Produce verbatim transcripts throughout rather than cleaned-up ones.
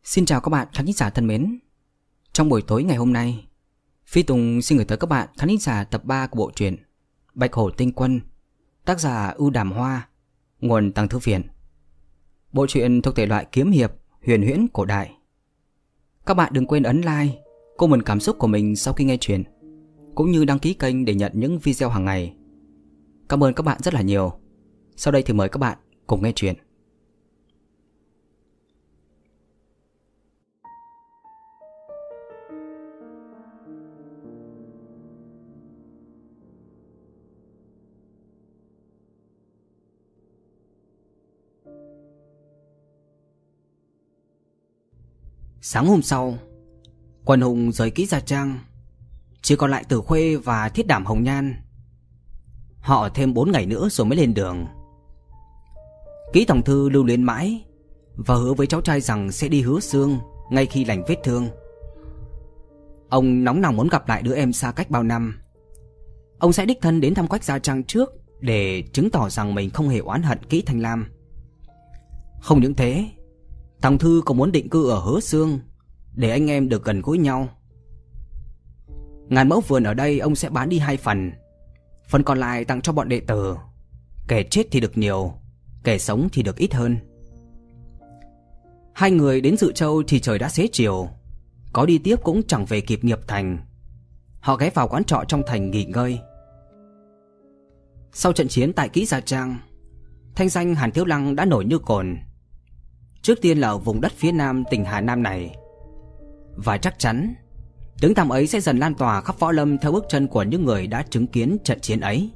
Xin chào các bạn khán giả thân mến. Trong buổi tối ngày hôm nay, Phi Tùng xin gửi tới các bạn khán giả tập ba của bộ truyện Bạch Hổ Tinh Quân, tác giả Ưu Đàm Hoa, nguồn Tăng Thư Viện. Bộ truyện thuộc thể loại kiếm hiệp, huyền huyễn cổ đại. Các bạn đừng quên ấn like, comment cảm xúc của mình sau khi nghe truyện, cũng như đăng ký kênh để nhận những video hàng ngày. Cảm ơn các bạn rất là nhiều. Sau đây thì mời các bạn cùng nghe truyện. Sáng hôm sau, Quần Hùng rời Kỹ Gia Trang, chỉ còn lại Tử Khuê và Thiết Đảm Hồng Nhan. Họ thêm bốn ngày nữa rồi mới lên đường. Kỹ Tổng Thư lưu luyến mãi và hứa với cháu trai rằng sẽ đi Hứa Xương ngay khi lành vết thương. Ông nóng lòng muốn gặp lại đứa em xa cách bao năm. Ông sẽ đích thân đến thăm Quách Gia Trang trước để chứng tỏ rằng mình không hề oán hận Kỹ Thanh Lam. Không những thế, Tổng Thư còn muốn định cư ở Hứa Xương để anh em được gần gũi nhau. Ngàn mẫu vườn ở đây ông sẽ bán đi hai phần, phần còn lại tặng cho bọn đệ tử. Kẻ chết thì được nhiều, kẻ sống thì được ít hơn. Hai người đến Dự Châu thì trời đã xế chiều, có đi tiếp cũng chẳng về kịp Nghiệp Thành. Họ ghé vào quán trọ trong thành nghỉ ngơi. Sau trận chiến tại Kỹ Gia Trang, thanh danh Hàn Thiếu Lăng đã nổi như cồn. Trước tiên là ở vùng đất phía nam tỉnh Hà Nam này, và chắc chắn tiếng tăm ấy sẽ dần lan tỏa khắp võ lâm theo bước chân của những người đã chứng kiến trận chiến ấy.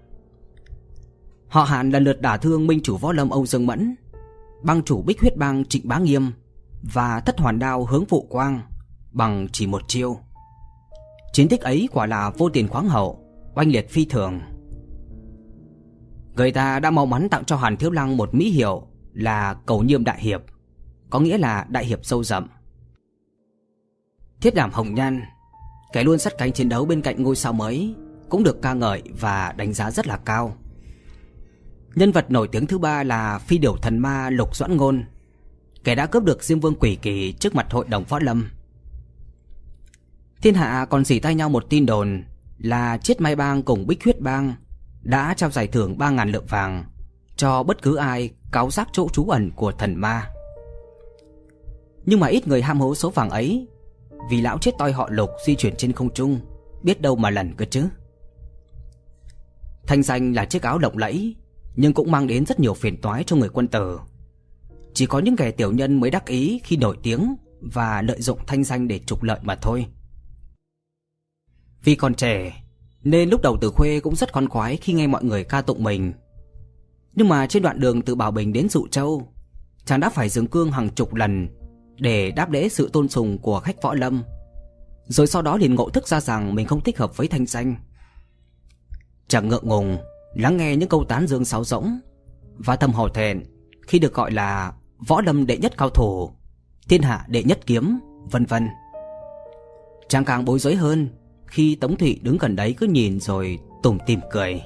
Họ Hàn lần lượt đả thương minh chủ võ lâm Âu Dương Mẫn, bang chủ Bích Huyết Bang Trịnh Bá Nghiêm và Thất Hoàn Đao Hướng Vụ Quang bằng chỉ một chiêu. Chiến tích ấy quả là vô tiền khoáng hậu, oanh liệt phi thường. Người ta đã mau mắn tặng cho Hàn Thiếu Lăng một mỹ hiệu là Cầu Nhiêm Đại Hiệp, có nghĩa là đại hiệp sâu rậm. Thiết Đảm Hồng Nhan, kẻ luôn sắt cánh chiến đấu bên cạnh ngôi sao mới, cũng được ca ngợi và đánh giá rất là cao. Nhân vật nổi tiếng thứ ba là phi điểu thần ma Lục Doãn Ngôn, kẻ đã cướp được Diêm Vương Quỷ Kỳ trước mặt hội đồng võ lâm. Thiên hạ còn rỉ tai nhau một tin đồn là Chiết Mai Bang cùng Bích Huyết Bang đã trao giải thưởng ba ngàn lượng vàng cho bất cứ ai cáo giác chỗ trú ẩn của thần ma. Nhưng mà ít người ham hố số vàng ấy, vì lão chết toi họ Lục di chuyển trên không trung, biết đâu mà lần cơ chứ. Thanh danh là chiếc áo lộng lẫy, nhưng cũng mang đến rất nhiều phiền toái cho người quân tử. Chỉ có những kẻ tiểu nhân mới đắc ý khi nổi tiếng và lợi dụng thanh danh để trục lợi mà thôi. Vì còn trẻ nên lúc đầu Tử Khuê cũng rất khoan khoái khi nghe mọi người ca tụng mình. Nhưng mà trên đoạn đường từ Bảo Bình đến Dụ Châu, chàng đã phải dừng cương hàng chục lần để đáp lễ sự tôn sùng của khách võ lâm. Rồi sau đó liền ngộ thức ra rằng mình không thích hợp với thanh danh. Chàng ngượng ngùng lắng nghe những câu tán dương sáo rỗng và thầm hổ thẹn khi được gọi là võ lâm đệ nhất cao thủ, thiên hạ đệ nhất kiếm, vân vân. Chàng càng bối rối hơn khi Tống Thụy đứng gần đấy cứ nhìn rồi tủm tỉm cười.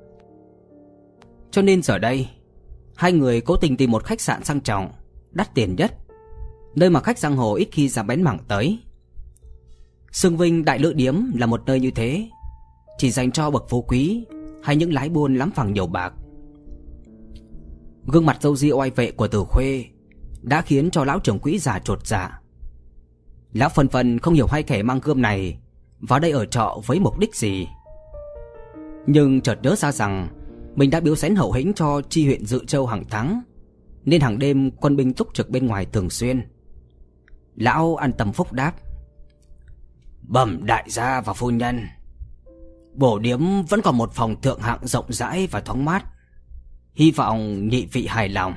Cho nên giờ đây, hai người cố tình tìm một khách sạn sang trọng, đắt tiền nhất, nơi mà khách giang hồ ít khi dám bén mảng tới. Xương Vinh Đại Lữ Điếm là một nơi như thế, chỉ dành cho bậc phú quý hay những lái buôn lắm phẳng nhiều bạc. Gương mặt râu ria oai vệ của Tử Khuê đã khiến cho lão trưởng quỹ già chột dạ. Lão phân vân không hiểu hai kẻ mang gươm này vào đây ở trọ với mục đích gì. Nhưng chợt nhớ ra rằng mình đã biếu xén hậu hĩnh cho chi huyện Dự Châu hàng tháng, nên hàng đêm quân binh túc trực bên ngoài thường xuyên. Lão an tâm phúc đáp: Bẩm đại gia và phu nhân, bổ điếm vẫn còn một phòng thượng hạng rộng rãi và thoáng mát, hy vọng nhị vị hài lòng.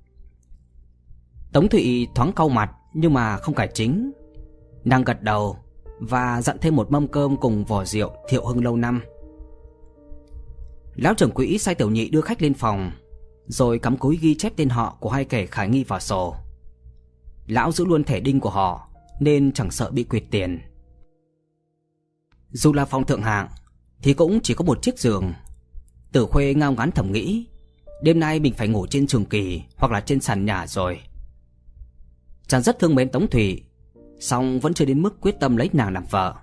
Tống Thụy thoáng cau mặt nhưng mà không cải chính. Nàng gật đầu và dặn thêm một mâm cơm cùng vò rượu Thiệu Hưng lâu năm. Lão trưởng quỹ sai tiểu nhị đưa khách lên phòng, rồi cắm cúi ghi chép tên họ của hai kẻ khả nghi vào sổ. Lão giữ luôn thẻ đinh của họ nên chẳng sợ bị quỵt tiền. Dù là phòng thượng hạng thì cũng chỉ có một chiếc giường. Tử Khuê ngao ngán thầm nghĩ, đêm nay mình phải ngủ trên trường kỳ hoặc là trên sàn nhà rồi. Chàng rất thương mến Tống Thủy, song vẫn chưa đến mức quyết tâm lấy nàng làm vợ.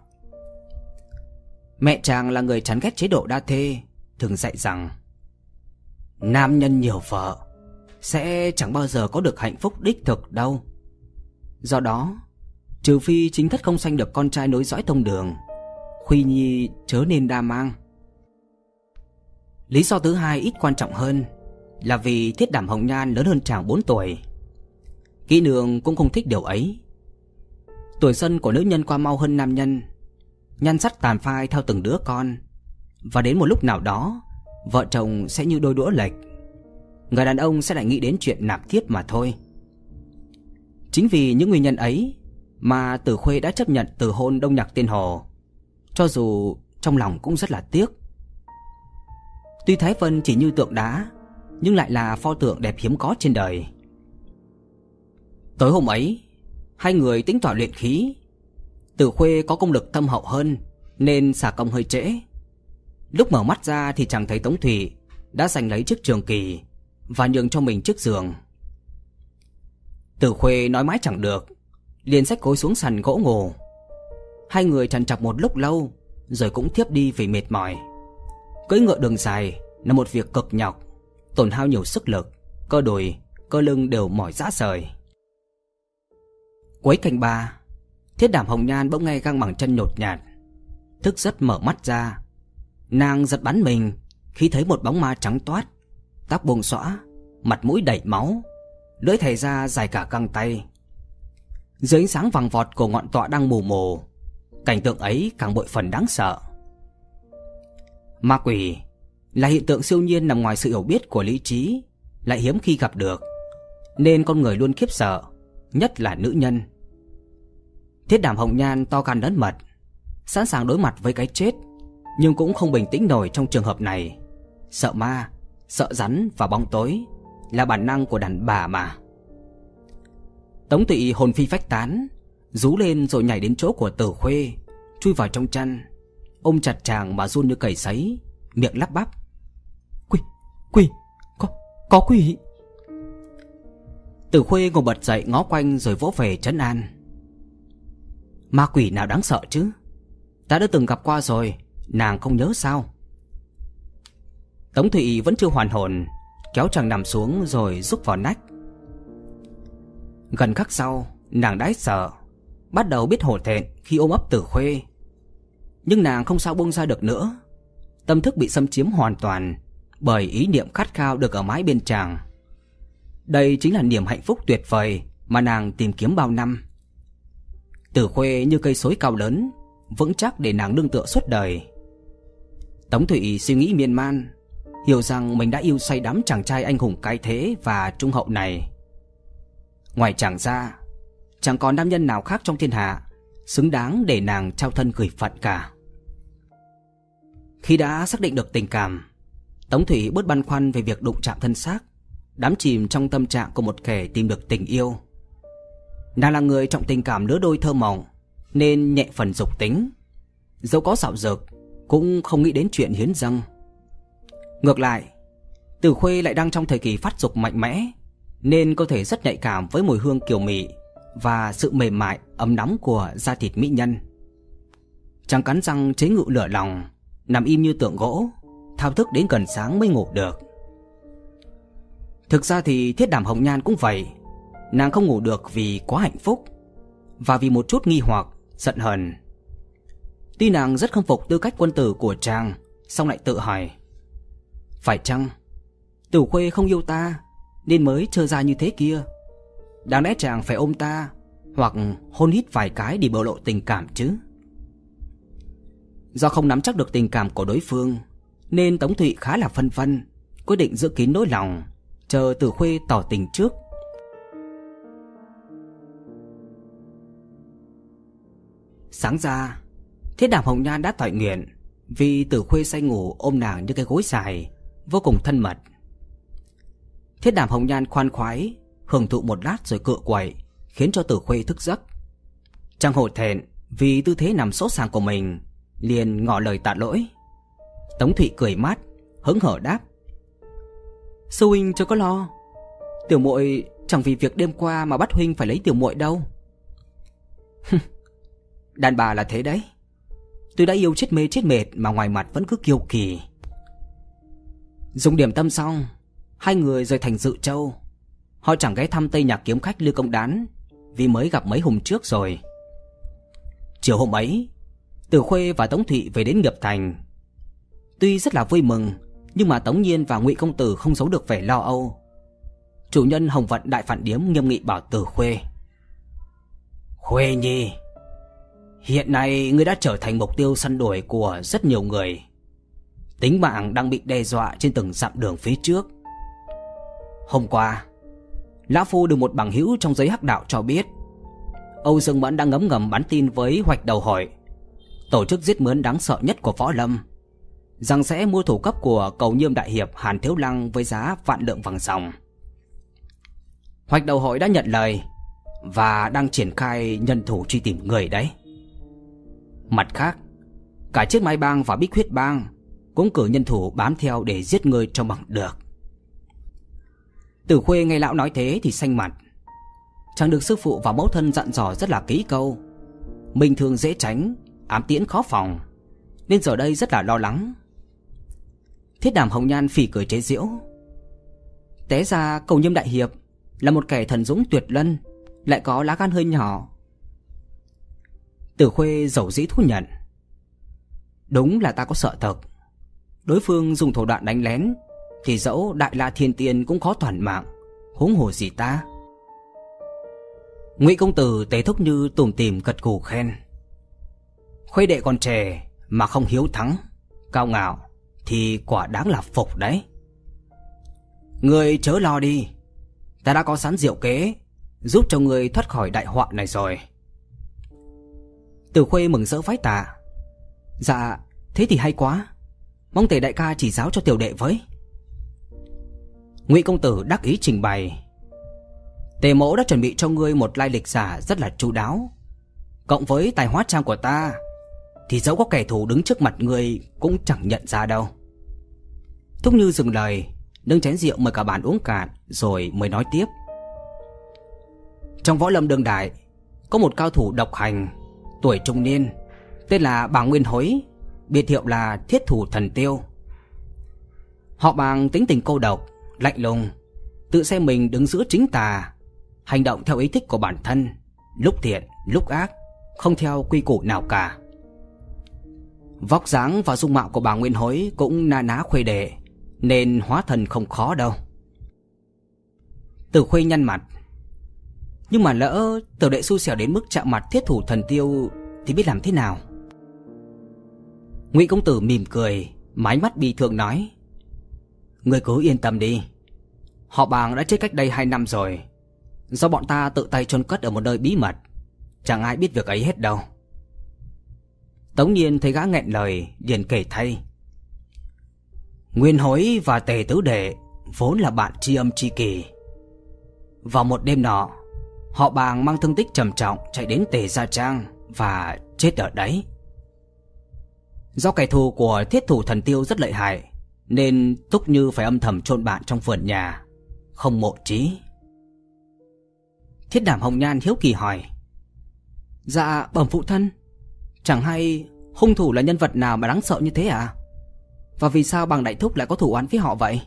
Mẹ chàng là người chán ghét chế độ đa thê, thường dạy rằng nam nhân nhiều vợ sẽ chẳng bao giờ có được hạnh phúc đích thực đâu. Do đó, trừ phi chính thất không sanh được con trai nối dõi tông đường, Khuy Nhi chớ nên đa mang. Lý do thứ hai ít quan trọng hơn là vì Thiết Đảm Hồng Nhan lớn hơn chàng bốn tuổi. Kỹ nương cũng không thích điều ấy. Tuổi xuân của nữ nhân qua mau hơn nam nhân, nhan sắc tàn phai theo từng đứa con, và đến một lúc nào đó vợ chồng sẽ như đôi đũa lệch. Người đàn ông sẽ lại nghĩ đến chuyện nạp thiếp mà thôi. Chính vì những nguyên nhân ấy mà Tử Khuê đã chấp nhận từ hôn Đông Nhạc Tiên Hồ, cho dù trong lòng cũng rất là tiếc. Tuy Thái Vân chỉ như tượng đá, nhưng lại là pho tượng đẹp hiếm có trên đời. Tối hôm ấy, hai người tính tỏa luyện khí. Tử Khuê có công lực thâm hậu hơn nên xả công hơi trễ. Lúc mở mắt ra thì chẳng thấy Tống Thủy đã giành lấy chiếc trường kỳ và nhường cho mình chiếc giường. Tử Khuê nói mãi chẳng được, liền xách gối xuống sàn gỗ ngủ. Hai người trằn trọc một lúc lâu rồi cũng thiếp đi vì mệt mỏi. Cưỡi ngựa đường dài là một việc cực nhọc, tổn hao nhiều sức lực, cơ đùi, cơ lưng đều mỏi rã rời. Cuối canh ba, Thiết Đảm Hồng Nhan bỗng nghe găng bằng chân nhột nhạt. Thức giấc mở mắt ra, nàng giật bắn mình khi thấy một bóng ma trắng toát, tóc buông xõa, mặt mũi đầy máu, lưỡi thè ra dài cả găng tay. Dưới ánh sáng vàng vọt của ngọn tọa đang mù mù, cảnh tượng ấy càng bội phần đáng sợ. Ma quỷ là hiện tượng siêu nhiên nằm ngoài sự hiểu biết của lý trí, lại hiếm khi gặp được, nên con người luôn khiếp sợ, nhất là nữ nhân. Thiết Đảm Hồng Nhan to gan lớn mật, sẵn sàng đối mặt với cái chết, nhưng cũng không bình tĩnh nổi trong trường hợp này. Sợ ma, sợ rắn và bóng tối là bản năng của đàn bà mà. Tống Tụy hồn phi phách tán, rú lên rồi nhảy đến chỗ của Tử Khuê, chui vào trong chăn, ôm chặt chàng mà run như cầy sấy, miệng lắp bắp: Quỷ, quỷ, có, có quỷ. Tử Khuê ngồi bật dậy ngó quanh rồi vỗ về trấn an: Ma quỷ nào đáng sợ chứ, ta đã từng gặp qua rồi, nàng không nhớ sao? Tống Thụy vẫn chưa hoàn hồn, kéo chàng nằm xuống rồi rúc vào nách. Gần khắc sau, nàng đã sợ, bắt đầu biết hổ thẹn khi ôm ấp Tử Khuê. Nhưng nàng không sao buông ra được nữa. Tâm thức bị xâm chiếm hoàn toàn bởi ý niệm khát khao được ở mái bên chàng. Đây chính là niềm hạnh phúc tuyệt vời mà nàng tìm kiếm bao năm. Tử Khuê như cây sối cao lớn, vững chắc để nàng nương tựa suốt đời. Tống Thụy suy nghĩ miên man, hiểu rằng mình đã yêu say đắm chàng trai anh hùng cái thế và trung hậu này. Ngoài chàng ra, chẳng còn nam nhân nào khác trong thiên hạ xứng đáng để nàng trao thân gửi phận cả. Khi đã xác định được tình cảm, Tống Thủy bớt băn khoăn về việc đụng chạm thân xác, đắm chìm trong tâm trạng của một kẻ tìm được tình yêu. Nàng là người trọng tình cảm lứa đôi thơ mộng, nên nhẹ phần dục tính, dẫu có xạo dược cũng không nghĩ đến chuyện hiến dâng. Ngược lại, Tử Khuê lại đang trong thời kỳ phát dục mạnh mẽ, nên cơ thể rất nhạy cảm với mùi hương kiều mị và sự mềm mại ấm nóng của da thịt mỹ nhân. Chàng cắn răng chế ngự lửa lòng, nằm im như tượng gỗ, thao thức đến gần sáng mới ngủ được. Thực ra thì Thiết Đảm Hồng Nhan cũng vậy. Nàng không ngủ được vì quá hạnh phúc, và vì một chút nghi hoặc, giận hờn. Tuy nàng rất khâm phục tư cách quân tử của chàng, song lại tự hỏi: phải chăng Tử Khuê không yêu ta nên mới trơ ra như thế kia? Đáng lẽ chàng phải ôm ta hoặc hôn hít vài cái để biểu lộ tình cảm chứ. Do không nắm chắc được tình cảm của đối phương, nên Tống Thụy khá là phân vân, quyết định giữ kín nỗi lòng, chờ Tử Khuê tỏ tình trước. Sáng ra, Thiết Đảm Hồng Nhan đã toại nguyện, vì Tử Khuê say ngủ ôm nàng như cái gối dài, vô cùng thân mật. Thiết Đảm Hồng Nhan khoan khoái hưởng thụ một lát rồi cựa quậy, khiến cho Tử Khuê thức giấc. Chàng hổ thẹn vì tư thế nằm sốt sàng của mình, liền ngỏ lời tạ lỗi. Tống Thụy cười mát, hớn hở đáp: Sư huynh chớ có lo, tiểu muội chẳng vì việc đêm qua mà bắt huynh phải lấy tiểu muội đâu. Đàn bà là thế đấy. Tôi đã yêu chết mê chết mệt mà ngoài mặt vẫn cứ kiêu kỳ. Dùng điểm tâm xong, hai người rời thành Dự Châu. Họ chẳng ghé thăm Tây Nhạc kiếm khách Lưu Công Đán vì mới gặp mấy hôm trước rồi. Chiều hôm ấy, Từ Khuê và Tống Thụy về đến Nghiệp Thành. Tuy rất là vui mừng, nhưng mà Tống Nhiên và Ngụy công tử không giấu được vẻ lo âu. Chủ nhân Hồng Vận Đại Phản Điếm nghiêm nghị bảo Từ Khuê: Khuê nhi, hiện nay ngươi đã trở thành mục tiêu săn đuổi của rất nhiều người. Tính mạng đang bị đe dọa trên từng dặm đường phía trước. Hôm qua, lão phu được một bằng hữu trong giới hắc đạo cho biết Âu Dương Mẫn đang ngấm ngầm bắn tin với Hoạch Đầu Hội, tổ chức giết mướn đáng sợ nhất của võ lâm, rằng sẽ mua thủ cấp của Cầu Nhiêm đại hiệp Hàn Thiếu Lăng với giá vạn lượng vàng ròng. Hoạch Đầu Hội đã nhận lời và đang triển khai nhân thủ truy tìm người đấy. Mặt khác, cả chiếc Mai Bang và Bích Huyết Bang cũng cử nhân thủ bám theo để giết người cho bằng được. Từ Khuê nghe lão nói thế thì xanh mặt. Chẳng được sư phụ và mẫu thân dặn dò rất là kỹ câu: mình thường dễ tránh, ám tiễn khó phòng, nên giờ đây rất là lo lắng. Thiết Đàm Hồng Nhan phì cười chế giễu: té ra Cầu Nhiêm đại hiệp là một kẻ thần dũng tuyệt lân, lại có lá gan hơi nhỏ. Từ Khuê dầu dĩ thú nhận: đúng là ta có sợ thật. Đối phương dùng thủ đoạn đánh lén thì dẫu Đại La Thiên Tiên cũng khó toàn mạng, huống hồ gì ta. Ngụy công tử Tế Thúc Như tủm tỉm gật gù khen: Khuê đệ còn trẻ mà không hiếu thắng, cao ngạo thì quả đáng là phục đấy. Người chớ lo đi, ta đã có sẵn diệu kế giúp cho người thoát khỏi đại họa này rồi. Từ Khuê mừng rỡ vái tạ: dạ, thế thì hay quá, mong Tề đại ca chỉ giáo cho tiểu đệ với. Ngụy công tử đắc ý trình bày: Tề mẫu đã chuẩn bị cho ngươi một lai lịch giả rất là chu đáo, cộng với tài hóa trang của ta thì dẫu có kẻ thù đứng trước mặt ngươi cũng chẳng nhận ra đâu. Thúc Như dừng lời, nâng chén rượu mời cả bàn uống cạn rồi mới nói tiếp: trong võ lâm đương đại có một cao thủ độc hành, tuổi trung niên, tên là Bàng Nguyên Hối, biệt hiệu là Thiết Thủ Thần Tiêu. Họ Bàng tính tình cô độc, lạnh lùng, tự xem mình đứng giữa chính tà, hành động theo ý thích của bản thân, lúc thiện lúc ác, không theo quy củ nào cả. Vóc dáng và dung mạo của Bàng Nguyên Hối cũng na ná Khuê đệ, nên hóa thần không khó đâu. Từ Khuê nhăn mặt: nhưng mà lỡ tiểu đệ xui xẻo đến mức chạm mặt Thiết Thủ Thần Tiêu thì biết làm thế nào? Ngụy công tử mỉm cười, mái mắt bi thương nói: người cứ yên tâm đi, họ Bàng đã chết cách đây hai năm rồi, do bọn ta tự tay chôn cất ở một nơi bí mật, chẳng ai biết việc ấy hết đâu. Tống Nhiên thấy gã nghẹn lời, liền kể thay: Nguyên Hối và Tề tứ đệ vốn là bạn tri âm tri kỷ. Vào một đêm nọ, họ Bàng mang thương tích trầm trọng chạy đến Tề Gia Trang và chết ở đấy. Do kẻ thù của Thiết Thủ Thần Tiêu rất lợi hại, nên Túc Như phải âm thầm chôn bạn trong vườn nhà, không mộ chí. Thiết Đảm Hồng Nhan hiếu kỳ hỏi: dạ bẩm phụ thân, chẳng hay hung thủ là nhân vật nào mà đáng sợ như thế à? Và vì sao Bàng đại thúc lại có thủ oán với họ vậy?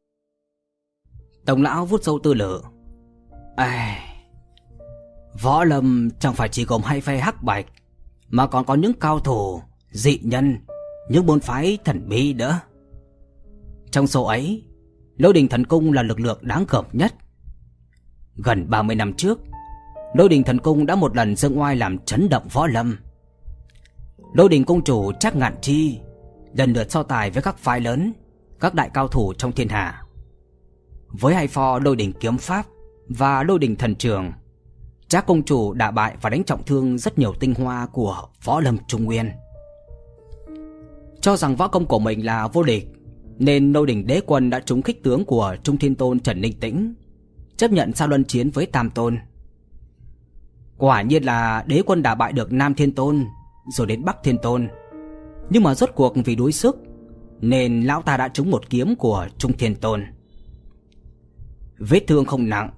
Tổng lão vuốt râu tư lự: à, võ lâm chẳng phải chỉ gồm hai phe hắc bạch, mà còn có những cao thủ, dị nhân, những môn phái thần bí nữa. Trong số ấy, Lôi Đình Thần Cung là lực lượng đáng gờm nhất. Gần ba mươi năm trước, Lôi Đình Thần Cung đã một lần dâng oai làm chấn động võ lâm. Lôi Đình Cung chủ Trác Ngạn Chi lần lượt so tài với các phái lớn, các đại cao thủ trong thiên hạ. Với hai pho Lôi Đình Kiếm Pháp và Lôi Đình Thần Trường, Trác công chủ đả bại và đánh trọng thương rất nhiều tinh hoa của võ lâm Trung Nguyên. Cho rằng võ công của mình là vô địch, nên Lôi Đình Đế Quân đã trúng khích tướng của Trung Thiên Tôn Trần Ninh Tĩnh, chấp nhận sao luân chiến với Tam Tôn. Quả nhiên là Đế Quân đả bại được Nam Thiên Tôn, rồi đến Bắc Thiên Tôn. Nhưng mà rốt cuộc vì đuối sức, nên lão ta đã trúng một kiếm của Trung Thiên Tôn. Vết thương không nặng,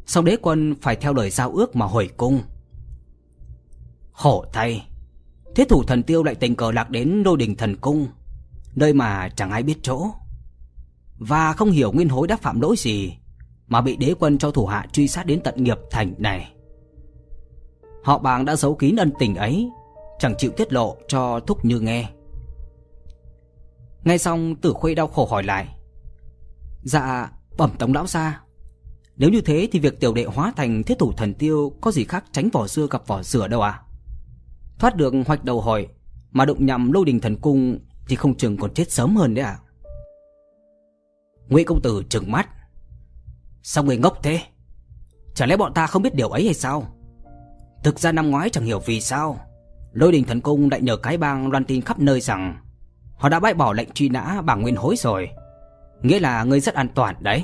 Song đế quân phải theo lời giao ước mà hồi cung. Khổ thay, Thiết Thủ Thần Tiêu lại tình cờ lạc đến Lôi Đình Thần Cung, nơi mà chẳng ai biết chỗ, và không hiểu Nguyên Hối đã phạm lỗi gì mà bị đế quân cho thủ hạ truy sát đến tận Nghiệp Thành này. Họ Bàng đã giấu kín ân tình ấy, chẳng chịu tiết lộ cho Thúc Như nghe. Nghe xong, Tử Khuê đau khổ hỏi lại: Dạ, bẩm Tống lão gia, nếu như thế thì việc tiểu đệ hóa thành Thiết Thủ Thần Tiêu có gì khác tránh vỏ dưa gặp vỏ sửa đâu à? Thoát được hoạch đầu hỏi mà đụng nhầm Lôi Đình Thần Cung thì không chừng còn chết sớm hơn đấy à? Ngụy công tử trừng mắt: Sao người ngốc thế? Chẳng lẽ bọn ta không biết điều ấy hay sao? Thực ra năm ngoái chẳng hiểu vì sao Lôi Đình Thần Cung lại nhờ cái bang loan tin khắp nơi rằng họ đã bãi bỏ lệnh truy nã bảng Nguyên Hối rồi. Nghĩa là ngươi rất an toàn đấy.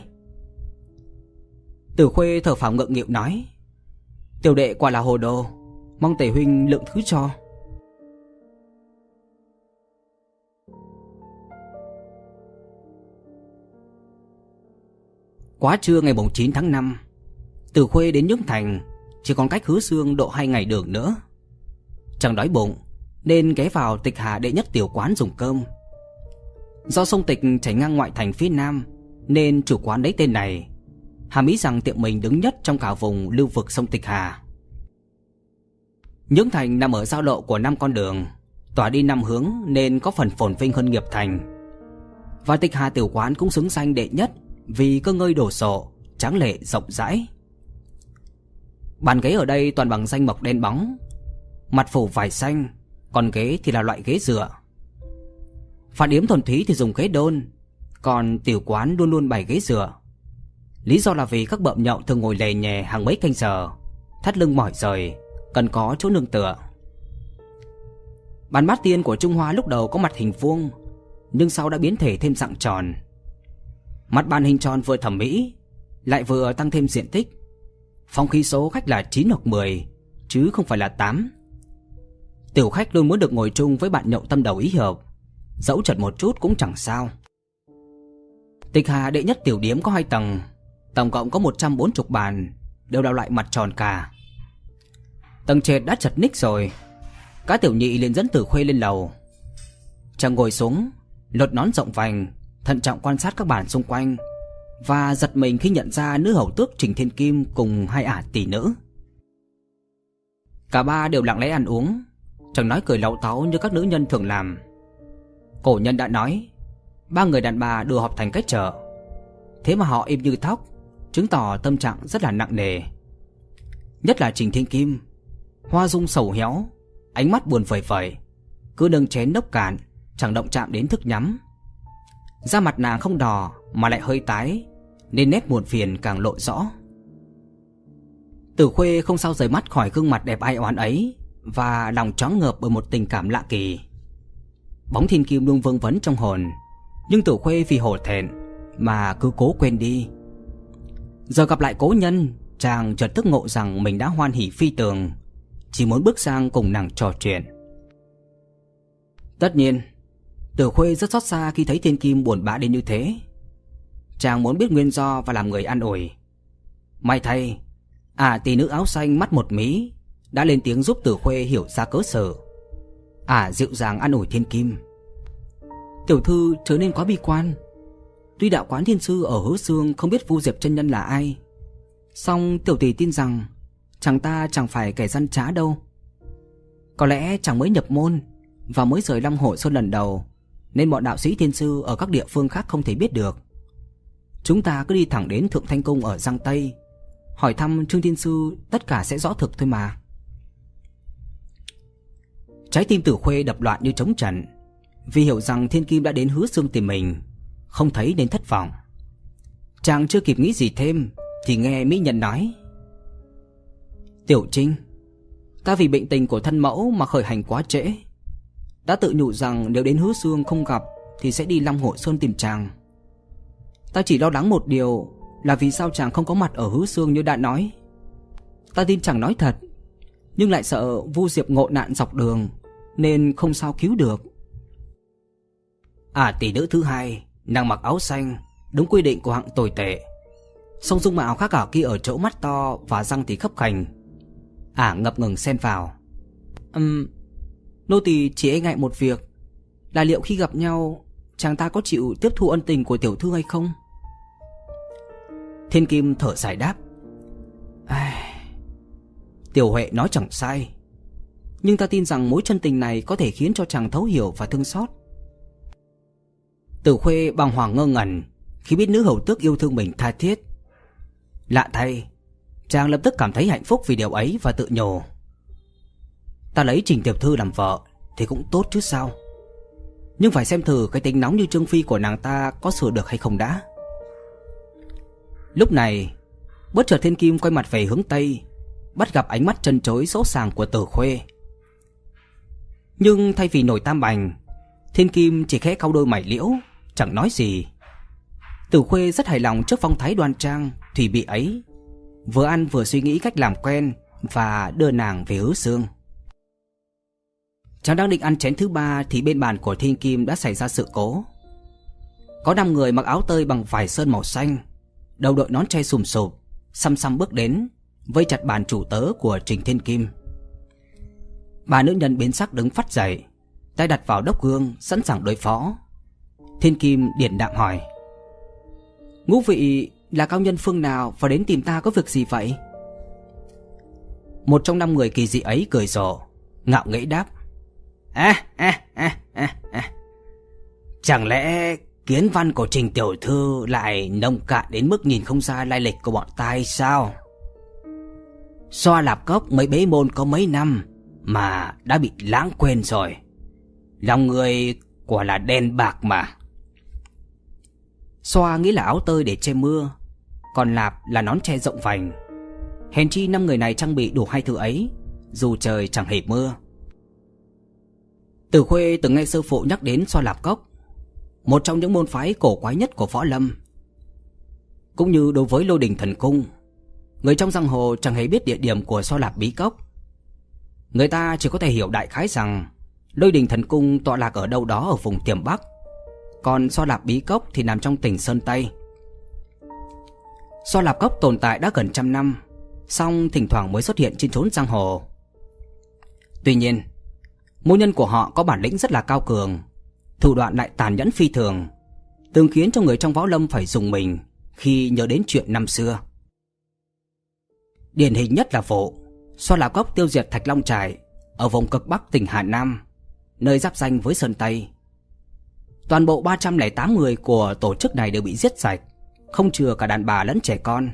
Tử Khuê thở phào ngượng nghịu nói: Tiểu đệ quả là hồ đồ, mong tể huynh lượng thứ cho. Quá trưa ngày chín tháng năm, Tử Khuê đến Nhưỡng Thành, chỉ còn cách Hứa Xương độ hai ngày đường nữa. Chẳng đói bụng nên ghé vào Tịch Hà đệ nhất tiểu quán dùng cơm. Do sông Tịch chảy ngang ngoại thành phía nam nên chủ quán lấy tên này, hàm ý rằng tiệm mình đứng nhất trong cả vùng lưu vực sông Tịch Hà. Nhưỡng Thành nằm ở giao lộ của năm con đường, tỏa đi năm hướng nên có phần phồn vinh hơn Nghiệp Thành. Và Tịch Hà tiểu quán cũng xứng danh đệ nhất vì cơ ngơi đồ sộ, tráng lệ rộng rãi. Bàn ghế ở đây toàn bằng danh mộc đen bóng, mặt phủ vải xanh, còn ghế thì là loại ghế dựa. Phản điếm thuần túy thì dùng ghế đôn, còn tiểu quán luôn luôn bày ghế dựa. Lý do là vì các bợm nhậu thường ngồi lè nhè hàng mấy canh giờ, thắt lưng mỏi rời, cần có chỗ nương tựa. Bàn bát tiên của Trung Hoa lúc đầu có mặt hình vuông, nhưng sau đã biến thể thêm dạng tròn. Mặt bàn hình tròn vừa thẩm mỹ, lại vừa tăng thêm diện tích. Phong khí số khách là chín hoặc mười, chứ không phải là tám. Tiểu khách luôn muốn được ngồi chung với bạn nhậu tâm đầu ý hợp, dẫu chật một chút cũng chẳng sao. Tịch Hà đệ nhất tiểu điếm có hai tầng, tổng cộng có một trăm bốn mươi bàn, đều là loại mặt tròn cả. Tầng trệt đã chật ních rồi, Cá Tiểu Nhị liền dẫn Tử Khuê lên lầu. Chàng ngồi xuống, lột nón rộng vành, thận trọng quan sát các bàn xung quanh, và giật mình khi nhận ra nữ hầu tước Trình Thiên Kim cùng hai ả tỷ nữ. Cả ba đều lặng lẽ ăn uống, chẳng nói cười láu táu như các nữ nhân thường làm. Cổ nhân đã nói, ba người đàn bà đều họp thành cái chợ. Thế mà họ im như thóc, chứng tỏ tâm trạng rất là nặng nề. Nhất là Trình Thiên Kim, hoa dung sầu héo, ánh mắt buồn phẩy phẩy, cứ nâng chén nốc cạn, chẳng động chạm đến thức nhắm. Da mặt nàng không đỏ mà lại hơi tái, nên nét buồn phiền càng lộ rõ. Tử Khuê không sao rời mắt khỏi gương mặt đẹp ai oán ấy, và lòng choáng ngợp bởi một tình cảm lạ kỳ. Bóng Thiên Kim luôn vương vấn trong hồn, nhưng Tử Khuê vì hổ thẹn mà cứ cố quên đi. Giờ gặp lại cố nhân, chàng chợt thức ngộ rằng mình đã hoan hỉ phi tường, chỉ muốn bước sang cùng nàng trò chuyện. Tất nhiên, Tử Khuê rất xót xa khi thấy Thiên Kim buồn bã đến như thế. Chàng muốn biết nguyên do và làm người an ủi. May thay, ả tỷ nữ áo xanh mắt một mí đã lên tiếng giúp Tử Khuê hiểu ra cớ sự. Ả dịu dàng an ủi Thiên Kim. Tiểu thư trở nên quá bi quan. Tuy đạo quán thiên sư ở Hứa Xương không biết Vu Diệp chân nhân là ai, song tiểu tỷ tin rằng chàng ta chẳng phải kẻ gian trá đâu. Có lẽ chàng mới nhập môn và mới rời Long Hội Sơn lần đầu, nên bọn đạo sĩ thiên sư ở các địa phương khác không thể biết được. Chúng ta cứ đi thẳng đến Thượng Thanh Cung ở Giang Tây, hỏi thăm Trương Thiên Sư, tất cả sẽ rõ thực thôi mà. Trái tim Tử Khuê đập loạn như trống trận, vì hiểu rằng Thiên Kim đã đến Hứa Xương tìm mình, không thấy nên thất vọng. Chàng chưa kịp nghĩ gì thêm thì nghe mỹ nhân nói: Tiểu Trinh, ta vì bệnh tình của thân mẫu mà khởi hành quá trễ. Đã tự nhủ rằng nếu đến Hứa Xương không gặp thì sẽ đi Long Hội Sơn tìm chàng. Ta chỉ lo lắng một điều là vì sao chàng không có mặt ở Hứa Xương như đã nói. Ta tin chàng nói thật, nhưng lại sợ Vu Diệp ngộ nạn dọc đường, nên không sao cứu được. À tỷ nữ thứ hai, nàng mặc áo xanh, đúng quy định của hạng tồi tệ. Song dung mạo khác ảo kia ở chỗ mắt to và răng thì khấp khành. Ả ngập ngừng xen vào. Ừm, nô tỳ chỉ e ngại một việc, là liệu khi gặp nhau chàng ta có chịu tiếp thu ân tình của tiểu thư hay không? Thiên Kim thở dài đáp. Ai... Tiểu Huệ nói chẳng sai, nhưng ta tin rằng mối chân tình này có thể khiến cho chàng thấu hiểu và thương xót. Tử Khuê bàng hoàng ngơ ngẩn khi biết nữ hầu tước yêu thương mình tha thiết. Lạ thay, chàng lập tức cảm thấy hạnh phúc vì điều ấy và tự nhủ. Ta lấy Trình tiểu thư làm vợ thì cũng tốt chứ sao. Nhưng phải xem thử cái tính nóng như Trương Phi của nàng ta có sửa được hay không đã. Lúc này, bất chợt Thiên Kim quay mặt về hướng Tây, bắt gặp ánh mắt trân trối sỗ sàng của Tử Khuê. Nhưng thay vì nổi tam bành, Thiên Kim chỉ khẽ cau đôi mày liễu, chẳng nói gì. Tử Khuê rất hài lòng trước phong thái đoan trang, thủy bị ấy, vừa ăn vừa suy nghĩ cách làm quen và đưa nàng về Hứa Xương. Chàng đang định ăn chén thứ ba thì bên bàn của Thiên Kim đã xảy ra sự cố. Có năm người mặc áo tơi bằng vải sơn màu xanh, đầu đội nón tre sùm sụp, xăm xăm bước đến, vây chặt bàn chủ tớ của Trình Thiên Kim. Bà nữ nhân biến sắc đứng phắt dậy, tay đặt vào đốc gương sẵn sàng đối phó. Thiên Kim điềm đạm hỏi: Ngũ vị là cao nhân phương nào và đến tìm ta có việc gì vậy? Một trong năm người kỳ dị ấy cười rộ, ngạo nghễ đáp: À, à, à, à, à. Chẳng lẽ kiến văn của Trình tiểu thư lại nông cạn đến mức nhìn không ra lai lịch của bọn ta hay sao? Xoa Lạp Cốc mới bế môn có mấy năm mà đã bị lãng quên rồi. Lòng người quả là đen bạc mà. Xoa nghĩa là áo tơi để che mưa, còn Lạp là nón che rộng vành. Hèn chi năm người này trang bị đủ hai thứ ấy, dù trời chẳng hề mưa. Tử Khuê từng nghe sư phụ nhắc đến Xoa Lạp Cốc, một trong những môn phái cổ quái nhất của võ lâm. Cũng như đối với Lôi Đình Thần Cung, người trong giang hồ chẳng hề biết địa điểm của Xoa Lạp Bí Cốc. Người ta chỉ có thể hiểu đại khái rằng Lôi Đình Thần Cung tọa lạc ở đâu đó ở vùng Tiềm Bắc, còn Xoa Lạp Bí Cốc thì nằm trong tỉnh Sơn Tây. Xoa Lạp Cốc tồn tại đã gần trăm năm, song thỉnh thoảng mới xuất hiện trên chốn giang hồ. Tuy nhiên, môn nhân của họ có bản lĩnh rất là cao cường, thủ đoạn lại tàn nhẫn phi thường, từng khiến cho người trong võ lâm phải rùng mình khi nhớ đến chuyện năm xưa. Điển hình nhất là vụ Xoa Lạp Cốc tiêu diệt Thạch Long Trại ở vùng cực Bắc tỉnh Hà Nam, nơi giáp ranh với Sơn Tây. Toàn bộ ba trăm lẻ tám người của tổ chức này đều bị giết sạch, không chừa cả đàn bà lẫn trẻ con.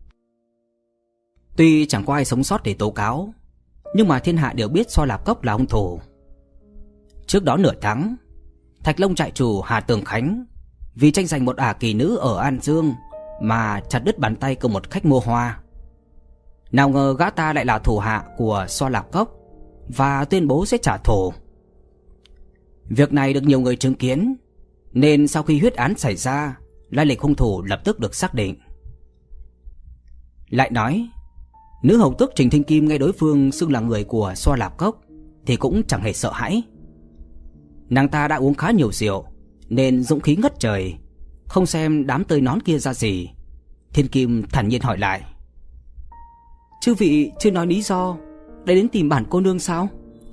Tuy chẳng có ai sống sót để tố cáo, nhưng mà thiên hạ đều biết Xoa Lạp Cốc là hung thủ. Trước đó nửa tháng, Thạch Long trại chủ Hà Tường Khánh vì tranh giành một ả kỳ nữ ở An Dương mà chặt đứt bàn tay của một khách mua hoa. Nào ngờ gã ta lại là thủ hạ của Xoa Lạp Cốc và tuyên bố sẽ trả thù. Việc này được nhiều người chứng kiến, nên sau khi huyết án xảy ra, lai lịch hung thủ lập tức được xác định. Lại nói, nữ hầu tước Trình Thiên Kim nghe đối phương xưng là người của Xoa Lạp Cốc thì cũng chẳng hề sợ hãi. Nàng ta đã uống khá nhiều rượu nên dũng khí ngất trời, không xem đám tơi nón kia ra gì. Thiên Kim thản nhiên hỏi lại: Chư vị chưa nói lý do để đến tìm bản cô nương sao?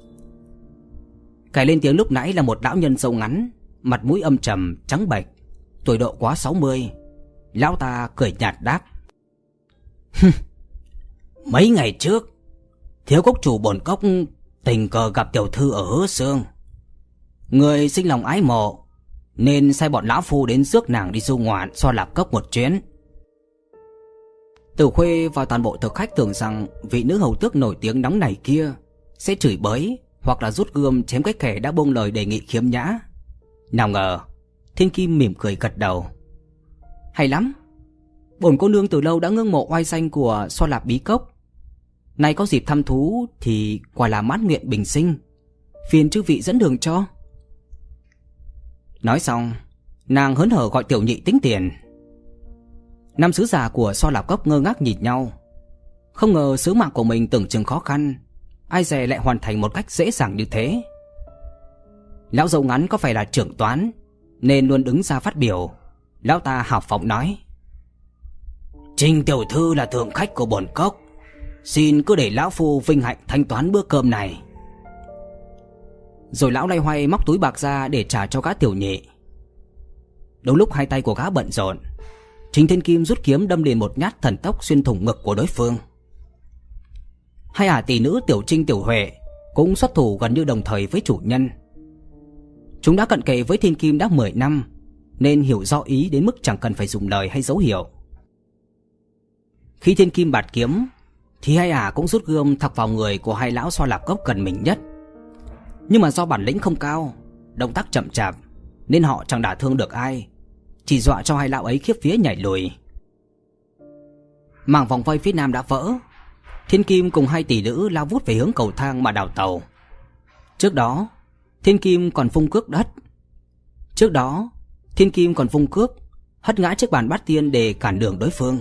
Kẻ lên tiếng lúc nãy là một lão nhân râu ngắn, mặt mũi âm trầm trắng bệch, tuổi độ quá sáu mươi. Lão ta cười nhạt đáp: Mấy ngày trước, thiếu cốc chủ bổn cốc tình cờ gặp tiểu thư ở Hứa Xương. Người sinh lòng ái mộ nên sai bọn lão phu đến rước nàng đi du ngoạn Xoa Lạp Cốc một chuyến. Tử Khuê và toàn bộ thực khách tưởng rằng vị nữ hầu tước nổi tiếng nóng này kia sẽ chửi bới hoặc là rút gươm chém cái kẻ đã buông lời đề nghị khiếm nhã. Nào ngờ Thiên Kim mỉm cười gật đầu: Hay lắm, bổn cô nương từ lâu đã ngưỡng mộ oai danh của Xoa Lạp Bí Cốc. Nay có dịp thăm thú thì quả là mãn nguyện bình sinh, phiền chư vị dẫn đường cho. Nói xong, nàng hớn hở gọi tiểu nhị tính tiền. Năm sứ giả của Xoa Lạp Cốc ngơ ngác nhìn nhau. Không ngờ sứ mạng của mình tưởng chừng khó khăn, ai dè lại hoàn thành một cách dễ dàng như thế. Lão râu ngắn có phải là trưởng toán nên luôn đứng ra phát biểu. Lão ta hào phóng nói: Trình tiểu thư là thượng khách của bổn cốc, xin cứ để lão phu vinh hạnh thanh toán bữa cơm này. Rồi lão loay hoay móc túi bạc ra để trả cho gã tiểu nhị. Đúng lúc hai tay của gã bận rộn, Trình Thiên Kim rút kiếm đâm liền một nhát thần tốc xuyên thủng ngực của đối phương. Hai ả tỷ nữ Tiểu Trinh Tiểu Huệ cũng xuất thủ gần như đồng thời với chủ nhân. Chúng đã cận kề với Thiên Kim đã mười năm, nên hiểu rõ ý đến mức chẳng cần phải dùng lời hay dấu hiệu. Khi Thiên Kim bạt kiếm thì hai ả cũng rút gươm thọc vào người của hai lão Xoa Lạp Cốc gần mình nhất. Nhưng mà do bản lĩnh không cao, động tác chậm chạp, nên họ chẳng đả thương được ai, chỉ dọa cho hai lão ấy khiếp vía nhảy lùi. Mảng vòng vây phía nam đã vỡ. Thiên Kim cùng hai tỷ nữ lao vút về hướng cầu thang mà đào tàu. Trước đó Thiên Kim còn vung cước đất Trước đó Thiên Kim còn vung cước hất ngã chiếc bàn bát tiên để cản đường đối phương.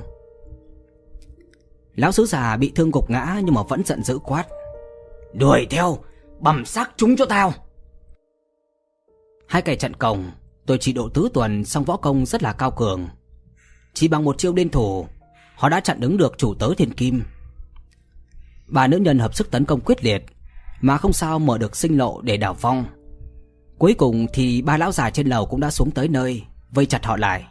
Lão sứ già bị thương gục ngã nhưng mà vẫn giận dữ quát: "Đuổi theo, bầm xác chúng cho tao!" Hai kẻ trận cồng tôi chỉ độ tứ tuần, song võ công rất là cao cường. Chỉ bằng một chiêu liên thủ, họ đã chặn đứng được chủ tớ Thiên Kim. Ba nữ nhân hợp sức tấn công quyết liệt mà không sao mở được sinh lộ để đào vong. Cuối cùng thì ba lão già trên lầu cũng đã xuống tới nơi, vây chặt họ lại.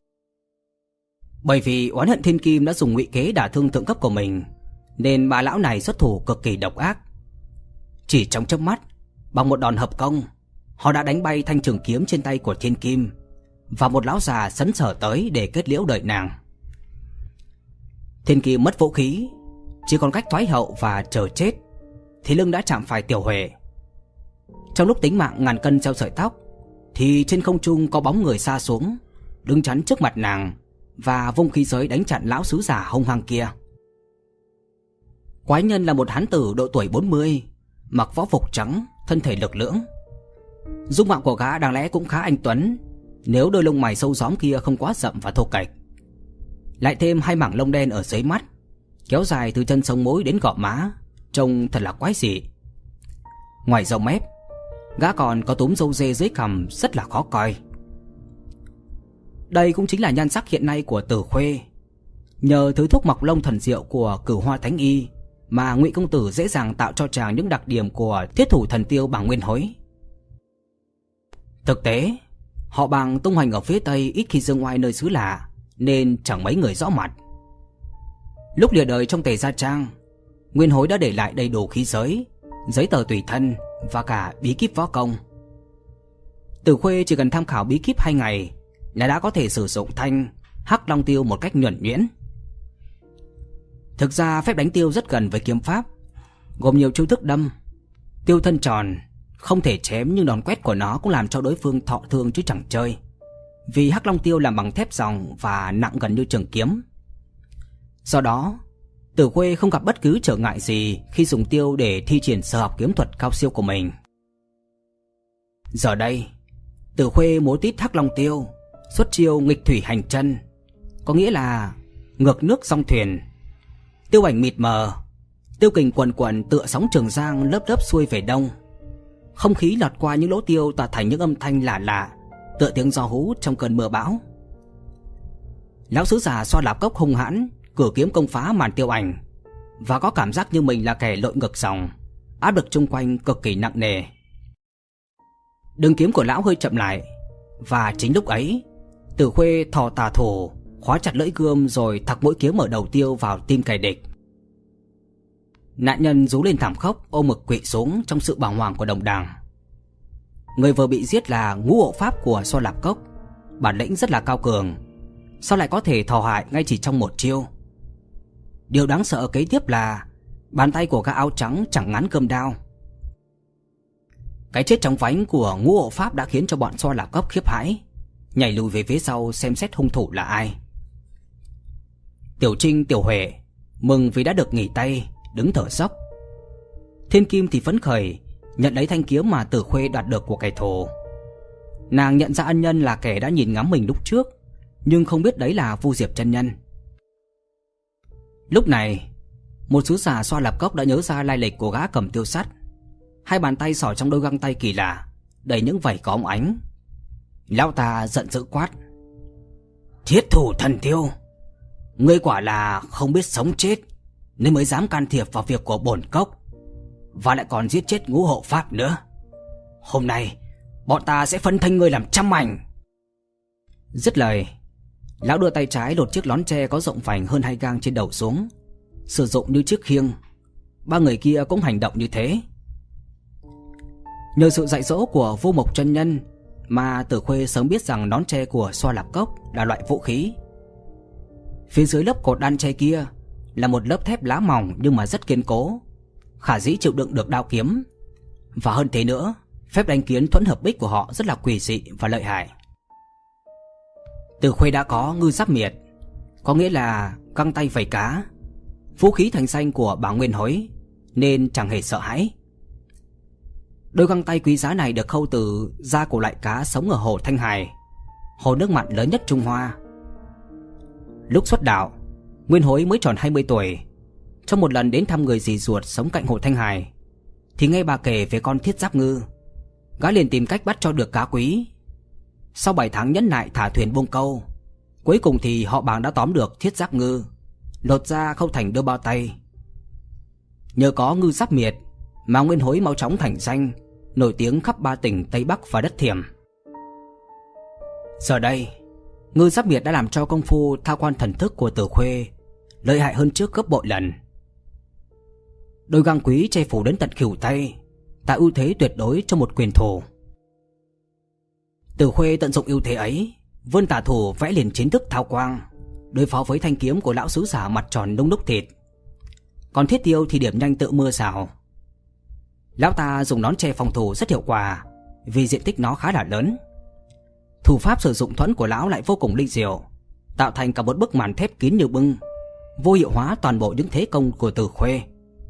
Bởi vì oán hận Thiên Kim đã dùng ngụy kế đả thương thượng cấp của mình, nên ba lão này xuất thủ cực kỳ độc ác. Chỉ trong chớp mắt, bằng một đòn hợp công, họ đã đánh bay thanh trường kiếm trên tay của Thiên Kim, và một lão già sấn sờ tới để kết liễu đợi nàng. Thiên Kim mất vũ khí, chỉ còn cách thoái hậu và chờ chết, thì lưng đã chạm phải Tiểu Huệ. Trong lúc tính mạng ngàn cân treo sợi tóc, thì trên không trung có bóng người xa xuống, đứng chắn trước mặt nàng và vung khí giới đánh chặn lão sứ giả hung hăng kia. Quái nhân là một hán tử độ tuổi bốn mươi, mặc võ phục trắng, thân thể lực lưỡng. Dung mạo của gã đáng lẽ cũng khá anh tuấn, nếu đôi lông mày sâu gióm kia không quá rậm và thô kệch. Lại thêm hai mảng lông đen ở dưới mắt, kéo dài từ chân sống mối đến gò má, trông thật là quái dị. Ngoài râu mép, gã còn có túm râu dê dưới cằm rất là khó coi. Đây cũng chính là nhan sắc hiện nay của Tử Khuê. Nhờ thứ thuốc mọc lông thần diệu của Cửu Hoa Thánh Y mà Ngụy công tử dễ dàng tạo cho chàng những đặc điểm của thiết thủ thần tiêu bằng nguyên hối. Thực tế, họ Bàng tung hoành ở phía Tây ít khi dương oai nơi xứ lạ, nên chẳng mấy người rõ mặt. Lúc lìa đời trong Tề Gia Trang, Nguyên Hối đã để lại đầy đủ khí giới, giấy tờ tùy thân và cả bí kíp võ công. Tử Khuê chỉ cần tham khảo bí kíp hai ngày là đã có thể sử dụng thanh Hắc Long Tiêu một cách nhuần nhuyễn. Thực ra phép đánh tiêu rất gần với kiếm pháp, gồm nhiều chiêu thức đâm, tiêu thân tròn, không thể chém nhưng đòn quét của nó cũng làm cho đối phương thọ thương chứ chẳng chơi. Vì Hắc Long Tiêu làm bằng thép ròng và nặng gần như trường kiếm. Do đó, Tử Khuê không gặp bất cứ trở ngại gì khi dùng tiêu để thi triển sở học kiếm thuật cao siêu của mình. Giờ đây, Tử Khuê múa tít Hắc Long Tiêu, xuất chiêu nghịch thủy hành chân, có nghĩa là ngược nước song thuyền. Tiêu ảnh mịt mờ, tiêu kình quần quần tựa sóng Trường Giang lớp lớp xuôi về đông. Không khí lọt qua những lỗ tiêu tạo thành những âm thanh lạ lạ, tựa tiếng gió hú trong cơn mưa bão. Lão sứ giả Xoa Lạp Cốc hung hãn cử kiếm công phá màn tiêu ảnh, và có cảm giác như mình là kẻ lội ngược dòng, áp lực chung quanh cực kỳ nặng nề. Đường kiếm của lão hơi chậm lại, và chính lúc ấy, Tử Khuê thò tà thủ, khóa chặt lưỡi gươm rồi thọc mũi kiếm ở đầu tiêu vào tim kẻ địch. Nạn nhân rú lên thảm khốc, ôm ngực quỵ xuống trong sự bàng hoàng của đồng đảng. Người vừa bị giết là ngũ hộ pháp của Xoa Lạp Cốc, bản lĩnh rất là cao cường, sao lại có thể thò hại ngay chỉ trong một chiêu. Điều đáng sợ kế tiếp là bàn tay của gã áo trắng chẳng ngắn cơm đao. Cái chết chóng vánh của ngũ hộ pháp đã khiến cho bọn Xoa Lạp Cốc khiếp hãi, nhảy lùi về phía sau xem xét hung thủ là ai. Tiểu Trinh, Tiểu Huệ mừng vì đã được nghỉ tay, đứng thở dốc. Thiên Kim thì phấn khởi nhận lấy thanh kiếm mà Tử Khuê đoạt được của kẻ thù. Nàng nhận ra ân nhân là kẻ đã nhìn ngắm mình lúc trước, nhưng không biết đấy là Vu Diệp chân nhân. Lúc này, một sứ giả Xoa Lạp Cốc đã nhớ ra lai lịch của gã cầm tiêu sắt. Hai bàn tay xỏ trong đôi găng tay kỳ lạ, đầy những vảy có óng ánh. Lão ta giận dữ quát: "Thiết thủ thần tiêu, Ngươi quả là không biết sống chết nên mới dám can thiệp vào việc của bổn cốc, và lại còn giết chết ngũ hộ pháp nữa. Hôm nay bọn ta sẽ phân thanh ngươi làm trăm mảnh. Dứt lời, lão đưa tay trái lột chiếc nón tre có rộng vành hơn hai gang trên đầu xuống, sử dụng như chiếc khiêng. Ba người kia cũng hành động như thế. Nhờ sự dạy dỗ của Vô Mộc chân nhân mà Tử Khuê sớm biết rằng nón tre của Xoa Lạp Cốc là loại vũ khí. Phía dưới lớp cột đan tre kia là một lớp thép lá mỏng nhưng mà rất kiên cố, khả dĩ chịu đựng được đao kiếm. Và hơn thế nữa, phép đánh kiến thuẫn hợp bích của họ rất là quỷ dị và lợi hại. Tử Khuê đã có ngư giáp miệt, có nghĩa là găng tay vẩy cá, vũ khí thành danh của Bá Nguyên Hối, nên chẳng hề sợ hãi. Đôi găng tay quý giá này được khâu từ da của loại cá sống ở hồ Thanh Hải, hồ nước mặn lớn nhất Trung Hoa. Lúc xuất đạo, Nguyên Hối mới tròn hai mươi tuổi. Trong một lần đến thăm người dì ruột sống cạnh hồ Thanh Hải, thì nghe bà kể về con thiết giáp ngư. Gã liền tìm cách bắt cho được cá quý. Sau bảy tháng nhẫn nại thả thuyền buông câu, cuối cùng thì họ Bàng đã tóm được thiết giáp ngư, lột ra khâu thành đôi bao tay. Nhờ có ngư giáp miệt mà Nguyên Hối mau chóng thành danh, nổi tiếng khắp ba tỉnh Tây Bắc và đất Thiểm. Giờ đây, ngư giáp miệt đã làm cho công phu thao quan thần thức của Tử Khuê lợi hại hơn trước gấp bội lần. Đôi găng quý che phủ đến tận khuỷu tay, tạo ưu thế tuyệt đối cho một quyền thủ. Tử Khuê tận dụng ưu thế ấy, vươn tả thủ vẽ liền chiến thức thao quang, đối phó với thanh kiếm của lão sứ giả mặt tròn nung đúc thịt. Còn Thiết Tiêu thì điểm nhanh tự mưa rào. Lão ta dùng nón tre phòng thủ rất hiệu quả vì diện tích nó khá là lớn. Thủ pháp sử dụng thuẫn của lão lại vô cùng linh diệu, tạo thành cả một bức màn thép kín như bưng, vô hiệu hóa toàn bộ những thế công của Tử Khuê.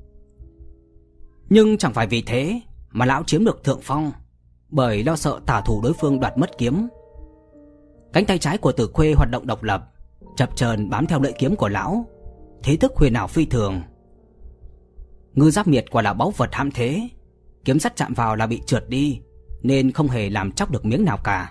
Nhưng chẳng phải vì thế mà lão chiếm được thượng phong, bởi lo sợ tả thủ đối phương đoạt mất kiếm. Cánh tay trái của Tử Khuê hoạt động độc lập, chập chờn bám theo lưỡi kiếm của lão, thế thức huyền ảo phi thường. Ngư giáp miệt quả là báu vật hãm thế, kiếm sắt chạm vào là bị trượt đi, nên không hề làm chóc được miếng nào cả.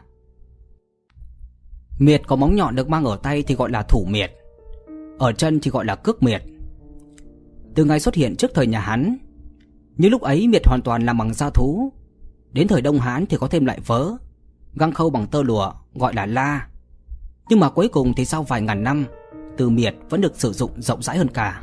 Miệt có móng nhọn được mang ở tay thì gọi là thủ miệt, ở chân thì gọi là cước miệt. Từ ngày xuất hiện trước thời nhà Hán, như lúc ấy miệt hoàn toàn làm bằng da thú. Đến thời Đông Hán thì có thêm lại vớ, găng khâu bằng tơ lụa gọi là la. Nhưng mà cuối cùng thì sau vài ngàn năm, từ miệt vẫn được sử dụng rộng rãi hơn cả.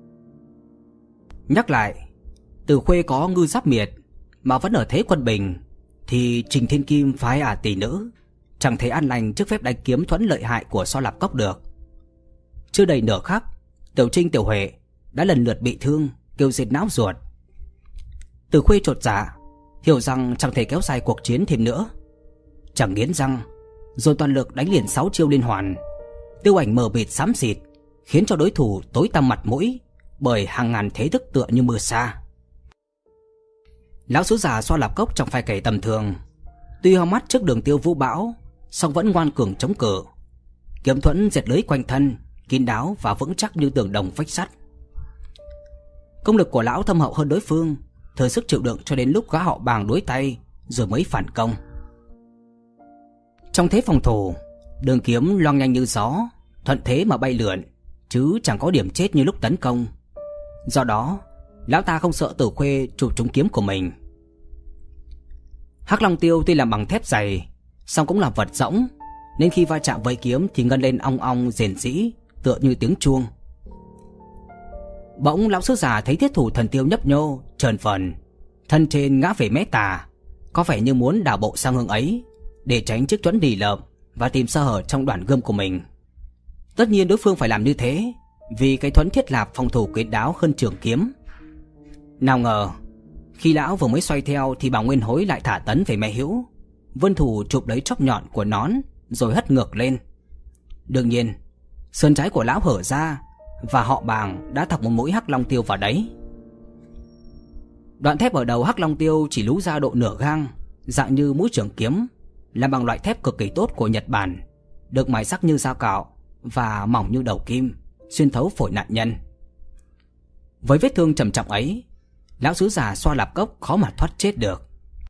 Nhắc lại, Tử Khuê có ngư giáp miệt mà vẫn ở thế quân bình, thì Trình Thiên Kim phái ả tỷ nữ chẳng thể an lành trước phép đánh kiếm thuẫn lợi hại của Xoa Lạp Cốc được. Chưa đầy nửa khắc, Tiểu Trinh Tiểu Huệ đã lần lượt bị thương, kêu rệt não ruột. Tử Khuê chột dạ, hiểu rằng chẳng thể kéo dài cuộc chiến thêm nữa. Chẳng nghiến răng, rồi toàn lực đánh liền sáu chiêu liên hoàn, tiêu ảnh mờ mịt xám xịt, khiến cho đối thủ tối tăm mặt mũi bởi hàng ngàn thế thức tựa như mưa sa. Lão sứ giả Xoa Lạp Cốc chẳng phải kẻ tầm thường, tuy ho mắt trước đường tiêu vũ bão, song vẫn ngoan cường chống cự. Kiếm thuẫn dệt lưới quanh thân, kín đáo và vững chắc như tường đồng vách sắt. Công lực của lão thâm hậu hơn đối phương, thời sức chịu đựng cho đến lúc gã họ Bàng đuối tay rồi mới phản công. Trong thế phòng thủ, đường kiếm loang nhanh như gió, thuận thế mà bay lượn, chứ chẳng có điểm chết như lúc tấn công. Do đó, lão ta không sợ Tử Khuê chụp trúng kiếm của mình. Hắc Long Tiêu tuy làm bằng thép dày, song cũng là vật rỗng, nên khi va chạm với kiếm thì ngân lên ong ong rền rĩ, tựa như tiếng chuông. Bỗng lão sứ giả thấy thiết thủ thần tiêu nhấp nhô, trờn phần, thân trên ngã về mé tà, có vẻ như muốn đảo bộ sang hướng ấy để tránh chiếc thuẫn đỉ lợm và tìm sơ hở trong đoạn gươm của mình. Tất nhiên đối phương phải làm như thế, vì cái thuẫn thiết lạp phòng thủ kín đáo hơn trường kiếm. Nào ngờ, khi lão vừa mới xoay theo thì Bà Nguyên Hối lại thả tấn về mé hữu, vươn thủ chụp lấy chóp nhọn của nón rồi hất ngược lên. Đương nhiên, sườn trái của lão hở ra và họ Bàng đã thọc một mũi Hắc Long Tiêu vào đấy. Đoạn thép ở đầu Hắc Long Tiêu chỉ lú ra độ nửa gang, dạng như mũi trường kiếm, làm bằng loại thép cực kỳ tốt của Nhật Bản, được mài sắc như dao cạo và mỏng như đầu kim, xuyên thấu phổi nạn nhân. Với vết thương trầm trọng ấy, lão sứ giả Xoa Lạp Cốc khó mà thoát chết được.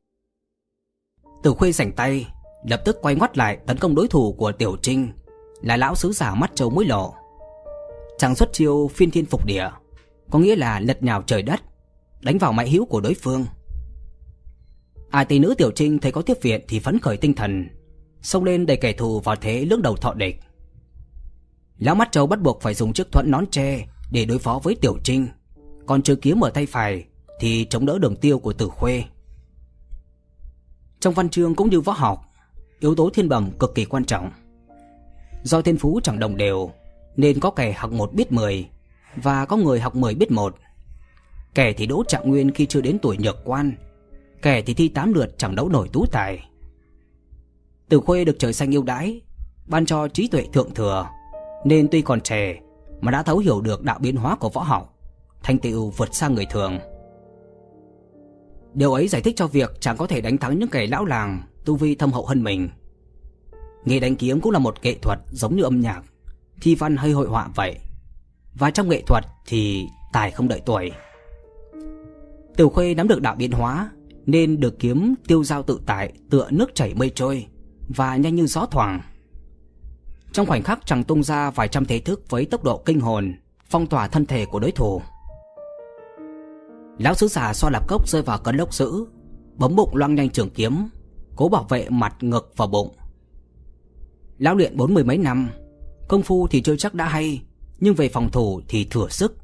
Tử Khuê rảnh tay, lập tức quay ngoắt lại tấn công đối thủ của Tiểu Trinh, là lão sứ giả mắt trâu mũi lộ. Chàng xuất chiêu phiên thiên phục địa, có nghĩa là lật nhào trời đất, đánh vào mãi hữu của đối phương. Ai tỷ nữ Tiểu Trinh thấy có tiếp viện thì phấn khởi tinh thần, xông lên đẩy kẻ thù vào thế lưỡng đầu thọ địch. Lão Mắt Trâu bắt buộc phải dùng chiếc thuẫn nón tre để đối phó với Tiểu Trinh, còn trừ kiếm ở tay phải thì chống đỡ đường tiêu của Tử Khuê. Trong văn chương cũng như võ học, yếu tố thiên bẩm cực kỳ quan trọng. Do thiên phú chẳng đồng đều nên có kẻ học một biết mười và có người học mười biết một. Kẻ thì đỗ trạng nguyên khi chưa đến tuổi nhược quan, kẻ thì thi tám lượt chẳng đấu nổi tú tài. Tử Khuê được trời xanh yêu đãi, ban cho trí tuệ thượng thừa, nên tuy còn trẻ mà đã thấu hiểu được đạo biến hóa của võ học, thành tựu vượt xa người thường. Điều ấy giải thích cho việc chàng có thể đánh thắng những kẻ lão làng tu vi thâm hậu hơn mình. Nghề đánh kiếm cũng là một nghệ thuật giống như âm nhạc, thi văn hay hội họa vậy. Và trong nghệ thuật thì tài không đợi tuổi. Tử Khuê nắm được đạo biến hóa nên được kiếm tiêu dao tự tại, tựa nước chảy mây trôi và nhanh như gió thoảng. Trong khoảnh khắc chàng tung ra vài trăm thế thức với tốc độ kinh hồn, phong tỏa thân thể của đối thủ. Lão sứ giả Xoa Lạp Cốc rơi vào cơn lốc dữ, bấm bụng loang nhanh trường kiếm, cố bảo vệ mặt, ngực và bụng. Lão luyện bốn mươi mấy năm, công phu thì chưa chắc đã hay, nhưng về phòng thủ thì thừa sức.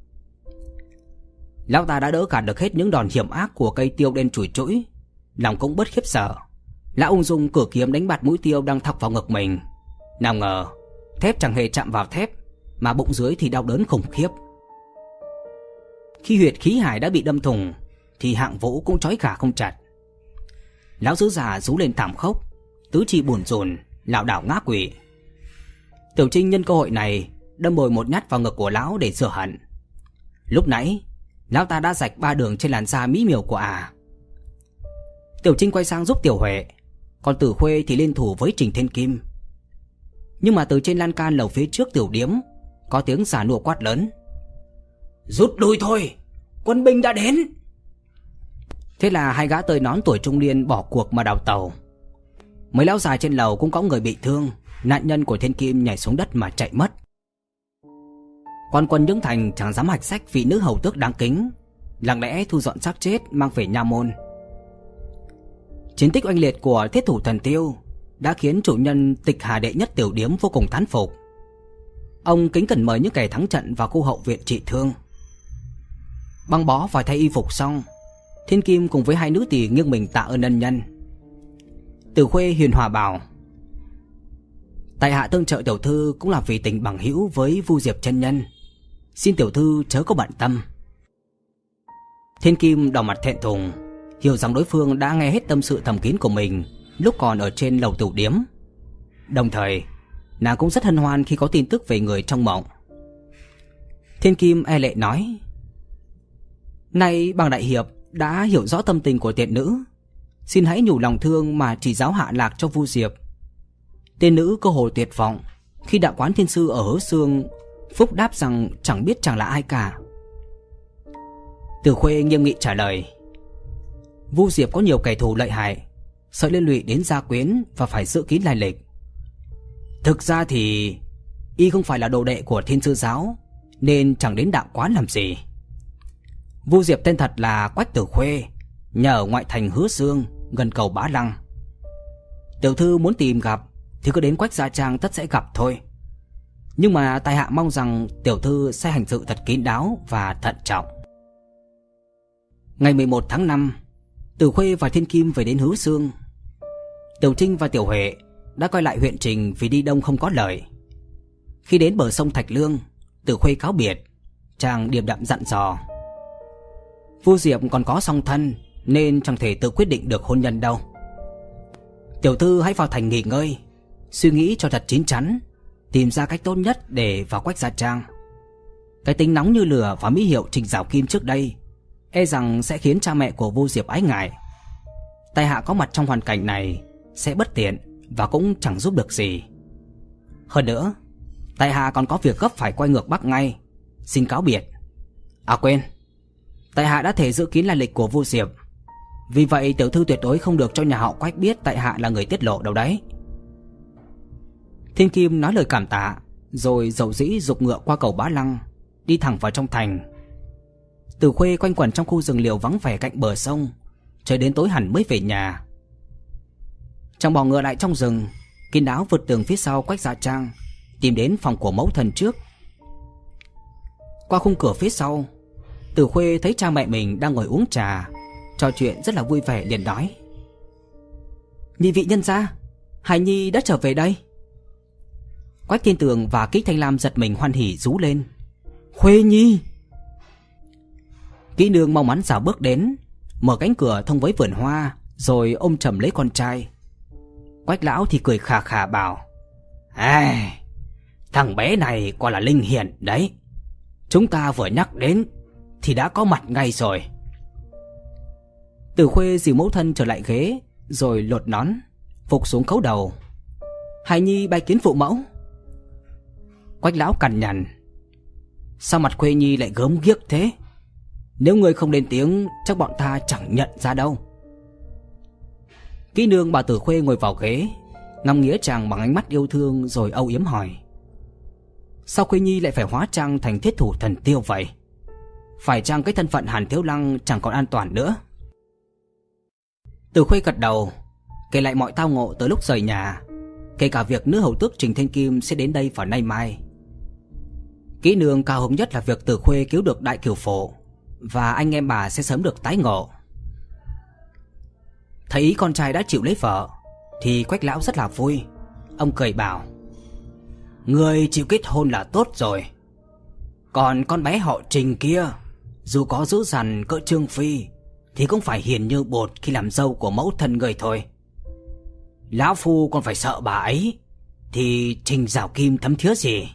Lão ta đã đỡ gạt được hết những đòn hiểm ác của cây tiêu đen chùi chũi, lòng cũng bớt khiếp sợ. Lão ung dung cử kiếm đánh bạt mũi tiêu đang thọc vào ngực mình. Nào ngờ thép chẳng hề chạm vào thép, mà bụng dưới thì đau đớn khủng khiếp. Khi huyệt khí hải đã bị đâm thủng thì hạng vũ cũng trói gà không chặt. Lão sứ giả rú lên thảm khốc, tứ chi bủn rủn, lảo đảo ngã quỵ. Tiểu Trinh nhân cơ hội này đâm bồi một nhát vào ngực của lão để rửa hận. Lúc nãy lão ta đã rạch ba đường trên làn da mỹ miều của ả. À. Tiểu Trinh quay sang giúp Tiểu Huệ, còn Tử Khuê thì lên thủ với Trình Thiên Kim. Nhưng mà từ trên lan can lầu phía trước tiểu điếm có tiếng già nua quát lớn: "Rút lui thôi, quân binh đã đến." Thế là hai gã tơi nón tuổi trung niên bỏ cuộc mà đào tàu. Mấy lão già trên lầu cũng có người bị thương, nạn nhân của Thiên Kim nhảy xuống đất mà chạy mất. Quan quân Nhưỡng Thành chẳng dám hạch sách vị nữ hầu tước đáng kính, lặng lẽ thu dọn xác chết mang về nha môn. Chiến tích oanh liệt của Thiết Thủ Thần Tiêu đã khiến chủ nhân Tịch Hà đệ nhất tiểu điếm vô cùng thán phục. Ông kính cẩn mời những kẻ thắng trận vào khu hậu viện trị thương. Băng bó và thay y phục xong, Thiên Kim cùng với hai nữ tỳ nghiêng mình tạ ơn ân nhân. Tử Khuê hiền hòa bảo: "Tại hạ tương trợ tiểu thư cũng là vì tình bằng hữu với Vu Diệp chân nhân, xin tiểu thư chớ có bận tâm." Thiên Kim đỏ mặt thẹn thùng, hiểu rằng đối phương đã nghe hết tâm sự thầm kín của mình lúc còn ở trên lầu tiểu điếm. Đồng thời nàng cũng rất hân hoan khi có tin tức về người trong mộng. Thiên Kim e lệ nói: "Nay bằng đại hiệp đã hiểu rõ tâm tình của tiện nữ, xin hãy nhủ lòng thương mà chỉ giáo hạ lạc cho Vu Diệp. Tên nữ cơ hồ tuyệt vọng khi đạo quán thiên sư ở Hứa Xương phúc đáp rằng chẳng biết chàng là ai cả." Tử Khuê nghiêm nghị trả lời: "Vu Diệp có nhiều kẻ thù lợi hại, sợ liên lụy đến gia quyến và phải giữ kín lai lịch. Thực ra thì y không phải là đồ đệ của thiên sư giáo, nên chẳng đến đạo quán làm gì. Vu Diệp tên thật là Quách Tử Khuê, nhà ở ngoại thành Hứa Xương, gần cầu Bá Lăng. Tiểu thư muốn tìm gặp thì cứ đến Quách gia trang tất sẽ gặp thôi. Nhưng mà tại hạ mong rằng tiểu thư sẽ hành sự thật kín đáo và thận trọng." Ngày mười một tháng năm, Tử Khuê và Thiên Kim về đến Hứa Xương. Tiểu Trinh và Tiểu Huệ đã quay lại huyện Trình vì đi đông không có lợi. Khi đến bờ sông Thạch Lương, Tử Khuê cáo biệt, chàng điềm đạm dặn dò: "Vu Diệp còn có song thân nên chẳng thể tự quyết định được hôn nhân đâu. Tiểu thư hãy vào thành nghỉ ngơi, suy nghĩ cho thật chín chắn, tìm ra cách tốt nhất để vào Quách gia trang. Cái tính nóng như lửa và mỹ hiệu Trình Giảo Kim trước đây e rằng sẽ khiến cha mẹ của Vu Diệp ái ngại. Tại hạ có mặt trong hoàn cảnh này sẽ bất tiện và cũng chẳng giúp được gì. Hơn nữa, tại hạ còn có việc gấp phải quay ngược Bắc ngay, xin cáo biệt. À quên, tại hạ đã thể giữ kín lai lịch của Vu Diệp, vì vậy tiểu thư tuyệt đối không được cho nhà họ Quách biết tại hạ là người tiết lộ đâu đấy." Thiên Kim nói lời cảm tạ, rồi dầu dĩ giục ngựa qua cầu Bá Lăng, đi thẳng vào trong thành. Từ Khuê quanh quẩn trong khu rừng liều vắng vẻ cạnh bờ sông, chờ đến tối hẳn mới về nhà. Chàng bỏ ngựa lại trong rừng, kín đáo vượt tường phía sau Quách Gia Trang, tìm đến phòng của mẫu thân trước. Qua khung cửa phía sau, Từ Khuê thấy cha mẹ mình đang ngồi uống trà, trò chuyện rất là vui vẻ, liền nói: "Nhị vị nhân gia, Hải Nhi đã trở về đây." Quách Thiên Tường và Kích Thanh Lam giật mình hoan hỉ rú lên: "Khuê Nhi!" Kỹ nương mau mắn dạo bước đến, mở cánh cửa thông với vườn hoa, rồi ôm chầm lấy con trai. Quách lão thì cười khà khà bảo: "À, thằng bé này quả là linh hiển đấy. Chúng ta vừa nhắc đến thì đã có mặt ngay rồi." Từ Khuê dìu mẫu thân trở lại ghế, rồi lột nón, phục xuống khấu đầu: "Hải Nhi bái kiến phụ mẫu." Quách lão cằn nhằn: "Sao mặt Khuê Nhi lại gớm ghiếc thế? Nếu ngươi không lên tiếng, chắc bọn ta chẳng nhận ra đâu." Kỹ nương bảo Từ Khuê ngồi vào ghế, ngắm nghía chàng bằng ánh mắt yêu thương, rồi âu yếm hỏi: "Sao Khuê Nhi lại phải hóa trang thành thiết thủ thần tiêu vậy? Phải chăng cái thân phận Hàn Thiếu Lăng chẳng còn an toàn nữa?" Từ Khuê gật đầu, kể lại mọi tao ngộ tới lúc rời nhà, kể cả việc nữ hầu tước Trình Thiên Kim sẽ đến đây vào nay mai. Kỹ nương cao hứng nhất là việc Từ Khuê cứu được Đại Kiều Phổ, và anh em bà sẽ sớm được tái ngộ. Thấy con trai đã chịu lấy vợ thì Quách lão rất là vui. Ông cười bảo: "Người chịu kết hôn là tốt rồi. Còn con bé họ Trình kia, dù có dữ dằn cỡ Trương Phi thì cũng phải hiền như bột khi làm dâu của mẫu thân người thôi. Lão phu còn phải sợ bà ấy, thì Trình Giảo Kim thấm thía gì."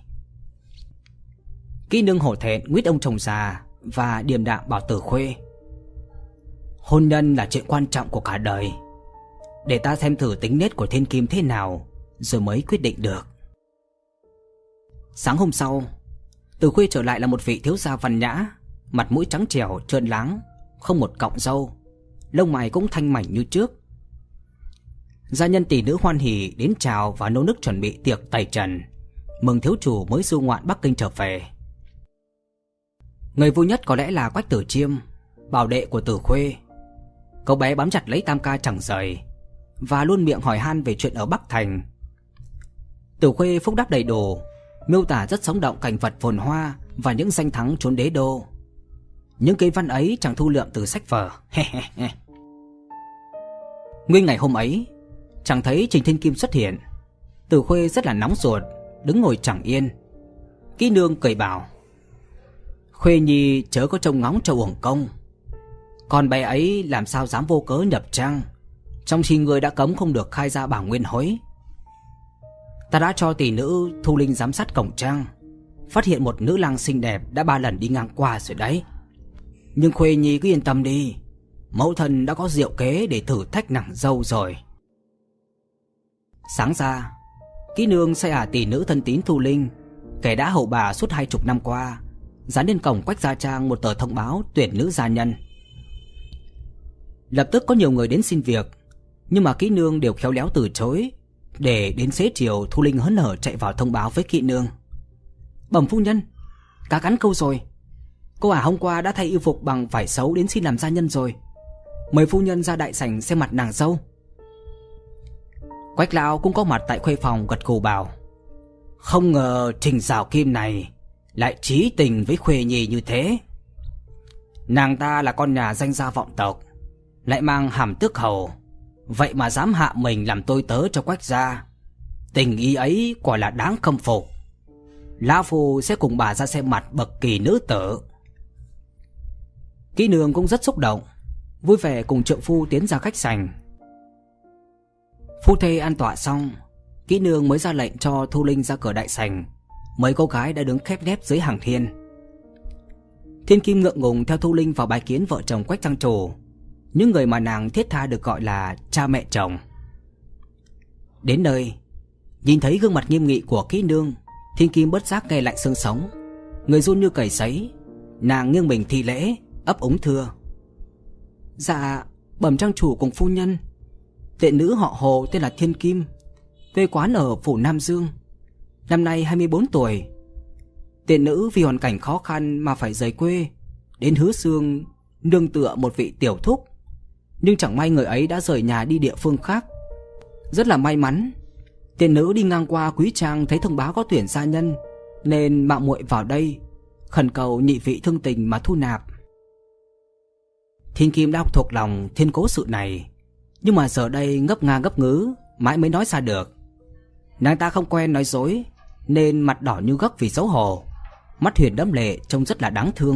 Kỹ nương hổ thẹn nguyết ông chồng già và điềm đạm bảo Từ Khuê: "Hôn nhân là chuyện quan trọng của cả đời. Để ta xem thử tính nết của Thiên Kim thế nào, rồi mới quyết định được." Sáng hôm sau, Từ Khuê trở lại là một vị thiếu gia văn nhã, mặt mũi trắng trẻo trơn láng, không một cọng râu, lông mày cũng thanh mảnh như trước. Gia nhân tỷ nữ hoan hỉ đến chào và nấu nức chuẩn bị tiệc tẩy trần, mừng thiếu chủ mới du ngoạn Bắc Kinh trở về. Người vui nhất có lẽ là Quách Tử Chiêm, bảo đệ của Từ Khuê. Cậu bé bám chặt lấy Tam ca chẳng rời, và luôn miệng hỏi han về chuyện ở Bắc Thành. Từ Khuê phúc đáp đầy đủ, miêu tả rất sống động cảnh vật phồn hoa và những danh thắng trốn đế đô. Những cây văn ấy chẳng thu lượm từ sách vở. Nguyên ngày hôm ấy, chẳng thấy Trình Thiên Kim xuất hiện. Từ Khuê rất là nóng ruột, đứng ngồi chẳng yên. Kỹ nương cười bảo: "Khuê Nhi chớ có trông ngóng cho uổng công. Con bé ấy làm sao dám vô cớ nhập trang, trong khi người đã cấm không được khai ra bảng nguyên hối. Ta đã cho tỷ nữ Thu Linh giám sát cổng trang, phát hiện một nữ lang xinh đẹp đã ba lần đi ngang qua rồi đấy. Nhưng Khuê Nhi cứ yên tâm đi, mẫu thân đã có diệu kế để thử thách nàng dâu rồi." Sáng ra, Kỹ nương sai ả tỷ nữ thân tín Thu Linh, kẻ đã hầu bà suốt hai chục năm qua, dán lên cổng Quách Gia Trang một tờ thông báo tuyển nữ gia nhân. Lập tức có nhiều người đến xin việc, nhưng mà Kỹ nương đều khéo léo từ chối. Để đến xế chiều, Thu Linh hớn hở chạy vào thông báo với Kỹ nương: "Bẩm phu nhân, cá cắn câu rồi. Cô ả hôm qua đã thay y phục bằng vải xấu đến xin làm gia nhân rồi. Mời phu nhân ra đại sảnh xem mặt nàng dâu." Quách lão cũng có mặt tại khuê phòng, gật gù bảo: "Không ngờ Trình Giảo Kim này lại chí tình với Khuê Nhi như thế. Nàng ta là con nhà danh gia vọng tộc, lại mang hàm tước hầu, vậy mà dám hạ mình làm tôi tớ cho Quách gia. Tình ý ấy quả là đáng khâm phục. Lão phu sẽ cùng bà ra xem mặt bậc kỳ nữ tử." Kỹ nương cũng rất xúc động, vui vẻ cùng trượng phu tiến ra khách sành. Phu thê an tọa xong, Kỹ nương mới ra lệnh cho Thu Linh ra cửa đại sảnh. Mấy cô gái đã đứng khép nép dưới hàng hiên. Thiên Kim ngượng ngùng theo Thu Linh vào bái kiến vợ chồng Quách trang chủ, những người mà nàng thiết tha được gọi là cha mẹ chồng. Đến nơi, nhìn thấy gương mặt nghiêm nghị của Kỹ nương, Thiên Kim bất giác nghe lạnh xương sống, người run như cầy sấy. Nàng nghiêng mình thi lễ, ấp úng thưa: "Dạ, bẩm trang chủ cùng phu nhân, tiện nữ họ Hồ tên là Thiên Kim, quê quán ở phủ Nam Dương. năm nay hai mươi bốn tuổi. Tiền nữ vì hoàn cảnh khó khăn mà phải rời quê đến Hứa Xương nương tựa một vị tiểu thúc. Nhưng chẳng may người ấy đã rời nhà đi địa phương khác. Rất là may mắn, tiền nữ đi ngang qua Quý Trang thấy thông báo có tuyển gia nhân, nên mạo muội vào đây khẩn cầu nhị vị thương tình mà thu nạp. Thiên Kim đã học thuộc lòng thiên cố sự này, nhưng mà giờ đây ngấp nga ngấp ngứ mãi mới nói ra được. Nàng ta không quen nói dối nên mặt đỏ như gấc vì xấu hổ, mắt huyền đẫm lệ trông rất là đáng thương.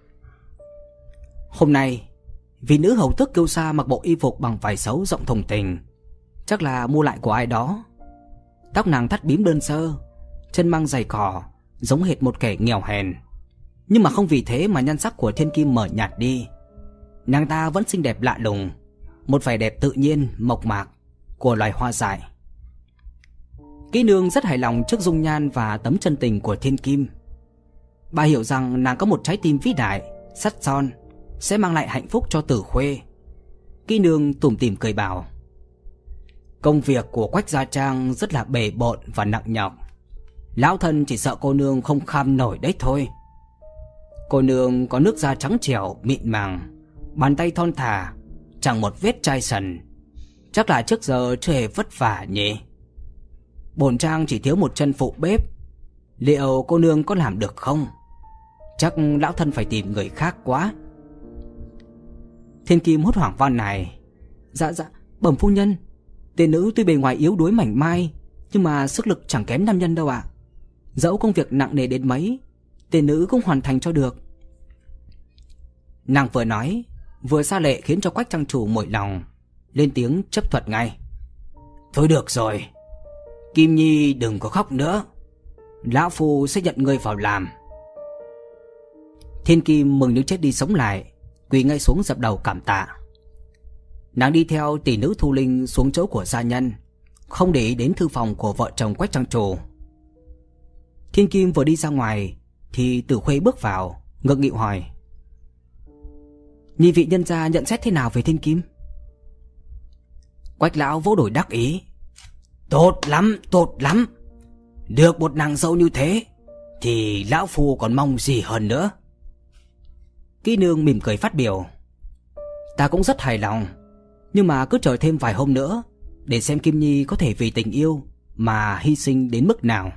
Hôm nay vị nữ hầu tước Kiêu Sa mặc bộ y phục bằng vải xấu rộng thùng thình, chắc là mua lại của ai đó. Tóc nàng thắt bím đơn sơ, chân mang giày cỏ, giống hệt một kẻ nghèo hèn. Nhưng mà không vì thế mà nhan sắc của Thiên Kim mờ nhạt đi. Nàng ta vẫn xinh đẹp lạ lùng, một vẻ đẹp tự nhiên mộc mạc của loài hoa dại. Kỹ nương rất hài lòng trước dung nhan và tấm chân tình của Thiên Kim. Bà hiểu rằng nàng có một trái tim vĩ đại, sắt son, sẽ mang lại hạnh phúc cho Tử Khuê. Kỹ nương tủm tỉm cười bảo: công việc của Quách gia trang rất là bề bộn và nặng nhọc. Lão thân chỉ sợ cô nương không kham nổi đấy thôi. Cô nương có nước da trắng trẻo mịn màng, bàn tay thon thả, chẳng một vết chai sần. Chắc là trước giờ chưa hề vất vả nhỉ. Bổn trang chỉ thiếu một chân phụ bếp, liệu cô nương có làm được không? Chắc lão thân phải tìm người khác quá. Thiên Kim hốt hoảng van nài: Dạ dạ bẩm phu nhân, tiền nữ tuy bề ngoài yếu đuối mảnh mai, nhưng mà sức lực chẳng kém nam nhân đâu ạ. Dẫu công việc nặng nề đến mấy, tiền nữ cũng hoàn thành cho được. Nàng vừa nói vừa xa lệ khiến cho Quách trang chủ mỏi lòng, lên tiếng chấp thuận ngay: thôi được rồi, Kim Nhi đừng có khóc nữa, lão phu sẽ nhận ngươi vào làm. Thiên Kim mừng như chết đi sống lại, quỳ ngay xuống dập đầu cảm tạ. Nàng đi theo tỷ nữ Thu Linh xuống chỗ của gia nhân, không để ý đến thư phòng của vợ chồng Quách trang chủ. Thiên Kim vừa đi ra ngoài thì Tử Khuê bước vào, ngượng nghịu hỏi: nhị vị nhân gia nhận xét thế nào về Thiên Kim? Quách lão vỗ đùi đắc ý: tốt lắm, tốt lắm. Được một nàng dâu như thế thì lão phu còn mong gì hơn nữa. Kỹ nương mỉm cười phát biểu: ta cũng rất hài lòng, nhưng mà cứ chờ thêm vài hôm nữa để xem Kim Nhi có thể vì tình yêu mà hy sinh đến mức nào.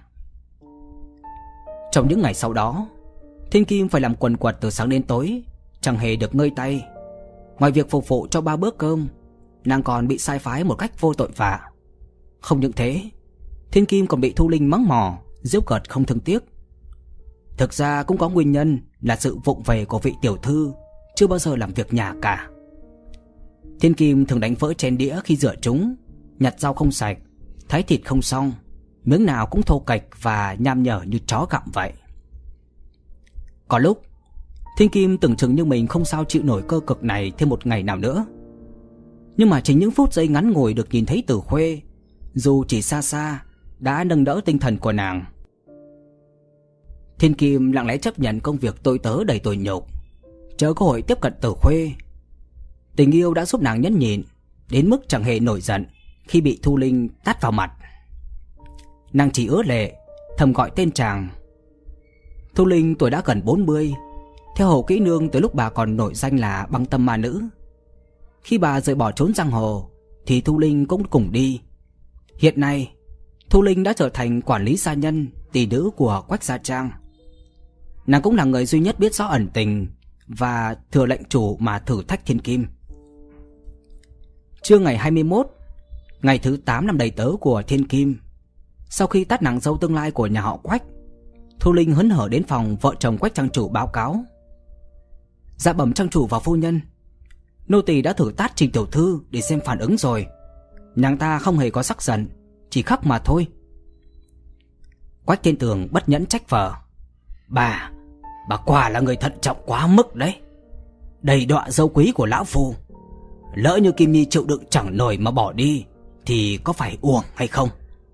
Trong những ngày sau đó, Thiên Kim phải làm quần quật từ sáng đến tối, chẳng hề được ngơi tay. Ngoài việc phục vụ cho ba bữa cơm, nàng còn bị sai phái một cách vô tội vạ. Không những thế, Thiên Kim còn bị Thu Linh mắng mỏ, giễu cợt không thương tiếc. Thực ra cũng có nguyên nhân là sự vụng về của vị tiểu thư chưa bao giờ làm việc nhà cả. Thiên Kim thường đánh vỡ chén đĩa khi rửa chúng, nhặt rau không sạch, thái thịt không xong, miếng nào cũng thô kệch và nham nhở như chó gặm vậy. Có lúc Thiên Kim tưởng chừng như mình không sao chịu nổi cơ cực này thêm một ngày nào nữa. Nhưng mà chính những phút giây ngắn ngủi được nhìn thấy Tử Khuê, dù chỉ xa xa, đã nâng đỡ tinh thần của nàng. Thiên Kim lặng lẽ chấp nhận công việc tôi tớ đầy tủi nhục, chờ cơ hội tiếp cận Tử Khuê. Tình yêu đã giúp nàng nhẫn nhịn đến mức chẳng hề nổi giận khi bị Thu Linh tát vào mặt. Nàng chỉ ứa lệ thầm gọi tên chàng. Thu Linh tuổi đã gần bốn mươi, theo Hồ Kỹ Nương từ lúc bà còn nổi danh là băng tâm ma nữ. Khi bà rời bỏ trốn giang hồ thì Thu Linh cũng cùng đi. Hiện nay Thu Linh đã trở thành quản lý gia nhân, tỷ nữ của Quách gia trang. Nàng cũng là người duy nhất biết rõ ẩn tình và thừa lệnh chủ mà thử thách Thiên Kim. Trưa ngày hai mươi mốt, ngày thứ tám năm đầy tớ của Thiên Kim, sau khi tát nàng dâu tương lai của nhà họ Quách, Thu Linh hớn hở đến phòng vợ chồng Quách trang chủ báo cáo: dạ bẩm trang chủ và phu nhân, nô tỳ đã thử tát Trình tiểu thư để xem phản ứng rồi. Nàng ta không hề có sắc giận, chỉ khóc mà thôi. Quách Thiên Tường bất nhẫn trách vợ: Bà, bà quả là người thận trọng quá mức đấy. Đầy đọa dâu quý của lão phu, lỡ như Kim Nhi chịu đựng chẳng nổi mà bỏ đi thì có phải uổng hay không?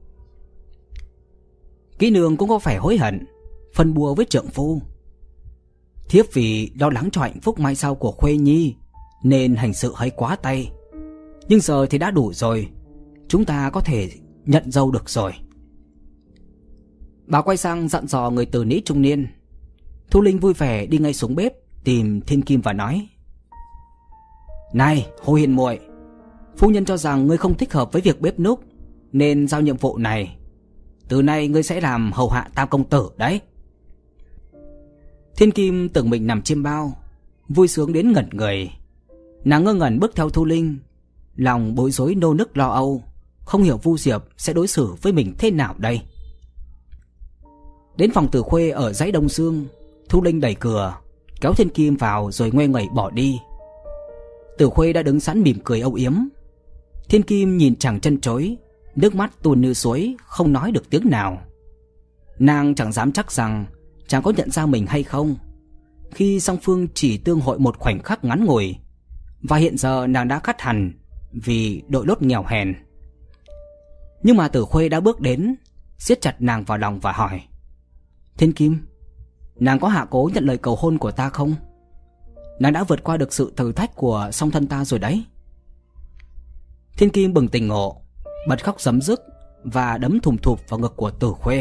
Kỹ nương cũng có phải hối hận phân bua với trượng phu. Thiếp vì lo lắng cho hạnh phúc mai sau của Khuê Nhi nên hành sự hơi quá tay. Nhưng giờ thì đã đủ rồi, chúng ta có thể nhận dâu được rồi. Bà quay sang dặn dò người từ ní trung niên. Thu Linh vui vẻ đi ngay xuống bếp tìm Thiên Kim và nói: "Này, Hồ Hiền muội, phu nhân cho rằng ngươi không thích hợp với việc bếp núc, nên giao nhiệm vụ này. Từ nay ngươi sẽ làm hầu hạ Tam công tử đấy." Thiên Kim tưởng mình nằm chiêm bao, vui sướng đến ngẩn người. Nàng ngơ ngẩn bước theo Thu Linh, lòng bối rối nô nức lo âu, không hiểu Vu Diệp sẽ đối xử với mình thế nào đây. Đến phòng Tử Khuê ở dãy Đông Dương, Thu Linh đẩy cửa, kéo Thiên Kim vào rồi ngoe nguẩy bỏ đi. Tử Khuê đã đứng sẵn mỉm cười âu yếm. Thiên Kim nhìn chàng chân chối, nước mắt tuôn như suối, không nói được tiếng nào. Nàng chẳng dám chắc rằng chàng có nhận ra mình hay không, khi song phương chỉ tương hội một khoảnh khắc ngắn ngủi, và hiện giờ nàng đã khắt hẳn vì đội lốt nghèo hèn. Nhưng mà Tử Khuê đã bước đến, siết chặt nàng vào lòng và hỏi: "Thiên Kim, nàng có hạ cố nhận lời cầu hôn của ta không? Nàng đã vượt qua được sự thử thách của song thân ta rồi đấy." Thiên Kim bừng tỉnh ngộ, bật khóc rấm rứt và đấm thùm thụp vào ngực của Tử Khuê.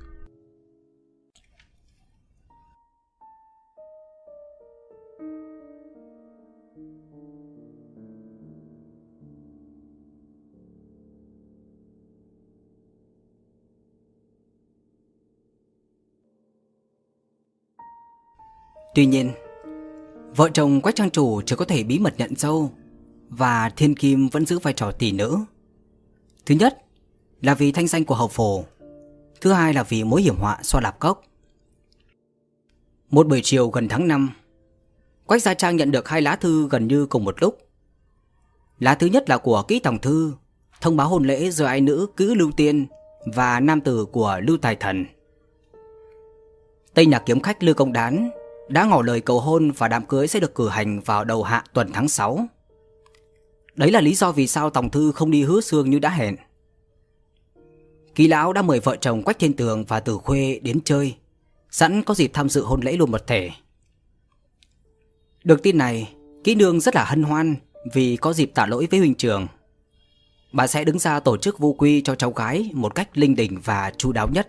Tuy nhiên, vợ chồng Quách trang chủ chỉ có thể bí mật nhận dâu, và Thiên Kim vẫn giữ vai trò tỷ nữ. Thứ nhất là vì thanh danh của hầu phủ, thứ hai là vì mối hiểm họa Xoa Lạp Cốc. Một buổi chiều gần tháng năm, Quách Gia Trang nhận được hai lá thư gần như cùng một lúc. Lá thứ nhất là của Kỹ Tòng Thư, thông báo hôn lễ giữa ai nữ Cữ Lưu Tiên và nam tử của Lưu Tài Thần. Tây Nhạc kiếm khách Lưu Công Đán đã ngỏ lời cầu hôn và đám cưới sẽ được cử hành vào đầu hạ tuần tháng sáu. Đấy là lý do vì sao Tòng Thư không đi Hứa Xương như đã hẹn. Ký lão đã mời vợ chồng Quách Thiên Tường và Tử Khuê đến chơi, sẵn có dịp tham dự hôn lễ luôn một thể. Được tin này, Kỹ nương rất là hân hoan vì có dịp tạ lỗi với huynh trưởng. Bà sẽ đứng ra tổ chức vu quy cho cháu gái một cách linh đình và chu đáo nhất.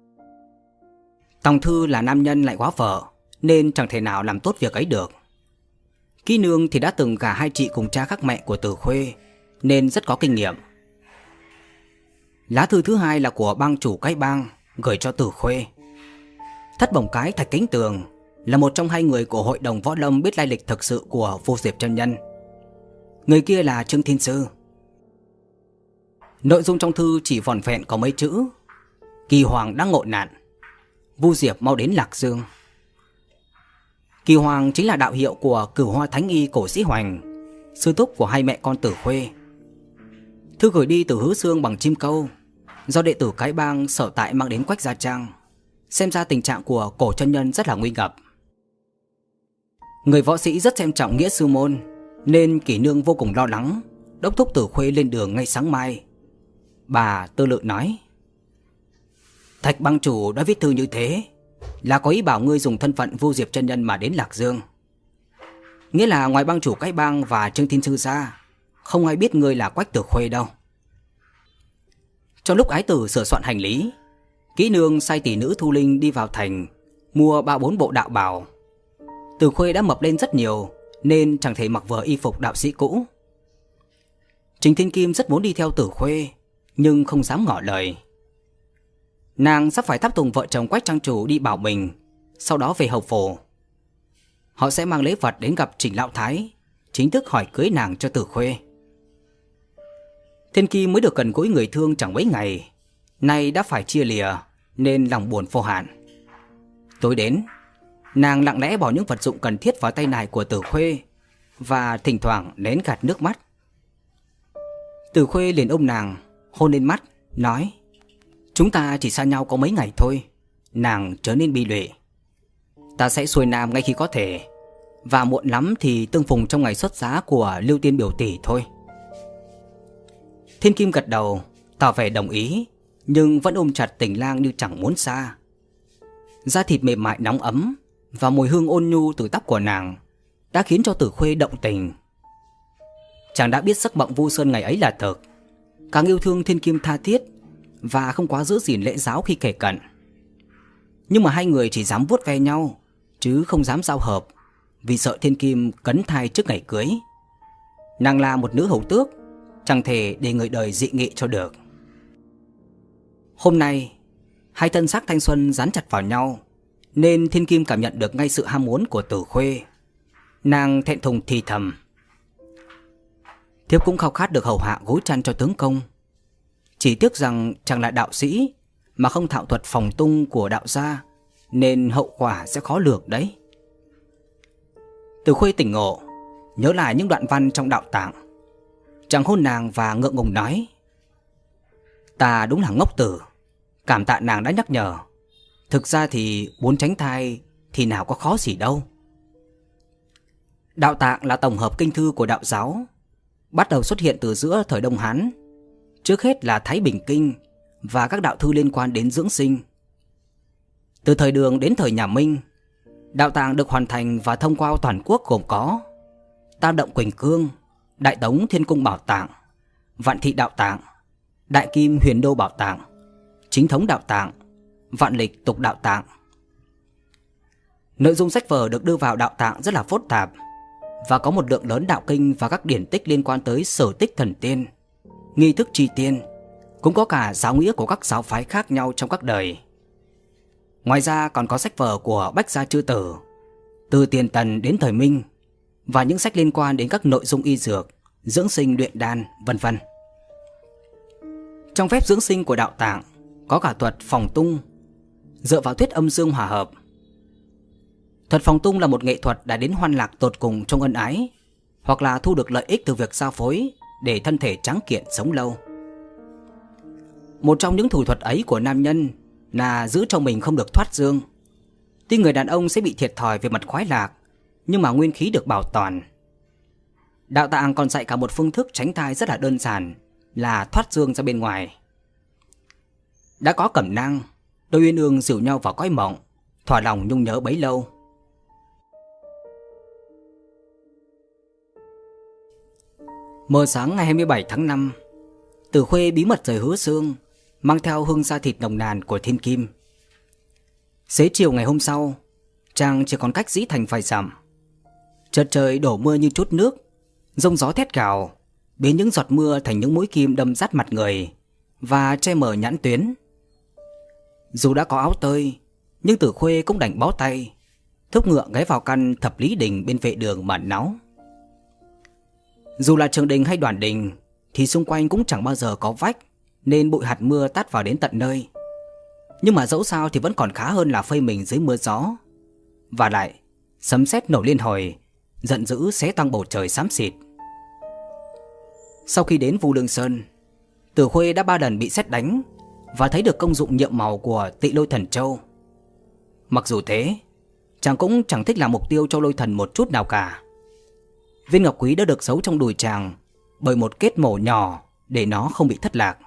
Tòng Thư là nam nhân lại quá vợ, nên chẳng thể nào làm tốt việc ấy được. Kỹ nương thì đã từng gả hai chị cùng cha khác mẹ của Tử Khuê, nên rất có kinh nghiệm. Lá thư thứ hai là của bang chủ cái bang gửi cho Tử Khuê. Thất bổng cái Thạch Kính Tường là một trong hai người của hội đồng võ lâm biết lai lịch thực sự của Vô Diệp chân nhân. Người kia là Trương Thiên Sư. Nội dung trong thư chỉ vỏn vẹn có mấy chữ: Kỳ Hoàng đang ngộ nạn, Vu Diệp mau đến Lạc Dương. Kỳ Hoàng chính là đạo hiệu của Cửu Hoa Thánh Y Cổ Sĩ Hoành, sư thúc của hai mẹ con Tử Khuê. Thư gửi đi từ Hứa Xương bằng chim câu, do đệ tử cái bang sở tại mang đến Quách Gia Trang. Xem ra tình trạng của cổ chân nhân rất là nguy ngập. Người võ sĩ rất xem trọng nghĩa sư môn, nên Kỷ nương vô cùng lo lắng, đốc thúc Tử Khuê lên đường ngay sáng mai. Bà tư lự nói: Thạch bang chủ đã viết thư như thế là có ý bảo ngươi dùng thân phận Vu Diệp chân nhân mà đến Lạc Dương. Nghĩa là ngoài bang chủ cái bang và Trương Thiên Sư ra, không ai biết ngươi là Quách Tử Khuê đâu. Trong lúc ái tử sửa soạn hành lý, Kỹ nương sai tỷ nữ Thu Linh đi vào thành mua ba bốn bộ đạo bào. Tử Khuê đã mập lên rất nhiều, nên chẳng thể mặc vừa y phục đạo sĩ cũ. Trình Thiên Kim rất muốn đi theo Tử Khuê, nhưng không dám ngỏ lời. Nàng sắp phải tháp tùng vợ chồng Quách trang chủ đi Bảo Bình, sau đó về hầu phủ. Họ sẽ mang lễ vật đến gặp Trình Lão Thái, chính thức hỏi cưới nàng cho Tử Khuê. Thiên Kim mới được gần gũi người thương chẳng mấy ngày, nay đã phải chia lìa, nên lòng buồn vô hạn. Tối đến, nàng lặng lẽ bỏ những vật dụng cần thiết vào tay nải của Tử Khuê, và thỉnh thoảng nén gạt nước mắt. Tử Khuê liền ôm nàng, hôn lên mắt, nói: Chúng ta chỉ xa nhau có mấy ngày thôi, nàng trở nên bi lụy. Ta sẽ xuôi nam ngay khi có thể, và muộn lắm thì tương phùng trong ngày xuất giá của Lưu Tiên biểu tỷ thôi. Thiên Kim gật đầu, tỏ vẻ đồng ý, nhưng vẫn ôm chặt Tình Lang như chẳng muốn xa. Da thịt mềm mại nóng ấm và mùi hương ôn nhu từ tóc của nàng đã khiến cho Tử Khuê động tình. Chàng đã biết giấc mộng Vu Sơn ngày ấy là thật, càng yêu thương Thiên Kim tha thiết và không quá giữ gìn lễ giáo khi kể cận. Nhưng mà hai người chỉ dám vuốt ve nhau, chứ không dám giao hợp, vì sợ thiên kim cấn thai trước ngày cưới. Nàng là một nữ hầu tước, chẳng thể để người đời dị nghị cho được. Hôm nay, hai thân xác thanh xuân dán chặt vào nhau, nên thiên kim cảm nhận được ngay sự ham muốn của Tử Khuê. Nàng thẹn thùng thì thầm: thiếp cũng khao khát được hầu hạ gối chăn cho tướng công. Chỉ tiếc rằng chàng là đạo sĩ mà không thạo thuật phòng tung của đạo gia, nên hậu quả sẽ khó lường đấy. Tử Khuê tỉnh ngộ, nhớ lại những đoạn văn trong đạo tạng. Chàng hôn nàng và ngượng ngùng nói: ta đúng là ngốc tử, cảm tạ nàng đã nhắc nhở. Thực ra thì muốn tránh thai thì nào có khó gì đâu. Đạo tạng là tổng hợp kinh thư của đạo giáo, bắt đầu xuất hiện từ giữa thời Đông Hán. Trước hết là Thái Bình Kinh và các đạo thư liên quan đến dưỡng sinh. Từ thời Đường đến thời nhà Minh, đạo tạng được hoàn thành và thông qua toàn quốc, gồm có Tam Động Quỳnh Cương, Đại Tống Thiên Cung Bảo Tạng, Vạn Thị Đạo Tạng, Đại Kim Huyền Đô Bảo Tạng, Chính Thống Đạo Tạng, Vạn Lịch Tục Đạo Tạng. Nội dung sách vở được đưa vào đạo tạng rất là phức tạp, và có một lượng lớn đạo kinh và các điển tích liên quan tới sở tích thần tiên, nghi thức tri tiên, cũng có cả giáo nghĩa của các giáo phái khác nhau trong các đời. Ngoài ra còn có sách vở của Bách Gia Chư Tử, từ tiền Tần đến thời Minh, và những sách liên quan đến các nội dung y dược, dưỡng sinh, luyện đan, vân vân. Trong phép dưỡng sinh của đạo tạng có cả thuật phòng tung, dựa vào thuyết âm dương hòa hợp. Thuật phòng tung là một nghệ thuật đã đến hoan lạc tột cùng trong ân ái, hoặc là thu được lợi ích từ việc giao phối để thân thể tráng kiện sống lâu. Một trong những thủ thuật ấy của nam nhân là giữ cho mình không được thoát dương. Tuy người đàn ông sẽ bị thiệt thòi về mặt khoái lạc, nhưng mà nguyên khí được bảo toàn. Đạo tạng còn dạy cả một phương thức tránh thai rất là đơn giản, là thoát dương ra bên ngoài. Đã có cẩm nang, đôi uyên ương dìu nhau vào cõi mộng, thỏa lòng nhung nhớ bấy lâu. Mờ sáng ngày hai mươi bảy tháng năm, Tử Khuê bí mật rời Hứa Xương, mang theo hương da thịt nồng nàn của thiên kim. Xế chiều ngày hôm sau, chàng chỉ còn cách Dĩ Thành vài dặm. Chợt trời đổ mưa như trút nước, giông gió thét gào, biến những giọt mưa thành những mũi kim đâm rát mặt người và che mờ nhãn tuyến. Dù đã có áo tơi, nhưng Tử Khuê cũng đành bó tay, thúc ngựa ghé vào căn Thập Lý Đình bên vệ đường mà náu. Dù là trường đình hay đoàn đình thì xung quanh cũng chẳng bao giờ có vách, nên bụi hạt mưa tát vào đến tận nơi. Nhưng mà dẫu sao thì vẫn còn khá hơn là phơi mình dưới mưa gió. Và lại, sấm sét nổ liên hồi, giận dữ xé toang bầu trời xám xịt. Sau khi đến Vu Lương Sơn, Tử Khuê đã ba lần bị sét đánh và thấy được công dụng nhiệm màu của Tị Lôi Thần Châu. Mặc dù thế, chàng cũng chẳng thích làm mục tiêu cho lôi thần một chút nào cả. Viên ngọc quý đã được giấu trong đùi chàng bởi một kết mổ nhỏ để nó không bị thất lạc.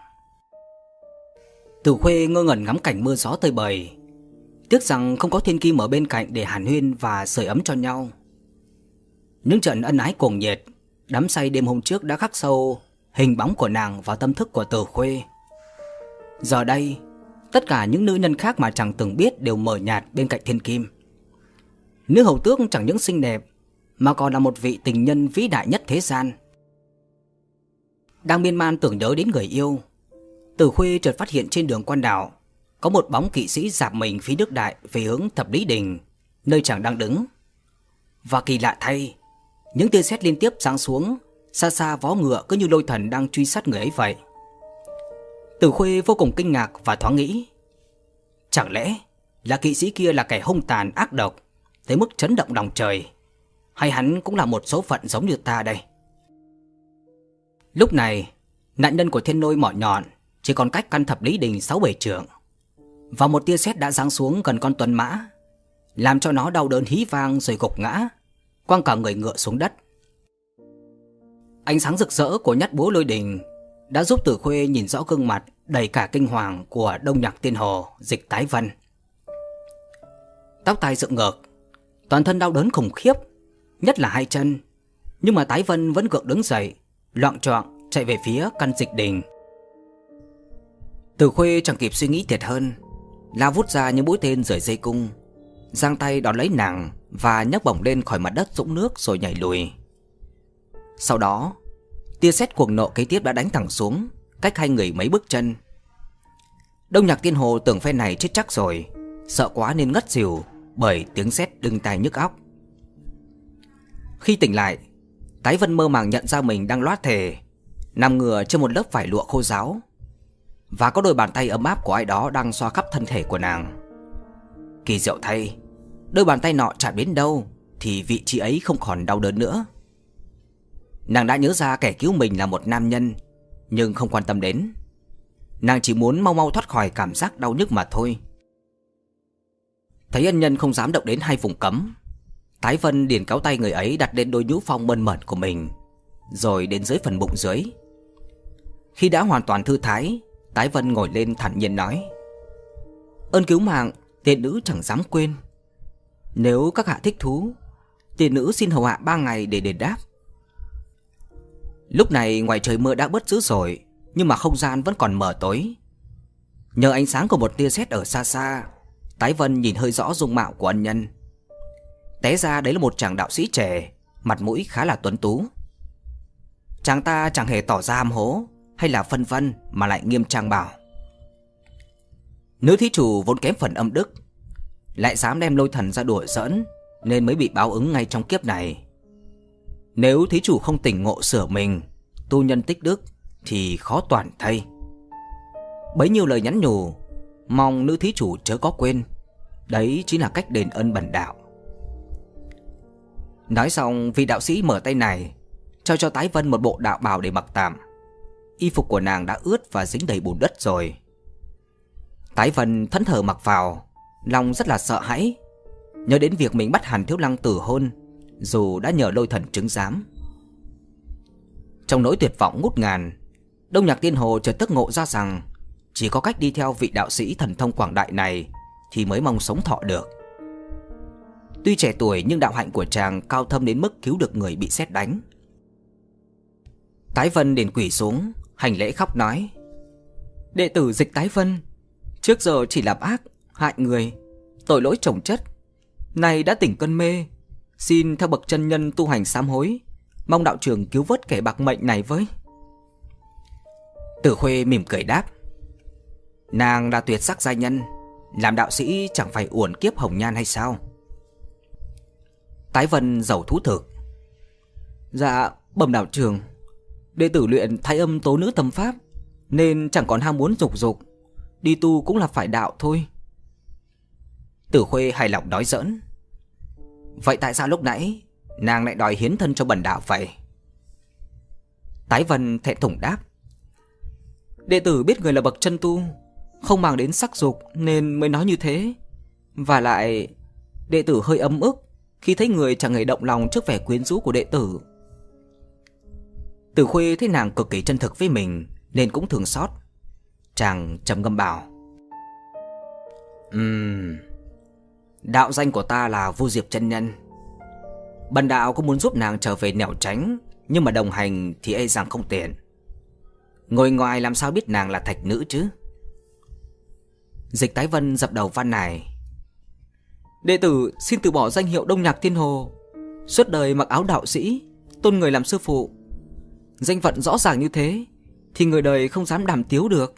Tử Khuê ngơ ngẩn ngắm cảnh mưa gió tơi bời, tiếc rằng không có thiên kim ở bên cạnh để hàn huyên và sưởi ấm cho nhau. Những trận ân ái cuồng nhiệt, đắm say đêm hôm trước đã khắc sâu hình bóng của nàng vào tâm thức của Tử Khuê. Giờ đây, tất cả những nữ nhân khác mà chàng từng biết đều mờ nhạt bên cạnh thiên kim. Nữ hầu tước chẳng những xinh đẹp mà còn là một vị tình nhân vĩ đại nhất thế gian. Đang miên man tưởng nhớ đến người yêu, Tử Khuê chợt phát hiện trên đường quan đảo có một bóng kỵ sĩ dạp mình phía nước đại về hướng Thập Lý Đình, nơi chàng đang đứng. Và kỳ lạ thay, những tia sét liên tiếp giáng xuống, xa xa vó ngựa cứ như lôi thần đang truy sát người ấy vậy. Tử Khuê vô cùng kinh ngạc và thoáng nghĩ, chẳng lẽ là kỵ sĩ kia là kẻ hung tàn ác độc tới mức chấn động lòng trời, hay hắn cũng là một số phận giống như ta đây? Lúc này, nạn nhân của thiên lôi mỏ nhọn chỉ còn cách căn Thập Lý Đình sáu bảy trượng, và một tia sét đã giáng xuống gần con tuấn mã, làm cho nó đau đớn hí vang rồi gục ngã, quăng cả người ngựa xuống đất. Ánh sáng rực rỡ của nhát búa lôi đình đã giúp Tử Khuê nhìn rõ gương mặt đầy cả kinh hoàng của Đông Nhạc Tiên Hồ Dịch Tái Vân. Tóc tai dựng ngược, toàn thân đau đớn khủng khiếp, nhất là hai chân, nhưng mà Tái Vân vẫn gượng đứng dậy, loạng choạng chạy về phía căn Dịch Đình. Tử Khuê chẳng kịp suy nghĩ thiệt hơn, lao vút ra những mũi tên rời dây cung, giang tay đón lấy nàng và nhấc bổng lên khỏi mặt đất dũng nước rồi nhảy lùi. Sau đó, tia sét cuồng nộ kế tiếp đã đánh thẳng xuống, cách hai người mấy bước chân. Đông Nhạc Tiên Hồ tưởng phe này chết chắc rồi, sợ quá nên ngất xỉu bởi tiếng sét đinh tai nhức óc. Khi tỉnh lại, Tái Vân mơ màng nhận ra mình đang loát thể, nằm ngửa trên một lớp vải lụa khô ráo, và có đôi bàn tay ấm áp của ai đó đang xoa khắp thân thể của nàng. Kỳ diệu thay, đôi bàn tay nọ chạm đến đâu thì vị trí ấy không còn đau đớn nữa. Nàng đã nhớ ra kẻ cứu mình là một nam nhân, nhưng không quan tâm đến. Nàng chỉ muốn mau mau thoát khỏi cảm giác đau nhức mà thôi. Thấy ân nhân không dám động đến hai vùng cấm, Tái Vân liền kéo tay người ấy đặt lên đôi nhũ phong mơn mởn của mình, rồi đến dưới phần bụng dưới. Khi đã hoàn toàn thư thái, Tái Vân ngồi lên thản nhiên nói: "Ơn cứu mạng, tiền nữ chẳng dám quên. Nếu các hạ thích thú, tiền nữ xin hầu hạ ba ngày để đền đáp." Lúc này ngoài trời mưa đã bớt dữ rồi, nhưng mà không gian vẫn còn mờ tối. Nhờ ánh sáng của một tia sét ở xa xa, Tái Vân nhìn hơi rõ dung mạo của ân nhân. Té ra đấy là một chàng đạo sĩ trẻ, mặt mũi khá là tuấn tú. Chàng ta chẳng hề tỏ ra hăm hố hay là phân vân, mà lại nghiêm trang bảo: "Nữ thí chủ vốn kém phần âm đức, lại dám đem lôi thần ra đùa giỡn, nên mới bị báo ứng ngay trong kiếp này. Nếu thí chủ không tỉnh ngộ sửa mình, tu nhân tích đức, thì khó toàn thay." Bấy nhiêu lời nhắn nhủ, mong nữ thí chủ chớ có quên. Đấy chính là cách đền ơn bần đạo. Nói xong, vị đạo sĩ mở tay này, trao cho Tái Vân một bộ đạo bào để mặc tạm. Y phục của nàng đã ướt và dính đầy bùn đất rồi. Tái Vân thẫn thờ mặc vào, lòng rất là sợ hãi, nhớ đến việc mình bắt Hàn Thiếu Lăng tử hôn, dù đã nhờ lôi thần chứng giám. Trong nỗi tuyệt vọng ngút ngàn, Đông Nhạc Tiên Hồ chợt tức ngộ ra rằng chỉ có cách đi theo vị đạo sĩ thần thông quảng đại này thì mới mong sống thọ được. Tuy trẻ tuổi nhưng đạo hạnh của chàng cao thâm đến mức cứu được người bị sét đánh. Tái Vân liền quỳ xuống, hành lễ khóc nói: "Đệ tử Dịch Tái Vân, trước giờ chỉ làm ác, hại người, tội lỗi chồng chất. Nay đã tỉnh cơn mê, xin theo bậc chân nhân tu hành sám hối, mong đạo trưởng cứu vớt kẻ bạc mệnh này với." Tử Khuê mỉm cười đáp: "Nàng là tuyệt sắc giai nhân, làm đạo sĩ chẳng phải uổng kiếp hồng nhan hay sao?" Tái Vân giàu thú thực: "Dạ, bẩm đạo trưởng, đệ tử luyện thái âm tố nữ tâm pháp, nên chẳng còn ham muốn dục dục, đi tu cũng là phải đạo thôi." Tử Khuê hài lòng nói giỡn: "Vậy tại sao lúc nãy nàng lại đòi hiến thân cho bần đạo vậy?" Tái Vân thẹn thùng đáp: "Đệ tử biết người là bậc chân tu, không màng đến sắc dục nên mới nói như thế. Và lại đệ tử hơi ấm ức khi thấy người chẳng hề động lòng trước vẻ quyến rũ của đệ tử." Tử Khuê thấy nàng cực kỳ chân thực với mình nên cũng thương xót. Chàng trầm ngâm bảo: Ừm, đạo danh của ta là Vu Diệp chân nhân. Bần đạo cũng muốn giúp nàng trở về nẻo tránh, nhưng mà đồng hành thì e rằng không tiện. Ngồi ngoài làm sao biết nàng là thạch nữ chứ?" Dịch Tái Vân dập đầu van nài: "Đệ tử xin từ bỏ danh hiệu Đông Nhạc Tiên Hồ, suốt đời mặc áo đạo sĩ, tôn người làm sư phụ. Danh phận rõ ràng như thế thì người đời không dám đàm tiếu được."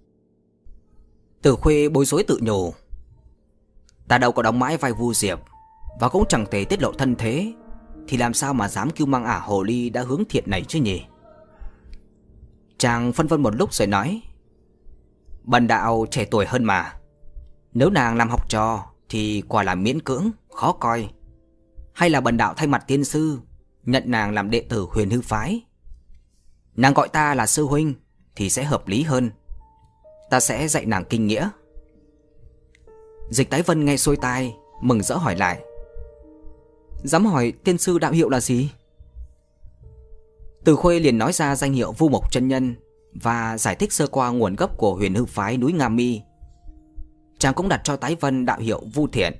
Tử Khuê bối rối tự nhủ: "Ta đâu có đóng mãi vai Vu Diệp, và cũng chẳng thể tiết lộ thân thế, thì làm sao mà dám kêu mang ả hồ ly đã hướng thiện này chứ nhỉ?" Chàng phân vân một lúc rồi nói: "Bần đạo trẻ tuổi hơn mà, nếu nàng làm học trò thì quả là miễn cưỡng, khó coi. Hay là bần đạo thay mặt tiên sư nhận nàng làm đệ tử Huyền Hư phái. Nàng gọi ta là sư huynh thì sẽ hợp lý hơn. Ta sẽ dạy nàng kinh nghĩa." Dịch Tái Vân nghe xuôi tai, mừng rỡ hỏi lại: "Dám hỏi tiên sư đạo hiệu là gì?" Từ Khuê liền nói ra danh hiệu Vu Mộc chân nhân và giải thích sơ qua nguồn gốc của Huyền Hư phái núi Nga Mi. Chàng cũng đặt cho Tái Vân đạo hiệu Vu Thiện.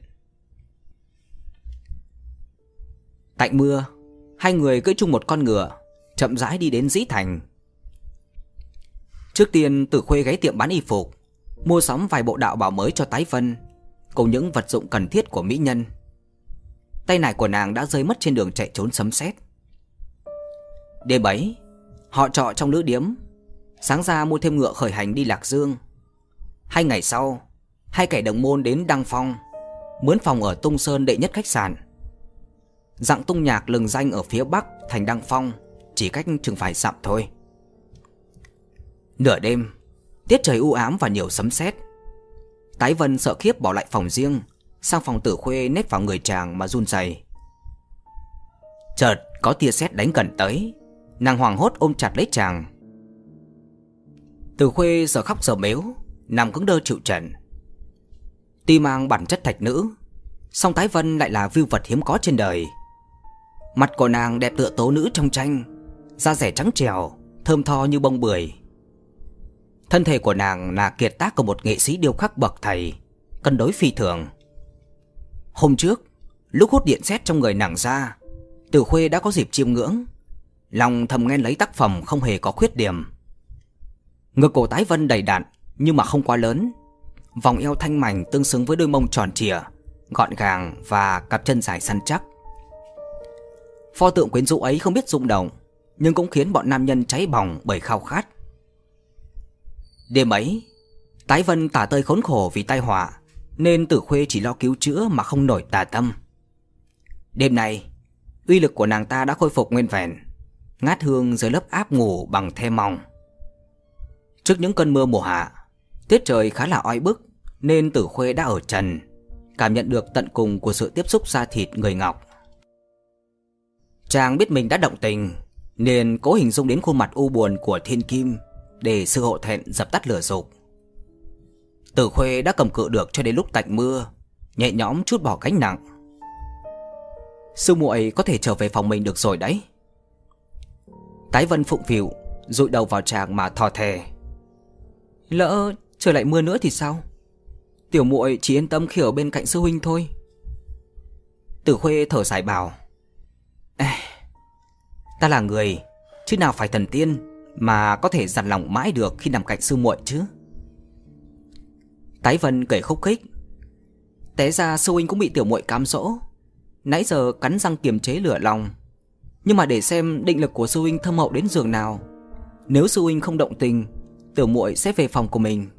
Tạnh mưa, hai người cưỡi chung một con ngựa, chậm rãi đi đến Dĩ Thành. Trước tiên Tử Khuê ghé tiệm bán y phục, mua sắm vài bộ đạo bào mới cho Tái Vân, cùng những vật dụng cần thiết của mỹ nhân. Tay nải của nàng đã rơi mất trên đường chạy trốn sấm sét. Đêm ấy, họ trọ trong lữ điếm, sáng ra mua thêm ngựa khởi hành đi Lạc Dương. Hai ngày sau, hai kẻ đồng môn đến Đăng Phong, mướn phòng ở Tung Sơn đệ nhất khách sạn. Dặng Tung Nhạc lừng danh ở phía bắc thành Đăng Phong, chỉ cách chừng vài dặm thôi. Nửa đêm, tiết trời u ám và nhiều sấm sét. Tái Vân sợ khiếp bỏ lại phòng riêng, sang phòng Tử Khuê nép vào người chàng mà run rẩy. Chợt có tia sét đánh gần tới, nàng hoảng hốt ôm chặt lấy chàng. Tử Khuê giờ khóc giờ mếu, nằm cứng đơ chịu trận. Tuy mang bản chất thạch nữ, song Tái Vân lại là vưu vật hiếm có trên đời. Mặt của nàng đẹp tựa tố nữ trong tranh, da dẻ trắng trẻo, thơm tho như bông bưởi. Thân thể của nàng là kiệt tác của một nghệ sĩ điêu khắc bậc thầy, cân đối phi thường. Hôm trước, lúc hút điện sét trong người nàng ra, Tử Khuê đã có dịp chiêm ngưỡng, lòng thầm nghen lấy tác phẩm không hề có khuyết điểm. Ngực cổ Tái Vân đầy đặn nhưng mà không quá lớn, vòng eo thanh mảnh tương xứng với đôi mông tròn trịa, gọn gàng và cặp chân dài săn chắc. Pho tượng quyến rũ ấy không biết rung động, nhưng cũng khiến bọn nam nhân cháy bỏng bởi khao khát. Đêm ấy, Tái Vân tả tơi khốn khổ vì tai họa, nên Tử Khuê chỉ lo cứu chữa mà không nổi tà tâm. Đêm nay, uy lực của nàng ta đã khôi phục nguyên vẹn, ngát hương dưới lớp áp ngủ bằng the mỏng. Trước những cơn mưa mùa hạ, tiết trời khá là oi bức, nên Tử Khuê đã ở trần, cảm nhận được tận cùng của sự tiếp xúc da thịt người ngọc. Chàng biết mình đã động tình, nên cố hình dung đến khuôn mặt u buồn của Thiên Kim để sự hộ thẹn dập tắt lửa dục. Tử Khuê đã cầm cự được cho đến lúc tạnh mưa, nhẹ nhõm trút bỏ gánh nặng. Sư muội có thể trở về phòng mình được rồi đấy. Tái Vân phụng phịu, dụi đầu vào chàng mà thò thè. Lỡ trời lại mưa nữa thì sao? Tiểu muội chỉ yên tâm khi ở bên cạnh sư huynh thôi. Tử Khuê thở dài bảo, Ê, ta là người, chứ nào phải thần tiên mà có thể dằn lòng mãi được khi nằm cạnh sư muội chứ. Tái Vân cười khúc khích, té ra sư huynh cũng bị tiểu muội cám dỗ, nãy giờ cắn răng kiềm chế lửa lòng. Nhưng mà để xem định lực của sư huynh thâm hậu đến giường nào. Nếu sư huynh không động tình, tiểu muội sẽ về phòng của mình.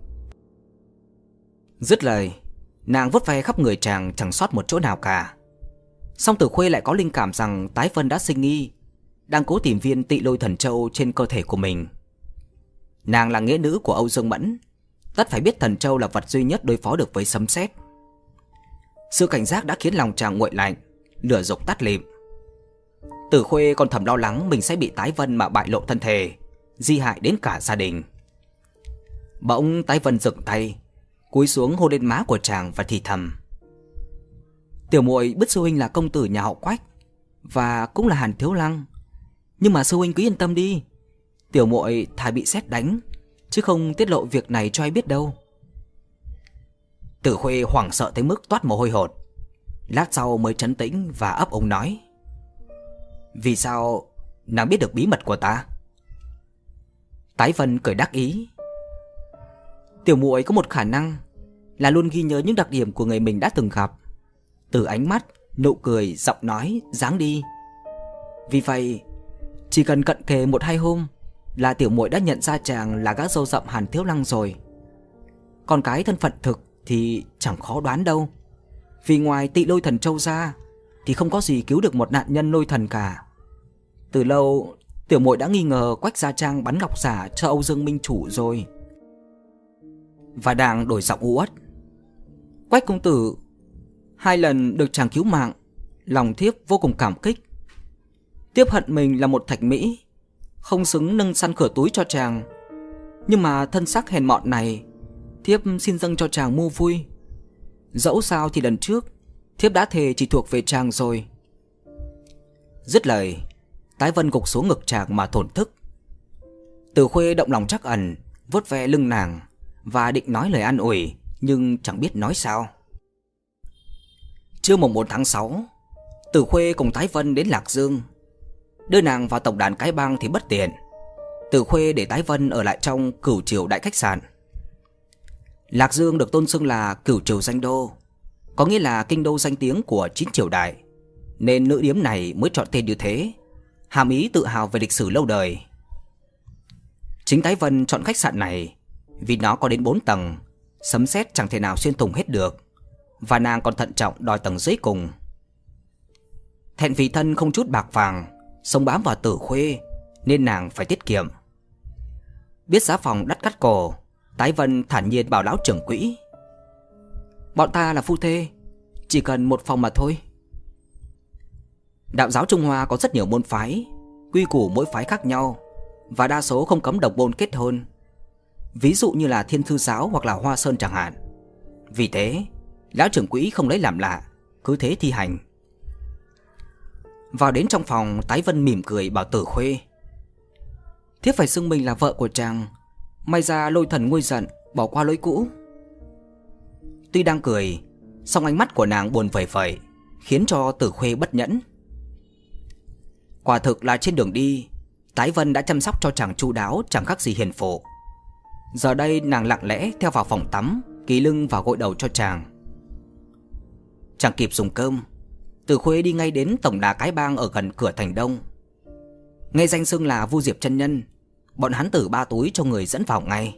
Dứt lời, nàng vuốt ve khắp người chàng chẳng sót một chỗ nào cả. Song Tử Khuê lại có linh cảm rằng Tái Vân đã sinh nghi, đang cố tìm viên Tị Lôi Thần Châu trên cơ thể của mình. Nàng là nghĩa nữ của Âu Dương Mẫn, tất phải biết thần châu là vật duy nhất đối phó được với sấm sét. Sự cảnh giác đã khiến lòng chàng nguội lạnh, lửa dục tắt lịm. Tử Khuê còn thầm lo lắng mình sẽ bị Tái Vân mà bại lộ thân thể, di hại đến cả gia đình. Bỗng Tái Vân dừng tay, cúi xuống hôn lên má của chàng và thì thầm, tiểu muội biết sư huynh là công tử nhà họ Quách và cũng là Hàn Thiếu Lăng, nhưng mà sư huynh cứ yên tâm đi, tiểu muội thà bị sét đánh chứ không tiết lộ việc này cho ai biết đâu. Tử Khuê hoảng sợ tới mức toát mồ hôi hột, lát sau mới trấn tĩnh và ấp úng nói, vì sao nàng biết được bí mật của ta? Tái Vân cười đắc ý, tiểu muội có một khả năng là luôn ghi nhớ những đặc điểm của người mình đã từng gặp, từ ánh mắt, nụ cười, giọng nói, dáng đi. Vì vậy, chỉ cần cận kề một hai hôm là tiểu muội đã nhận ra chàng là gã râu rậm Hàn Thiếu Lăng rồi. Còn cái thân phận thực thì chẳng khó đoán đâu, vì ngoài Tị Lôi Thần Châu ra thì không có gì cứu được một nạn nhân lôi thần cả. Từ lâu tiểu muội đã nghi ngờ Quách Gia Trang bắn ngọc giả cho Âu Dương Minh Chủ rồi. Và đang đổi giọng u uất, Quách công tử, hai lần được chàng cứu mạng, lòng thiếp vô cùng cảm kích. Tiếp hận mình là một thạch mỹ, không xứng nâng săn cửa túi cho chàng, nhưng mà thân xác hèn mọn này thiếp xin dâng cho chàng mua vui. Dẫu sao thì lần trước thiếp đã thề chỉ thuộc về chàng rồi. Dứt lời, Tái Vân gục xuống ngực chàng mà thổn thức. Tử Khuê động lòng trắc ẩn, vuốt ve lưng nàng và định nói lời an ủi, nhưng chẳng biết nói sao. Trưa mùng bốn tháng sáu, Tử Khuê cùng Tái Vân đến Lạc Dương. Đưa nàng vào tổng đàn cái bang thì bất tiện, Tử Khuê để Tái Vân ở lại trong Cửu Triều đại khách sạn. Lạc Dương được tôn xưng là cửu triều danh đô, có nghĩa là kinh đô danh tiếng của chín triều đại, nên nữ điếm này mới chọn tên như thế, hàm ý tự hào về lịch sử lâu đời. Chính Tái Vân chọn khách sạn này vì nó có đến bốn tầng, sấm sét chẳng thể nào xuyên thủng hết được, và nàng còn thận trọng đòi tầng dưới cùng. Thẹn vì thân không chút bạc vàng, sống bám vào Tử Khuê, nên nàng phải tiết kiệm. Biết giá phòng đắt cắt cổ, Tái Vân thản nhiên bảo lão trưởng quỹ: bọn ta là phu thê, chỉ cần một phòng mà thôi. Đạo giáo Trung Hoa có rất nhiều môn phái, quy củ mỗi phái khác nhau, và đa số không cấm đồng môn kết hôn, ví dụ như là Thiên Thư giáo hoặc là Hoa Sơn chẳng hạn. Vì thế lão trưởng quỹ không lấy làm lạ, cứ thế thi hành. Vào đến trong phòng, Tái Vân mỉm cười bảo Tử Khuê: thiếp phải xưng mình là vợ của chàng, may ra lôi thần nguôi giận, bỏ qua lỗi cũ. Tuy đang cười, song ánh mắt của nàng buồn vẩy vẩy, khiến cho Tử Khuê bất nhẫn. Quả thực là trên đường đi, Tái Vân đã chăm sóc cho chàng chu đáo chẳng khác gì hiền phụ. Giờ đây nàng lặng lẽ theo vào phòng tắm, ký lưng và gội đầu cho chàng. Chẳng kịp dùng cơm, Tử Khuê đi ngay đến tổng đà cái bang ở gần cửa thành Đông. Nghe danh xưng là Vu Diệp chân nhân, bọn hắn Tử ba túi cho người dẫn vào ngay.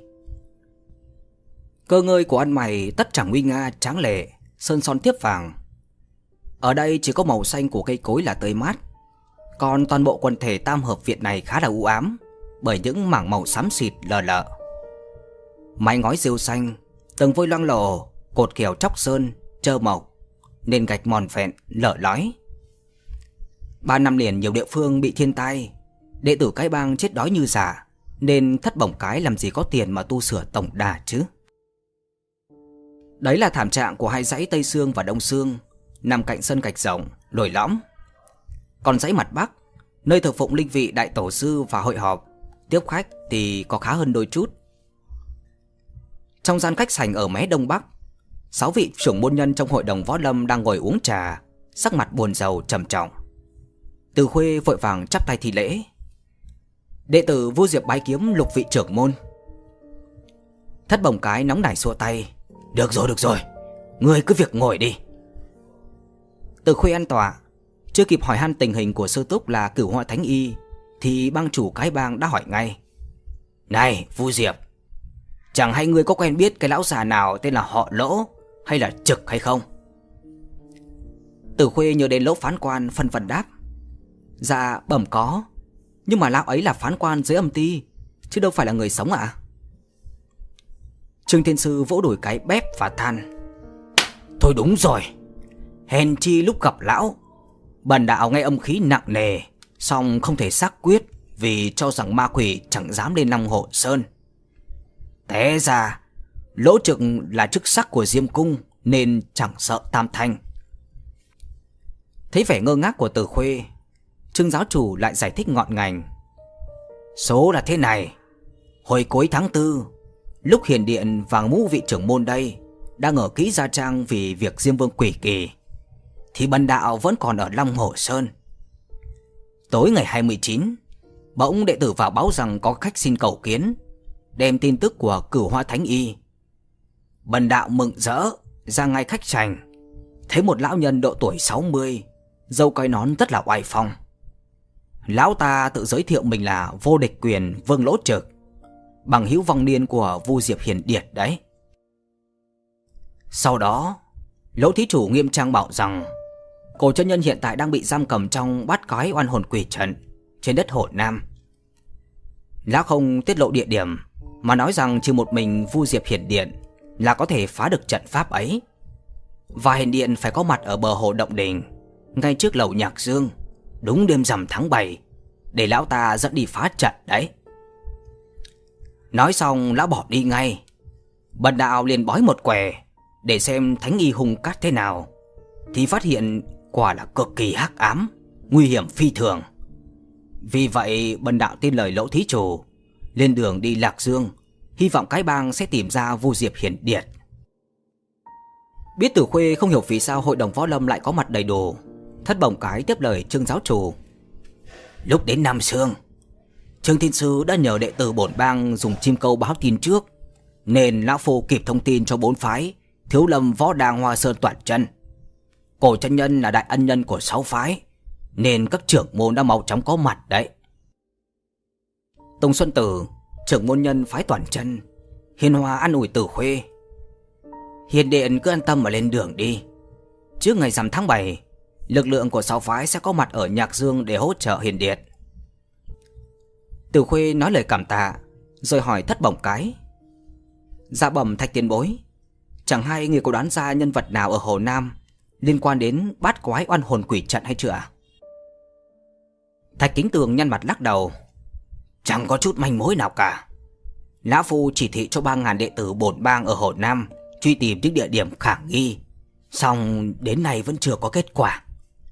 Cơ ngơi của ăn mày tất chẳng nguy nga tráng lệ, sơn son tiếp vàng. Ở đây chỉ có màu xanh của cây cối là tươi mát, còn toàn bộ quần thể tam hợp viện này khá là u ám bởi những mảng màu xám xịt lờ lợ. Mái ngói rêu xanh, tầng vôi loang lổ, cột kèo chóc sơn, trơ mộc, nền gạch mòn vẹn, lở lói. Ba năm liền nhiều địa phương bị thiên tai, đệ tử cái bang chết đói như giả, nên Thất Bổng Cái làm gì có tiền mà tu sửa tổng đà chứ. Đấy là thảm trạng của hai dãy Tây Sương và Đông Sương, nằm cạnh sân gạch rộng, lồi lõm. Còn dãy mặt Bắc, nơi thờ phụng linh vị đại tổ sư và hội họp, tiếp khách thì có khá hơn đôi chút. Trong gian khách sảnh ở mé Đông Bắc, sáu vị trưởng môn nhân trong hội đồng võ lâm đang ngồi uống trà, sắc mặt buồn rầu trầm trọng. Từ Khuê vội vàng chắp tay thi lễ: đệ tử Vu Diệp bái kiếm lục vị trưởng môn. Thất Bổng Cái nóng nảy xua tay: được rồi được rồi, ngươi cứ việc ngồi đi. Từ Khuê an tọa, chưa kịp hỏi han tình hình của sư túc là Cửu Hoa Thánh Y, thì bang chủ cái bang đã hỏi ngay: này Vu Diệp, chẳng hay ngươi có quen biết cái lão già nào tên là họ Lỗ hay là Trực hay không? Tử Khuê nhớ đến Lỗ phán quan, phân vân đáp: dạ bẩm có, nhưng mà lão ấy là phán quan dưới âm ty, chứ đâu phải là người sống ạ. À? Trương Thiên Sư vỗ đùi cái bép và than: thôi đúng rồi, hèn chi lúc gặp lão, bần đạo nghe âm khí nặng nề, song không thể xác quyết vì cho rằng ma quỷ chẳng dám lên Long Hồ Sơn. Té ra Lỗ Trực là chức sắc của Diêm Cung nên chẳng sợ tam thanh. Thấy vẻ ngơ ngác của Tử Khuê, Trương giáo chủ lại giải thích ngọn ngành: số là thế này, hồi cuối tháng tư, lúc Hiền Điện và ngũ vị trưởng môn đây đang ở kỹ gia trang vì việc Diêm Vương quỷ kỳ, thì bần đạo vẫn còn ở Long Hồ Sơn. Tối ngày hai mươi chín, bỗng đệ tử vào báo rằng có khách xin cầu kiến, đem tin tức của Cửu Hoa Thánh Y. Bần đạo mừng rỡ ra ngay khách sành, thấy một lão nhân độ tuổi sáu mươi, râu quai nón rất là oai phong. Lão ta tự giới thiệu mình là Vô Địch Quyền Vương Lỗ Trực, bằng hữu vong niên của Vu Diệp Hiền Điệt đấy. Sau đó, Lỗ thí chủ nghiêm trang bảo rằng cổ chân nhân hiện tại đang bị giam cầm trong bát cói oan hồn quỷ trận trên đất Hồ Nam. Lão không tiết lộ địa điểm, mà nói rằng chỉ một mình Vu Diệp Hiền Điện là có thể phá được trận pháp ấy, và Hiền Điện phải có mặt ở bờ hồ Động Đình, ngay trước lầu Nhạc Dương, đúng đêm rằm tháng bảy, để lão ta dẫn đi phá trận đấy. Nói xong lão bỏ đi ngay. Bần đạo liền bói một quẻ để xem Thánh Y hung cát thế nào, thì phát hiện quả là cực kỳ hắc ám, nguy hiểm phi thường. Vì vậy bần đạo tin lời Lỗ thí chủ, lên đường đi Lạc Dương, hy vọng cái bang sẽ tìm ra Vu Diệp Hiền Điệt. Biết Tử Khuê không hiểu vì sao hội đồng võ lâm lại có mặt đầy đủ, Thất Bổng Cái tiếp lời Trương giáo chủ: lúc đến Nam Sương, Trương Thiên Sư đã nhờ đệ tử bổn bang dùng chim câu báo tin trước, nên lão phu kịp thông tin cho bốn phái thiếu lâm, võ đàng, Hoa Sơn toàn chân. Cổ chân nhân là đại ân nhân của sáu phái, nên các trưởng môn đã mau chóng có mặt đấy. Tùng Xuân Tử, trưởng môn nhân phái toàn chân, hiền hòa an ủi Tử Khuê. Hiền điện cứ an tâm mà lên đường đi. Trước ngày rằm tháng bảy, lực lượng của sáu phái sẽ có mặt ở Nhạc Dương để hỗ trợ hiền điện. Tử Khuê nói lời cảm tạ, rồi hỏi thất bổng cái. Dạ bẩm Thạch tiền bối, chẳng hay người có đoán ra nhân vật nào ở Hồ Nam liên quan đến bát quái oan hồn quỷ trận hay chưa ạ? Thạch Kính Tường nhăn mặt lắc đầu. Chẳng có chút manh mối nào cả. Lão phu chỉ thị cho ba ngàn đệ tử bổn bang ở Hồ Nam truy tìm những địa điểm khả nghi, song đến nay vẫn chưa có kết quả.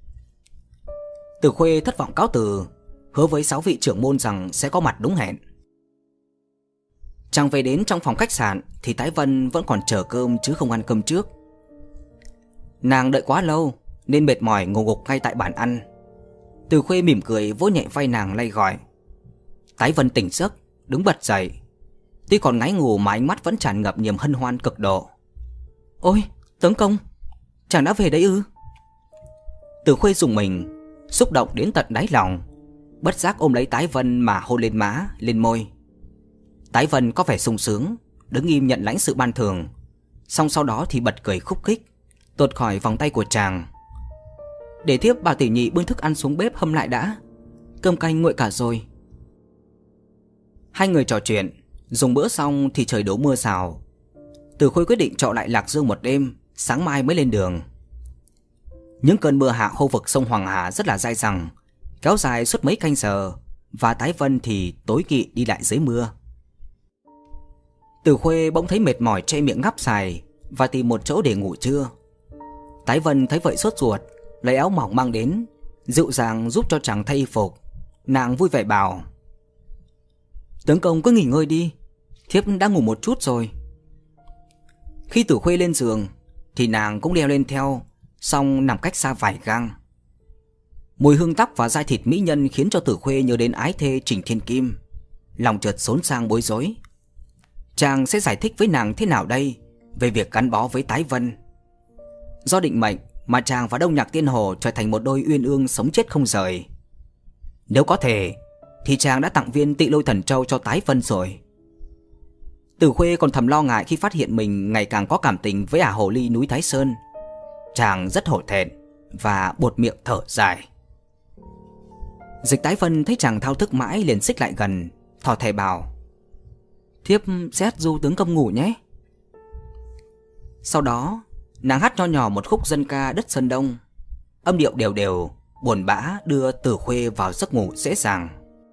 Tử Khuê thất vọng cáo từ, hứa với sáu vị trưởng môn rằng sẽ có mặt đúng hẹn. Chàng về đến trong phòng khách sạn thì Tái Vân vẫn còn chờ cơm chứ không ăn cơm trước. Nàng đợi quá lâu nên mệt mỏi ngủ gục ngay tại bàn ăn. Tử Khuê mỉm cười vỗ nhẹ vai nàng lay gọi. Tái Vân tỉnh giấc, đứng bật dậy. Tuy còn ngáy ngủ mà ánh mắt vẫn tràn ngập niềm hân hoan cực độ. Ôi, tướng công, chàng đã về đấy ư? Tử Khuê rùng mình, xúc động đến tận đáy lòng, bất giác ôm lấy Tái Vân mà hôn lên má, lên môi. Tái Vân có vẻ sung sướng, đứng im nhận lãnh sự ban thường, xong sau đó thì bật cười khúc khích, tuột khỏi vòng tay của chàng. Để thiếp bảo tỷ nhị bưng thức ăn xuống bếp hâm lại đã, cơm canh nguội cả rồi. Hai người trò chuyện, dùng bữa xong thì trời đổ mưa rào. Tử Khuê quyết định trọ lại Lạc Dương một đêm, sáng mai mới lên đường. Những cơn mưa hạ khu vực sông Hoàng Hà rất là dai dẳng, kéo dài suốt mấy canh giờ, và Tái Vân thì tối kỵ đi lại dưới mưa. Tử Khuê bỗng thấy mệt mỏi che miệng ngáp dài và tìm một chỗ để ngủ trưa. Tái Vân thấy vậy sốt ruột, lấy áo mỏng mang đến, dịu dàng giúp cho chàng thay y phục. Nàng vui vẻ bảo: Tướng công cứ nghỉ ngơi đi, thiếp đã ngủ một chút rồi. Khi Tử Khuê lên giường thì nàng cũng leo lên theo, xong nằm cách xa vài gang. Mùi hương tóc và dai thịt mỹ nhân khiến cho Tử Khuê nhớ đến ái thê Trình Thiên Kim, lòng chợt xốn sang bối rối. Chàng sẽ giải thích với nàng thế nào đây về việc gắn bó với Tái Vân? Do định mệnh mà chàng và Đông Nhạc Tiên Hồ trở thành một đôi uyên ương sống chết không rời. Nếu có thể thì chàng đã tặng viên Tị Lôi Thần Châu cho Tái Vân rồi. Tử Khuê còn thầm lo ngại khi phát hiện mình ngày càng có cảm tình với ả hồ ly núi Thái Sơn. Chàng rất hổ thẹn và buột miệng thở dài. Dịch Tái Vân thấy chàng thao thức mãi liền xích lại gần, thỏ thẻ bảo: Thiếp sẽ du tướng công ngủ nhé. Sau đó nàng hát nho nhỏ một khúc dân ca đất Sơn Đông, âm điệu đều đều, buồn bã đưa Tử Khuê vào giấc ngủ dễ dàng.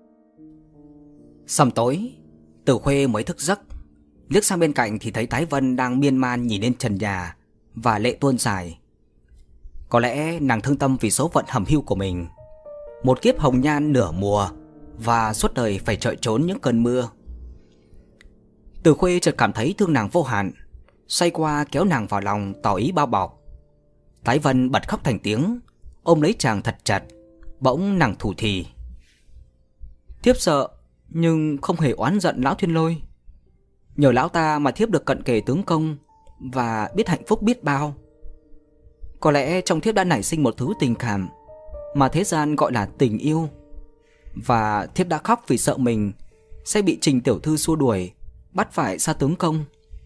Sầm tối, Tử Khuê mới thức giấc, liếc sang bên cạnh thì thấy Tái Vân đang miên man nhìn lên trần nhà và lệ tuôn dài. Có lẽ nàng thương tâm vì số phận hầm hưu của mình, một kiếp hồng nhan nửa mùa và suốt đời phải chạy trốn những cơn mưa. Tử Khuê chợt cảm thấy thương nàng vô hạn, xoay qua kéo nàng vào lòng tỏ ý bao bọc. Tái Vân bật khóc thành tiếng, ôm lấy chàng thật chặt. Bỗng nàng thủ thỉ: Thiếp sợ nhưng không hề oán giận lão Thiên Lôi. Nhờ lão ta mà thiếp được cận kề tướng công và biết hạnh phúc biết bao. Có lẽ trong thiếp đã nảy sinh một thứ tình cảm mà thế gian gọi là tình yêu, và thiếp đã khóc vì sợ mình sẽ bị Trình tiểu thư xua đuổi, bắt phải xa tướng công.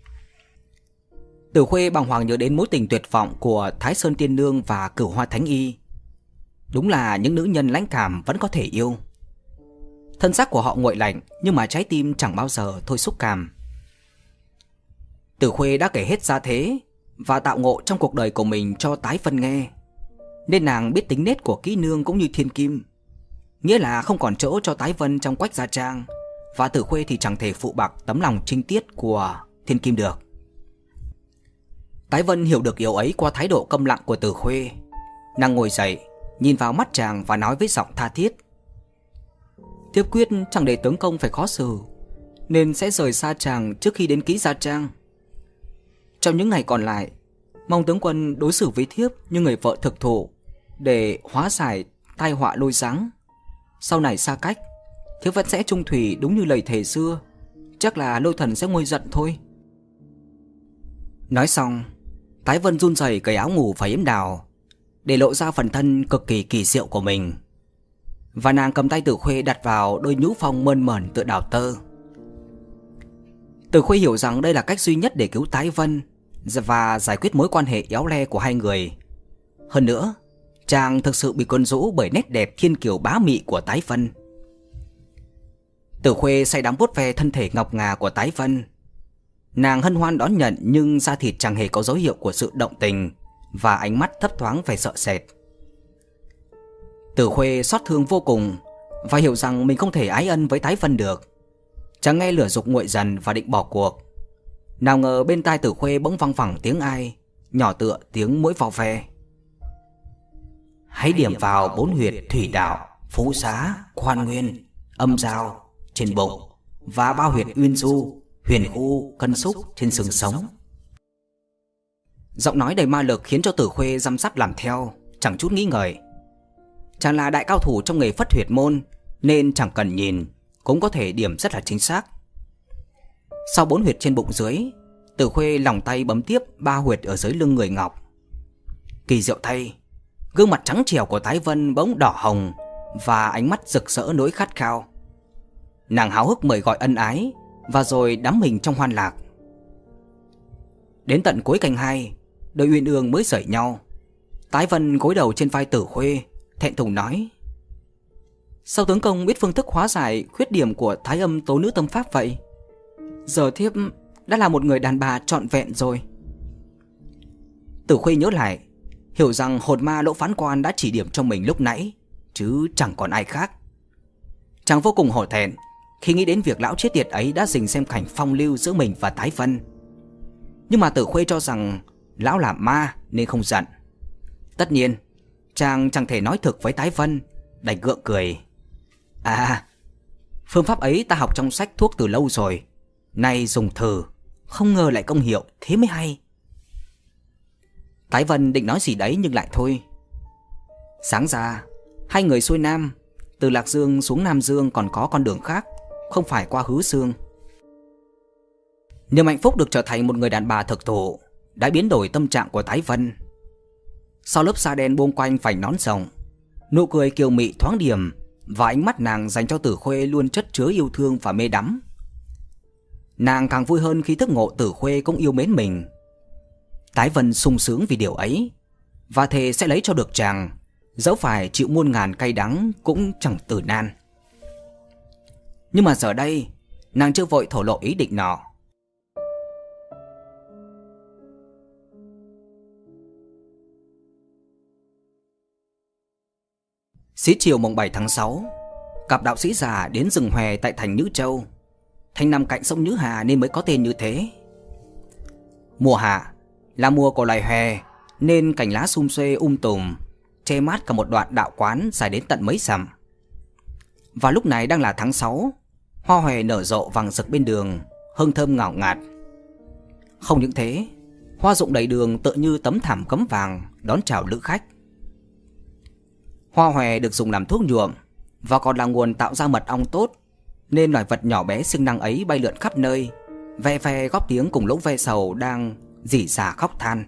Tử Khuê bàng hoàng nhớ đến mối tình tuyệt vọng của Thái Sơn Tiên Nương và Cửu Hoa Thánh Y. Đúng là những nữ nhân lãnh cảm vẫn có thể yêu. Thân xác của họ nguội lạnh, nhưng mà trái tim chẳng bao giờ thôi xúc cảm. Tử Khuê đã kể hết gia thế và tạo ngộ trong cuộc đời của mình cho Tái Vân nghe, nên nàng biết tính nết của Kỹ Nương cũng như Thiên Kim, nghĩa là không còn chỗ cho Tái Vân trong Quách gia trang, và Tử Khuê thì chẳng thể phụ bạc tấm lòng trinh tiết của Thiên Kim được. Tái Vân hiểu được điều ấy qua thái độ câm lặng của Tử Khuê. Nàng ngồi dậy, nhìn vào mắt chàng và nói với giọng tha thiết: Thiếp quyết chẳng để tướng công phải khó xử, nên sẽ rời xa chàng trước khi đến Kỹ gia trang. Trong những ngày còn lại, mong tướng quân đối xử với thiếp như người vợ thực thụ, để hóa giải tai họa lôi giáng. Sau này xa cách, thiếp vẫn sẽ trung thủy đúng như lời thề xưa. Chắc là Lôi Thần sẽ nguôi giận thôi. Nói xong, Tái Vân run rẩy cởi áo ngủ và yếm đào, để lộ ra phần thân cực kỳ kỳ diệu của mình. Và nàng cầm tay Tử Khuê đặt vào đôi nhũ phong mơn mởn tựa đào tơ. Tử Khuê hiểu rằng đây là cách duy nhất để cứu Tái Vân và giải quyết mối quan hệ éo le của hai người. Hơn nữa, chàng thực sự bị cuốn rũ bởi nét đẹp thiên kiều bá mị của Tái Vân. Tử Khuê say đắm vuốt ve thân thể ngọc ngà của Tái Vân. Nàng hân hoan đón nhận, nhưng da thịt chẳng hề có dấu hiệu của sự động tình, và ánh mắt thấp thoáng vẻ sợ sệt. Tử Khuê xót thương vô cùng và hiểu rằng mình không thể ái ân với Tái Vân được. Chàng nghe lửa dục nguội dần và định bỏ cuộc. Nào ngờ bên tai Tử Khuê bỗng văng vẳng tiếng ai, nhỏ tựa tiếng muỗi vò ve. Hãy điểm vào bốn huyệt thủy đạo, phú xá, khoan nguyên, âm giao trên bụng và ba huyệt uyên du, huyền khu, cân xúc trên xương sống. Giọng nói đầy ma lực khiến cho Tử Khuê răm rắp làm theo, chẳng chút nghĩ ngợi. Chàng là đại cao thủ trong nghề phất huyệt môn, nên chẳng cần nhìn cũng có thể điểm rất là chính xác. Sau bốn huyệt trên bụng dưới, Tử Khuê lòng tay bấm tiếp ba huyệt ở dưới lưng người ngọc. Kỳ diệu thay, gương mặt trắng trẻo của Tái Vân bỗng đỏ hồng và ánh mắt rực rỡ nỗi khát khao. Nàng háo hức mời gọi ân ái và rồi đắm mình trong hoan lạc. Đến tận cuối canh hai, đôi uyên ương mới rời nhau. Tái Vân gối đầu trên vai Tử Khuê, thẹn thùng nói: Sao tướng công biết phương thức hóa giải khuyết điểm của Thái Âm Tố Nữ Tâm Pháp vậy? Giờ thiếp đã là một người đàn bà trọn vẹn rồi. Tử Khuê nhớ lại, hiểu rằng hồn ma Lỗ Phán Quan đã chỉ điểm cho mình lúc nãy, chứ chẳng còn ai khác. Chàng vô cùng hổ thẹn khi nghĩ đến việc lão chết tiệt ấy đã dình xem cảnh phong lưu giữa mình và Tái Vân. Nhưng mà Tử Khuê cho rằng lão là ma nên không giận. Tất nhiên, chàng chẳng thể nói thực với Tái Vân, đành gượng cười. À, phương pháp ấy ta học trong sách thuốc từ lâu rồi, nay dùng thử, không ngờ lại công hiệu, thế mới hay. Tái Vân định nói gì đấy nhưng lại thôi. Sáng ra, hai người xuôi nam, từ Lạc Dương xuống Nam Dương còn có con đường khác, không phải qua Hứa Xương. Niềm hạnh phúc được trở thành một người đàn bà thực thụ đã biến đổi tâm trạng của Tái Vân. Sau lớp sa đen buông quanh vành nón rộng, nụ cười kiều mị thoáng điềm và ánh mắt nàng dành cho Tử Khuê luôn chất chứa yêu thương và mê đắm. Nàng càng vui hơn khi thức ngộ Tử Khuê cũng yêu mến mình. Tái Vân sung sướng vì điều ấy và thề sẽ lấy cho được chàng, dẫu phải chịu muôn ngàn cay đắng cũng chẳng từ nan. Nhưng mà giờ đây, nàng chưa vội thổ lộ ý định nọ. Xế chiều mùng bảy tháng sáu, cặp đạo sĩ già đến rừng hòe tại thành Nhữ Châu. Thành nằm cạnh sông Nhữ Hà nên mới có tên như thế. Mùa hạ là mùa của loài hòe nên cành lá sum xuê um tùm, che mát cả một đoạn đạo quán dài đến tận mấy dặm. Và lúc này đang là tháng sáu, hoa hòe nở rộ vàng rực bên đường, hương thơm ngào ngạt. Không những thế, hoa rụng đầy đường tựa như tấm thảm gấm vàng đón chào lữ khách. Hoa hòe được dùng làm thuốc nhuộm và còn là nguồn tạo ra mật ong tốt, nên loài vật nhỏ bé siêng năng ấy bay lượn khắp nơi, ve ve góp tiếng cùng lũ ve sầu đang rỉ rả khóc than.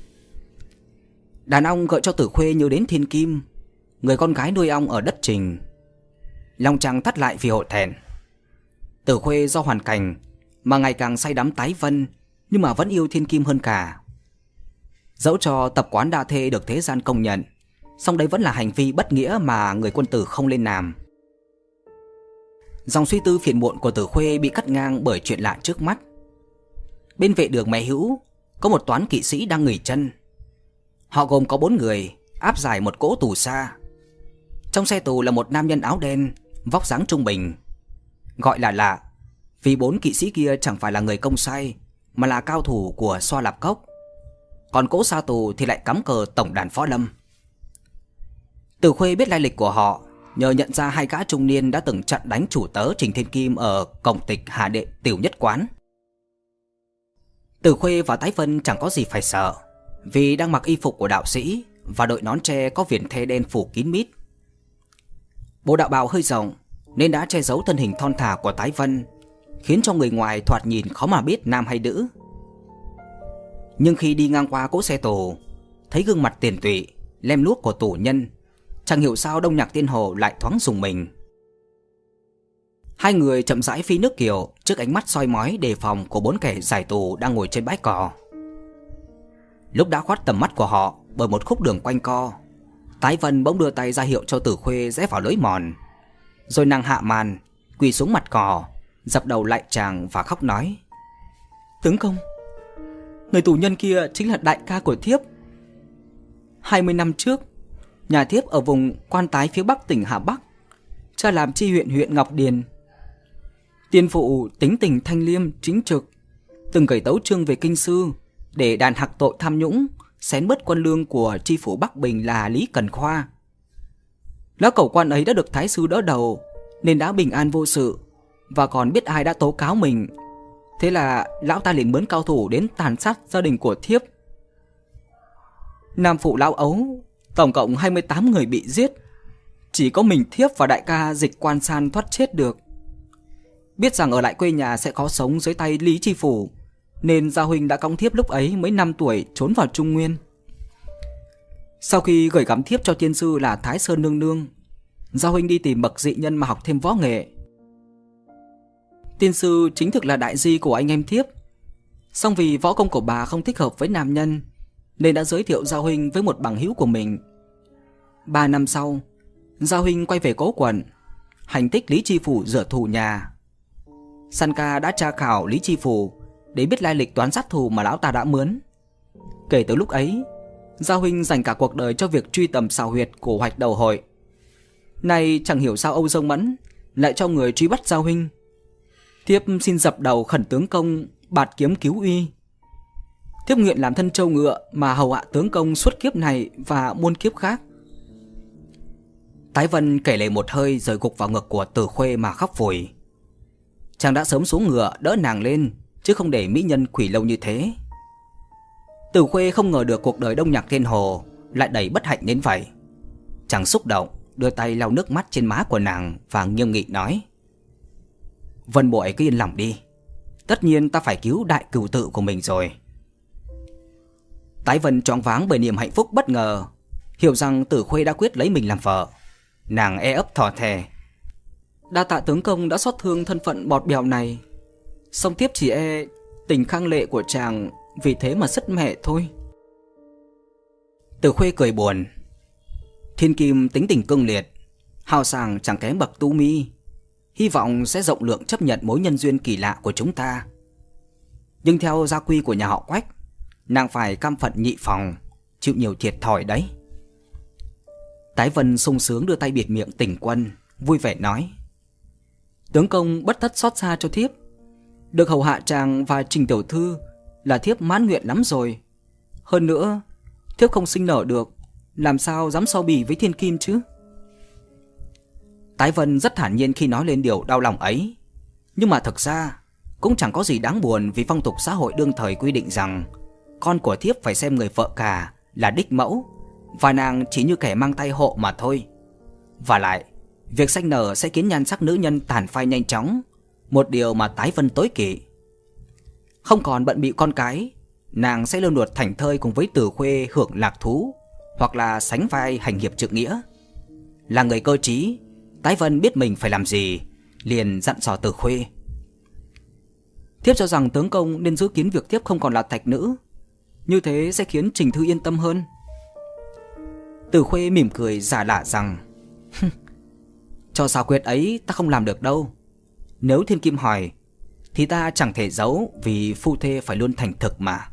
Đàn ong gợi cho Tử Khuê nhớ đến Thiên Kim, người con gái nuôi ong ở đất Trình. Lòng chàng thắt lại vì hổ thẹn. Tử Khuê do hoàn cảnh mà ngày càng say đắm Tái Vân, nhưng mà vẫn yêu Thiên Kim hơn cả. Dẫu cho tập quán đa thê được thế gian công nhận, song đây vẫn là hành vi bất nghĩa mà người quân tử không lên làm. Dòng suy tư phiền muộn của Tử Khuê bị cắt ngang bởi chuyện lạ trước mắt. Bên vệ đường Mẹ Hữu có một toán kỵ sĩ đang nghỉ chân. Họ gồm có bốn người, áp giải một cỗ tù xa. Trong xe tù là một nam nhân áo đen, vóc dáng trung bình. Gọi là lạ, vì bốn kỵ sĩ kia chẳng phải là người công sai, mà là cao thủ của Xoa Lạp Cốc. Còn cỗ xa tù thì lại cắm cờ tổng đàn Võ Lâm. Tử Khuê biết lai lịch của họ nhờ nhận ra hai gã trung niên đã từng chặn đánh chủ tớ Trình Thiên Kim ở cổng tịch Hà Đệ Tiểu Nhất Quán. Tử Khuê và Tái Vân chẳng có gì phải sợ, vì đang mặc y phục của đạo sĩ và đội nón tre có viền thê đen phủ kín mít. Bộ đạo bào hơi rộng nên đã che giấu thân hình thon thả của Tái Vân, khiến cho người ngoài thoạt nhìn khó mà biết nam hay nữ. Nhưng khi đi ngang qua cỗ xe tù, thấy gương mặt tiền tụy lem luốc của tù nhân, chẳng hiểu sao Đông Nhạc Tiên Hồ lại thoáng rùng mình. Hai người chậm rãi phi nước kiều trước ánh mắt soi mói đề phòng của bốn kẻ giải tù đang ngồi trên bãi cỏ. Lúc đã khuất tầm mắt của họ bởi một khúc đường quanh co, Tái Vân bỗng đưa tay ra hiệu cho Tử Khuê rẽ vào lối mòn. Rồi nàng hạ màn, quỳ xuống mặt cỏ, dập đầu lại chàng và khóc nói: "Tướng công, người tù nhân kia chính là đại ca của thiếp. Hai mươi năm trước, nhà thiếp ở vùng Quan Tái phía bắc tỉnh Hà Bắc, cha làm chi huyện huyện Ngọc Điền. Tiên phụ tính tình thanh liêm chính trực, từng gửi tấu chương về kinh sư để đàn hặc tội tham nhũng, xén bớt quân lương của tri phủ Bắc Bình là Lý Cần Khoa. Lão cẩu quan ấy đã được thái sư đỡ đầu nên đã bình an vô sự, và còn biết ai đã tố cáo mình. Thế là lão ta liền mướn cao thủ đến tàn sát gia đình của thiếp. Nam phụ lão ấu, tổng cộng hai mươi tám người bị giết, chỉ có mình thiếp và đại ca Dịch Quan San thoát chết được. Biết rằng ở lại quê nhà sẽ khó sống dưới tay Lý tri phủ, nên gia huynh đã cõng thiếp lúc ấy mới năm tuổi trốn vào Trung Nguyên. Sau khi gửi gắm thiếp cho tiên sư là Thái Sơn nương nương, gia huynh đi tìm bậc dị nhân mà học thêm võ nghệ. Tiên sư chính thực là đại di của anh em thiếp, song vì võ công của bà không thích hợp với nam nhân nên đã giới thiệu gia huynh với một bằng hữu của mình. Ba năm sau, gia huynh quay về Cố Quận, hành thích Lý tri phủ rửa thù nhà. San ca đã tra khảo Lý tri phủ để biết lai lịch toán sát thù mà lão ta đã mướn. Kể từ lúc ấy, gia huynh dành cả cuộc đời cho việc truy tầm xào huyệt của Hoạch Đầu Hội. Nay chẳng hiểu sao Âu Dương Mẫn lại cho người truy bắt gia huynh. Thiếp xin dập đầu khẩn tướng công bạt kiếm cứu uy. Thiếp nguyện làm thân trâu ngựa mà hầu hạ tướng công suốt kiếp này và muôn kiếp khác." Tái Vân kể lể một hơi rồi gục vào ngực của Tử Khuê mà khóc vùi. Chàng đã sớm xuống ngựa đỡ nàng lên, chứ không để mỹ nhân quỳ lâu như thế. Tử Khuê không ngờ được cuộc đời Đông Nhạc Thiên Hồ lại đầy bất hạnh đến vậy. Chàng xúc động đưa tay lau nước mắt trên má của nàng và nghiêm nghị nói: "Vân bội cứ yên lòng đi, tất nhiên ta phải cứu đại cửu tự của mình rồi." Tái Vân choáng váng bởi niềm hạnh phúc bất ngờ, hiểu rằng Tử Khuê đã quyết lấy mình làm vợ. Nàng e ấp thỏ thẻ: "Đa tạ tướng công đã xót thương thân phận bọt bèo này, song tiếp chỉ e tình khang lệ của chàng vì thế mà sứt mẻ thôi." Tử Khuê cười buồn: "Thiên Kim tính tình cương liệt, hào sảng chẳng kém bậc Tu Mi, hy vọng sẽ rộng lượng chấp nhận mối nhân duyên kỳ lạ của chúng ta. Nhưng theo gia quy của nhà họ Quách, nàng phải cam phận nhị phòng, chịu nhiều thiệt thòi đấy." Tái Vân sung sướng đưa tay bịt miệng Tỉnh Quân, vui vẻ nói: "Tướng công bất tất xót xa cho thiếp, được hầu hạ chàng và Trình tiểu thư là thiếp mãn nguyện lắm rồi. Hơn nữa, thiếp không sinh nở được, làm sao dám so bì với Thiên Kim chứ?" Tái Vân rất thản nhiên khi nói lên điều đau lòng ấy, nhưng mà thực ra cũng chẳng có gì đáng buồn, vì phong tục xã hội đương thời quy định rằng con của thiếp phải xem người vợ cả là đích mẫu, và nàng chỉ như kẻ mang tay hộ mà thôi. Và lại, việc sanh nở sẽ khiến nhan sắc nữ nhân tàn phai nhanh chóng, một điều mà Tái Vân tối kỵ. Không còn bận bịu con cái, nàng sẽ luôn luật thảnh thơi cùng với Tử Khuê hưởng lạc thú, hoặc là sánh vai hành hiệp trượng nghĩa. Là người cơ trí, Tái Vân biết mình phải làm gì, liền dặn dò Tử Khuê: "Thiếp cho rằng tướng công nên giữ kín việc thiếp không còn là thạch nữ, như thế sẽ khiến Trình thư yên tâm hơn." Tử Khuê mỉm cười giả lả rằng: "Cho sao quyết ấy ta không làm được đâu. Nếu Thiên Kim hỏi thì ta chẳng thể giấu, vì phu thê phải luôn thành thực mà."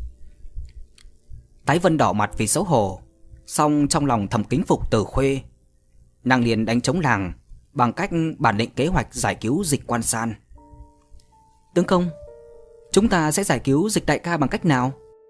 Tái Vân đỏ mặt vì xấu hổ, song trong lòng thầm kính phục Tử Khuê. Nàng liền đánh trống làng bằng cách bàn định kế hoạch giải cứu Dịch Quan San. "Tướng công, chúng ta sẽ giải cứu Dịch đại ca bằng cách nào?"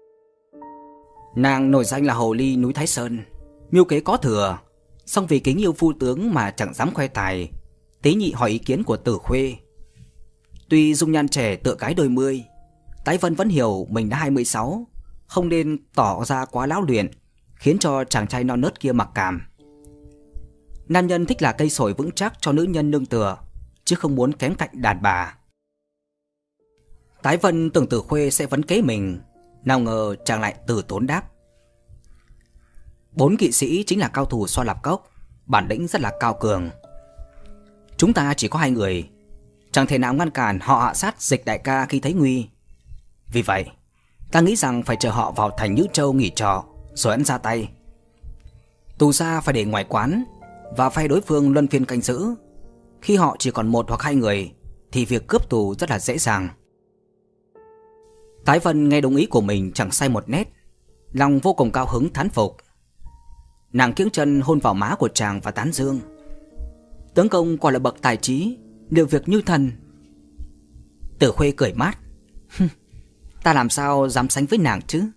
Nàng nổi danh là hồ ly núi Thái Sơn, mưu kế có thừa, song vì kính yêu phu tướng mà chẳng dám khoe tài, tế nhị hỏi ý kiến của Tử Khuê. Tuy dung nhan trẻ tựa cái đôi mươi, Tái Vân vẫn hiểu mình đã hai mươi sáu, không nên tỏ ra quá lão luyện, khiến cho chàng trai non nớt kia mặc cảm. Nam nhân thích là cây sồi vững chắc cho nữ nhân nương tựa, chứ không muốn kém cạnh đàn bà. Tái Vân tưởng Tử Khuê sẽ vấn kế mình, Nào ngờ chàng lại từ tốn đáp: Bốn kỵ sĩ chính là cao thủ Xoa Lạp Cốc, bản lĩnh rất là cao cường. Chúng ta chỉ có hai người, chẳng thể nào ngăn cản họ hạ sát Dịch đại ca khi thấy nguy. Vì vậy ta nghĩ rằng phải chờ họ vào thành Nhữ Châu nghỉ trọ rồi ấn ra tay. Tù xa phải để ngoài quán, và phe đối phương luân phiên canh giữ. Khi họ chỉ còn một hoặc hai người thì việc cướp tù rất là dễ dàng. Tái Vân nghe đồng ý của mình chẳng sai một nét, lòng vô cùng cao hứng thán phục. Nàng kiễng chân hôn vào má của chàng và tán dương: Tướng công quả là bậc tài trí, liệu việc như thần. Tử Khuê cười mát: Ta làm sao dám sánh với nàng chứ.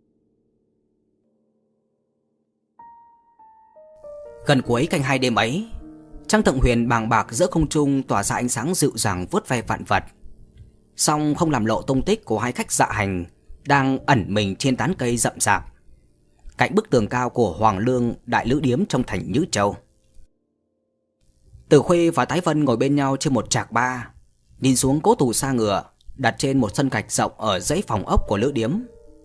Gần cuối canh hai đêm ấy, trăng Thượng Huyền bàng bạc giữa không trung tỏa ra ánh sáng dịu dàng vuốt ve vạn vật, song không làm lộ tung tích của hai khách dạ hành đang ẩn mình trên tán cây rậm rạp cạnh bức tường cao của Hoàng Lương đại lữ điếm trong thành Nhữ Châu. Tử Khuê và Tái Vân ngồi bên nhau trên một trạc ba, nhìn xuống cố tù xa ngựa đặt trên một sân gạch rộng ở dãy phòng ốc của lữ điếm.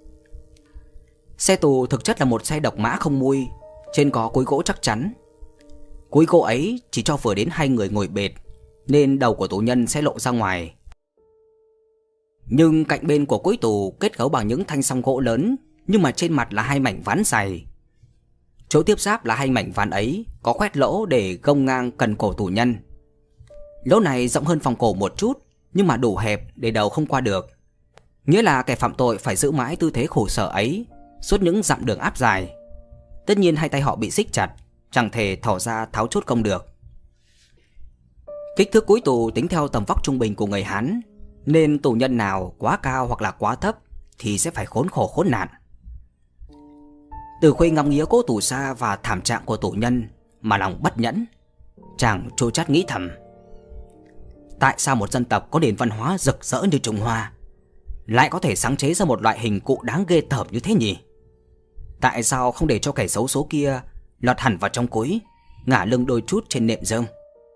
Xe tù thực chất là một xe độc mã không mui, trên có cối gỗ chắc chắn. Cối gỗ ấy chỉ cho vừa đến hai người ngồi bệt, nên đầu của tù nhân sẽ lộ ra ngoài. Nhưng cạnh bên của cối tù kết cấu bằng những thanh song gỗ lớn, nhưng mà trên mặt là hai mảnh ván dày. Chỗ tiếp giáp là hai mảnh ván ấy có khoét lỗ để gông ngang cần cổ tù nhân. Lỗ này rộng hơn phòng cổ một chút, nhưng mà đủ hẹp để đầu không qua được. Nghĩa là kẻ phạm tội phải giữ mãi tư thế khổ sở ấy suốt những dặm đường áp dài. Tất nhiên hai tay họ bị xích chặt, chẳng thể thỏ ra tháo chốt công được. Kích thước cối tù tính theo tầm vóc trung bình của người Hán, nên tù nhân nào quá cao hoặc là quá thấp thì sẽ phải khốn khổ khốn nạn. Tử Khuê ngắm nghía cố tù xa và thảm trạng của tù nhân mà lòng bất nhẫn. Chàng trôi chát nghĩ thầm: Tại sao một dân tộc có nền văn hóa rực rỡ như Trung Hoa lại có thể sáng chế ra một loại hình cụ đáng ghê tởm như thế nhỉ? Tại sao không để cho kẻ xấu số kia lọt hẳn vào trong cối, ngả lưng đôi chút trên nệm rơm?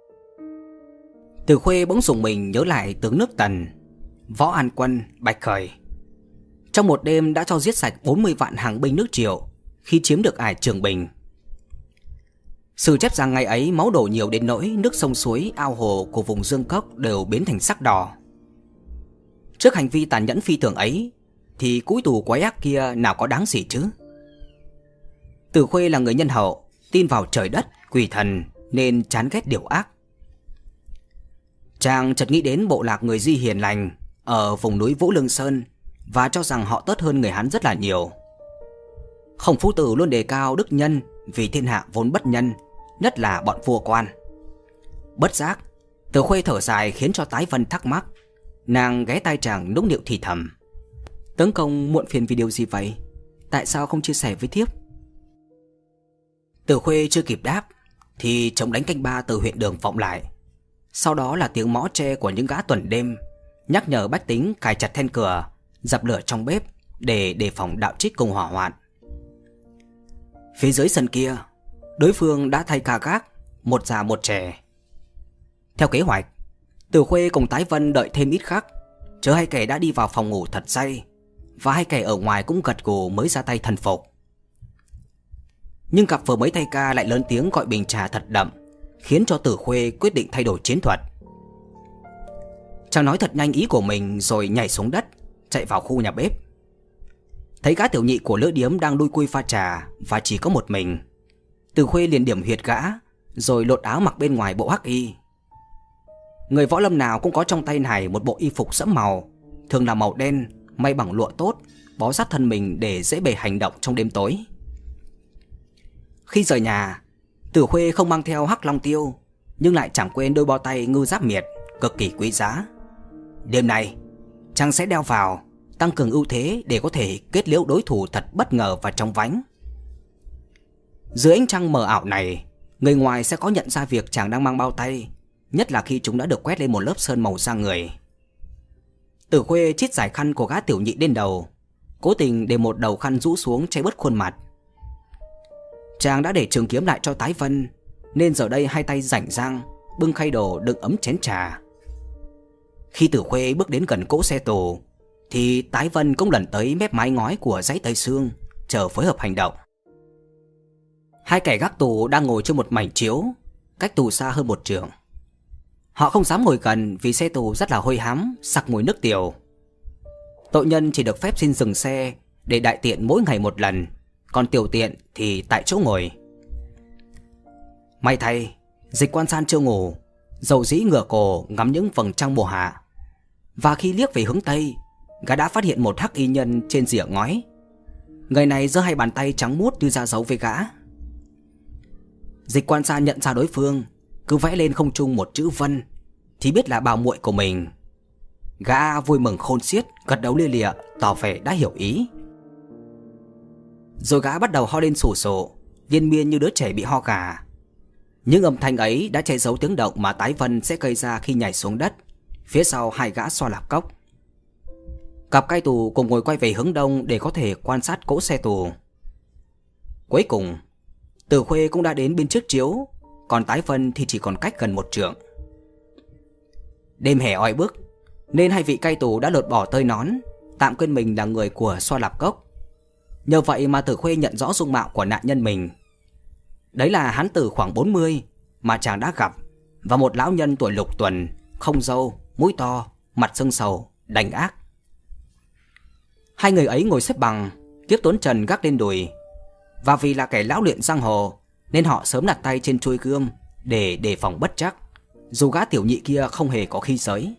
Tử Khuê bỗng dùng mình nhớ lại tướng nước Tần, Võ An Quân, Bạch Khởi. Trong một đêm đã cho giết sạch bốn mươi vạn hàng binh nước Triệu khi chiếm được ải Trường Bình. Sử chép rằng ngày ấy máu đổ nhiều đến nỗi nước sông suối, ao hồ của vùng Dương Cốc đều biến thành sắc đỏ. Trước hành vi tàn nhẫn phi thường ấy thì cúi tù quái ác kia nào có đáng gì chứ? Tử Khuê là người nhân hậu, tin vào trời đất, quỷ thần nên chán ghét điều ác. Chàng chợt nghĩ đến bộ lạc người Di hiền lành ở vùng núi Vũ Lương Sơn và cho rằng họ tốt hơn người Hán rất là nhiều. Khổng Phu Tử luôn đề cao đức nhân vì thiên hạ vốn bất nhân, nhất là bọn vua quan. Bất giác, Tử Khuê thở dài khiến cho Tái Vân thắc mắc. Nàng ghé tai chàng nũng nịu thì thầm: Tướng công muộn phiền vì điều gì vậy? Tại sao không chia sẻ với thiếp? Tử Khuê chưa kịp đáp thì trống đánh canh ba từ huyện đường vọng lại. Sau đó là tiếng mõ tre của những gã tuần đêm nhắc nhở bách tính cài chặt then cửa, dập lửa trong bếp để đề phòng đạo trích cùng hỏa hoạn. Phía dưới sân kia, đối phương đã thay ca gác, một già một trẻ. Theo kế hoạch, Tử Khuê cùng Tái Vân đợi thêm ít khắc, chờ hai kẻ đã đi vào phòng ngủ thật say, và hai kẻ ở ngoài cũng gật gù mới ra tay thần phục. Nhưng cặp vừa mới thay ca lại lớn tiếng gọi bình trà thật đậm, khiến cho Tử Khuê quyết định thay đổi chiến thuật. Chàng nói thật nhanh ý của mình rồi nhảy xuống đất, chạy vào khu nhà bếp. Thấy gã tiểu nhị của lữ điếm đang đui cui pha trà và chỉ có một mình, Tử Khuê liền điểm huyệt gã, rồi lột áo mặc bên ngoài bộ hắc y. Người võ lâm nào cũng có trong tay này một bộ y phục sẫm màu, thường là màu đen, may bằng lụa tốt, bó sát thân mình để dễ bề hành động trong đêm tối. Khi rời nhà, Tử Khuê không mang theo hắc long tiêu, nhưng lại chẳng quên đôi bao tay ngư giáp miệt cực kỳ quý giá. Đêm nay chàng sẽ đeo vào, tăng cường ưu thế để có thể kết liễu đối thủ thật bất ngờ và trong vánh. Dưới ánh trăng mờ ảo này, người ngoài sẽ có nhận ra việc chàng đang mang bao tay, nhất là khi chúng đã được quét lên một lớp sơn màu da người. Tử Khuê chít giải khăn của gã tiểu nhị lên đầu, cố tình để một đầu khăn rũ xuống che bớt khuôn mặt. Chàng đã để trường kiếm lại cho Tái Vân, nên giờ đây hai tay rảnh rang bưng khay đồ đựng ấm chén trà. Khi Tử Khuê bước đến gần cỗ xe tù, thì Tái Vân cũng lần tới mép mái ngói của dãy Tây Sương, chờ phối hợp hành động. Hai kẻ gác tù đang ngồi trên một mảnh chiếu, cách tù xa hơn một trượng. Họ không dám ngồi gần vì xe tù rất là hôi hám, sặc mùi nước tiểu. Tội nhân chỉ được phép xin dừng xe để đại tiện mỗi ngày một lần, còn tiểu tiện thì tại chỗ ngồi. May thay, Dịch Quan San chưa ngủ, dầu dĩ ngửa cổ ngắm những vầng trăng mùa hạ. Và khi liếc về hướng Tây, gã đã phát hiện một hắc y nhân trên rìa ngói. Người này giơ hai bàn tay trắng muốt như ra dấu với gã. Dịch Quan San nhận ra đối phương, cứ vẽ lên không trung một chữ Vân thì biết là bảo muội của mình. Gã vui mừng khôn xiết, gật đầu lia lịa, tỏ vẻ đã hiểu ý. Rồi gã bắt đầu ho lên sù sụ, liên miên như đứa trẻ bị ho gà. Những âm thanh ấy đã che giấu tiếng động mà Tái Vân sẽ gây ra khi nhảy xuống đất phía sau hai gã Xoa Lạp Cốc. Cặp cai tù cùng ngồi quay về hướng đông để có thể quan sát cỗ xe tù. Cuối cùng, Tử Khuê cũng đã đến bên trước chiếu, còn Tái Vân thì chỉ còn cách gần một trượng. Đêm hè oi bức, nên hai vị cai tù đã lột bỏ tơi nón, tạm quên mình là người của Xoa Lạp Cốc. Nhờ vậy mà Tử Khuê nhận rõ dung mạo của nạn nhân mình. Đấy là hán tử khoảng bốn mươi mà chàng đã gặp, và một lão nhân tuổi lục tuần, không râu, mũi to, mặt sưng sầu, đành ác. Hai người ấy ngồi xếp bằng, Tiếp Tuấn Trần gác lên đùi. Và vì là kẻ lão luyện giang hồ nên họ sớm đặt tay trên chuôi gươm để đề phòng bất trắc, dù gã tiểu nhị kia không hề có khí giới.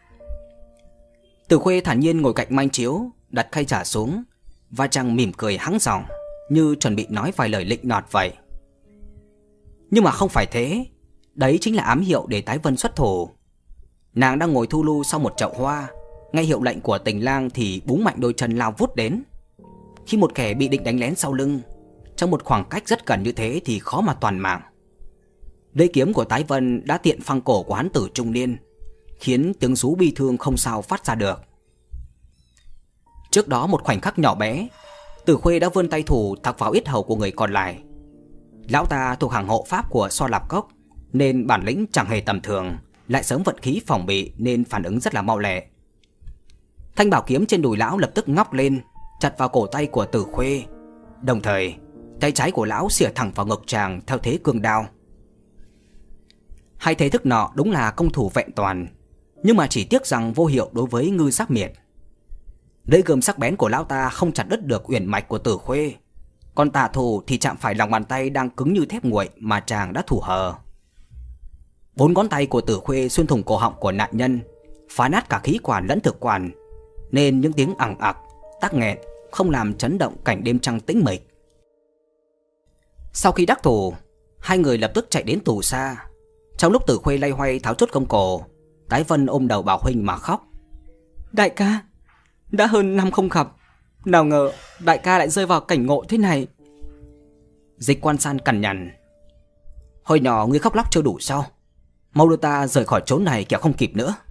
Tử Khuê thản nhiên ngồi cạnh manh chiếu, đặt khay trà xuống, và chàng mỉm cười hắng giọng, như chuẩn bị nói vài lời lịnh nọt vậy. Nhưng mà không phải thế, đấy chính là ám hiệu để Tái Vân xuất thủ. Nàng đang ngồi thu lu sau một chậu hoa, nghe hiệu lệnh của Tình Lang thì búng mạnh đôi chân lao vút đến. Khi một kẻ bị định đánh lén sau lưng, trong một khoảng cách rất gần như thế thì khó mà toàn mạng. Lưỡi kiếm của Tái Vân đã tiện phăng cổ của hán tử trung niên, khiến tiếng rú bi thương không sao phát ra được. Trước đó một khoảnh khắc nhỏ bé, Tử Khuê đã vươn tay thủ thọc vào yết hầu của người còn lại. Lão ta thuộc hàng hộ pháp của Xoa Lạp Cốc, nên bản lĩnh chẳng hề tầm thường, lại sớm vận khí phòng bị nên phản ứng rất là mau lẹ. Thanh bảo kiếm trên đùi lão lập tức ngóc lên, chặt vào cổ tay của Tử Khuê. Đồng thời, tay trái của lão xỉa thẳng vào ngực chàng theo thế cương đao. Hai thế thức nọ đúng là công thủ vẹn toàn, nhưng mà chỉ tiếc rằng vô hiệu đối với ngư giác miệt. Lưỡi gươm sắc bén của lão ta không chặt đứt được uyển mạch của Tử Khuê, còn tà thủ thì chạm phải lòng bàn tay đang cứng như thép nguội mà chàng đã thủ hờ. Bốn ngón tay của Tử Khuê xuyên thủng cổ họng của nạn nhân, phá nát cả khí quản lẫn thực quản, nên những tiếng ẳng ặc, tắc nghẹn không làm chấn động cảnh đêm trăng tĩnh mịch. Sau khi đắc thủ, hai người lập tức chạy đến tù xa. Trong lúc Tử Khuê loay hoay tháo chốt công cổ, Tái Vân ôm đầu Bảo Huynh mà khóc. Đại ca, đã hơn năm không gặp, nào ngờ đại ca lại rơi vào cảnh ngộ thế này. Dịch Quan San cằn nhằn. Hồi nhỏ ngươi khóc lóc chưa đủ sao? Mau đưa ta rời khỏi chốn này kẻo không kịp nữa.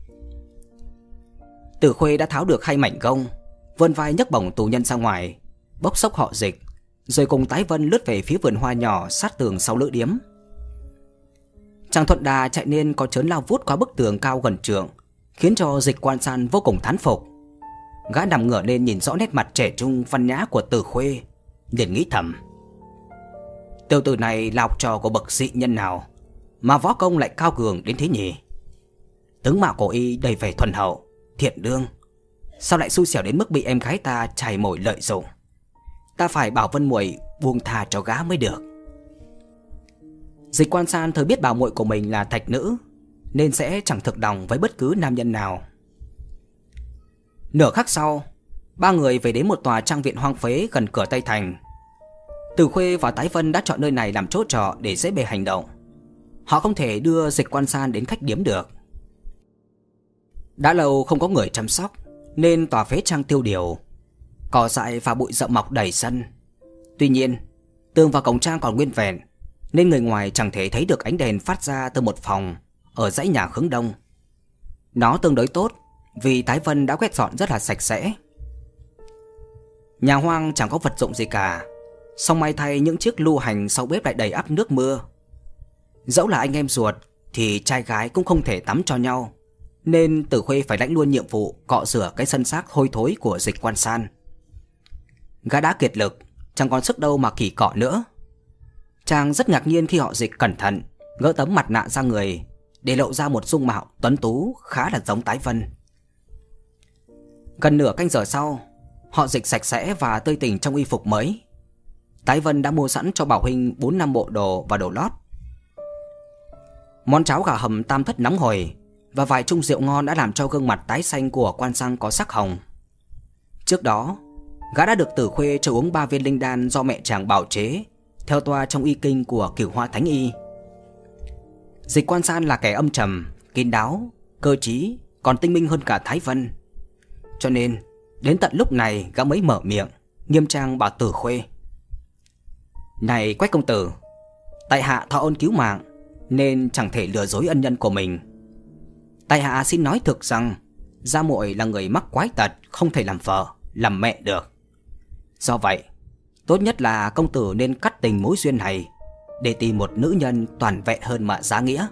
Tử Khuê đã tháo được hai mảnh gông, vươn vai nhấc bổng tù nhân ra ngoài, bốc xốc họ Dịch, rồi cùng Tái Vân lướt về phía vườn hoa nhỏ sát tường sau lữ điếm. Chàng thuận đà chạy nên có chớn lao vút qua bức tường cao gần trượng, khiến cho Dịch Quan San vô cùng thán phục. Gã nằm ngửa lên nhìn rõ nét mặt trẻ trung văn nhã của Tử Khuê, liền nghĩ thầm: tiểu tử này là học trò của bậc dị nhân nào mà võ công lại cao cường đến thế nhỉ? Tướng mạo của y đầy vẻ thuần hậu, thiện lương, sao lại xui xẻo đến mức bị em gái ta chài mồi lợi dụng? Ta phải bảo Vân muội buông tha cho gã mới được. Dịch Quan San thời biết bảo muội của mình là thạch nữ, nên sẽ chẳng thực lòng với bất cứ nam nhân nào. Nửa khắc sau, ba người về đến một tòa trang viện hoang phế gần cửa Tây Thành. Tử Khuê và Tái Vân đã chọn nơi này làm chỗ trọ để dễ bề hành động. Họ không thể đưa Dịch Quan San đến khách điếm được. Đã lâu không có người chăm sóc, nên tòa phế trang tiêu điều, cỏ dại và bụi rậm mọc đầy sân. Tuy nhiên, tường và cổng trang còn nguyên vẹn, nên người ngoài chẳng thể thấy được ánh đèn phát ra từ một phòng ở dãy nhà hướng đông. Nó tương đối tốt vì Tái Vân đã quét dọn rất là sạch sẽ. Nhà hoang chẳng có vật dụng gì cả, song may thay những chiếc lu hành sau bếp lại đầy ắp nước mưa. Dẫu là anh em ruột thì trai gái cũng không thể tắm cho nhau, nên Tử Khuê phải lãnh luôn nhiệm vụ cọ rửa cái sân xác hôi thối của Dịch Quan San. Gã đã kiệt lực, chẳng còn sức đâu mà kỳ cọ nữa. Chàng rất ngạc nhiên khi họ Dịch cẩn thận gỡ tấm mặt nạ ra người, để lộ ra một dung mạo tuấn tú khá là giống Tái Vân. Gần nửa canh giờ sau, họ Dịch sạch sẽ và tươi tỉnh trong y phục mới. Tái Vân đã mua sẵn cho Bảo huynh bốn năm bộ đồ và đồ lót. Món cháo gà hầm tam thất nóng hổi và vài chung rượu ngon đã làm cho gương mặt tái xanh của Quan Sang có sắc hồng. Trước đó, gã đã được Tử Khuê cho uống ba viên linh đan do mẹ chàng bảo chế theo toa trong y kinh của Cửu Hoa Thánh Y. Dịch Quan San là kẻ âm trầm, kín đáo, cơ trí, còn tinh minh hơn cả Thái Vân. Cho nên đến tận lúc này gã mới mở miệng nghiêm trang bảo Tử Khuê: "Này Quách công tử, tại hạ thọ ơn cứu mạng nên chẳng thể lừa dối ân nhân của mình. Tại hạ xin nói thực rằng gia muội là người mắc quái tật, không thể làm vợ, làm mẹ được. Do vậy, tốt nhất là công tử nên cắt tình mối duyên này để tìm một nữ nhân toàn vẹn hơn mà giá nghĩa."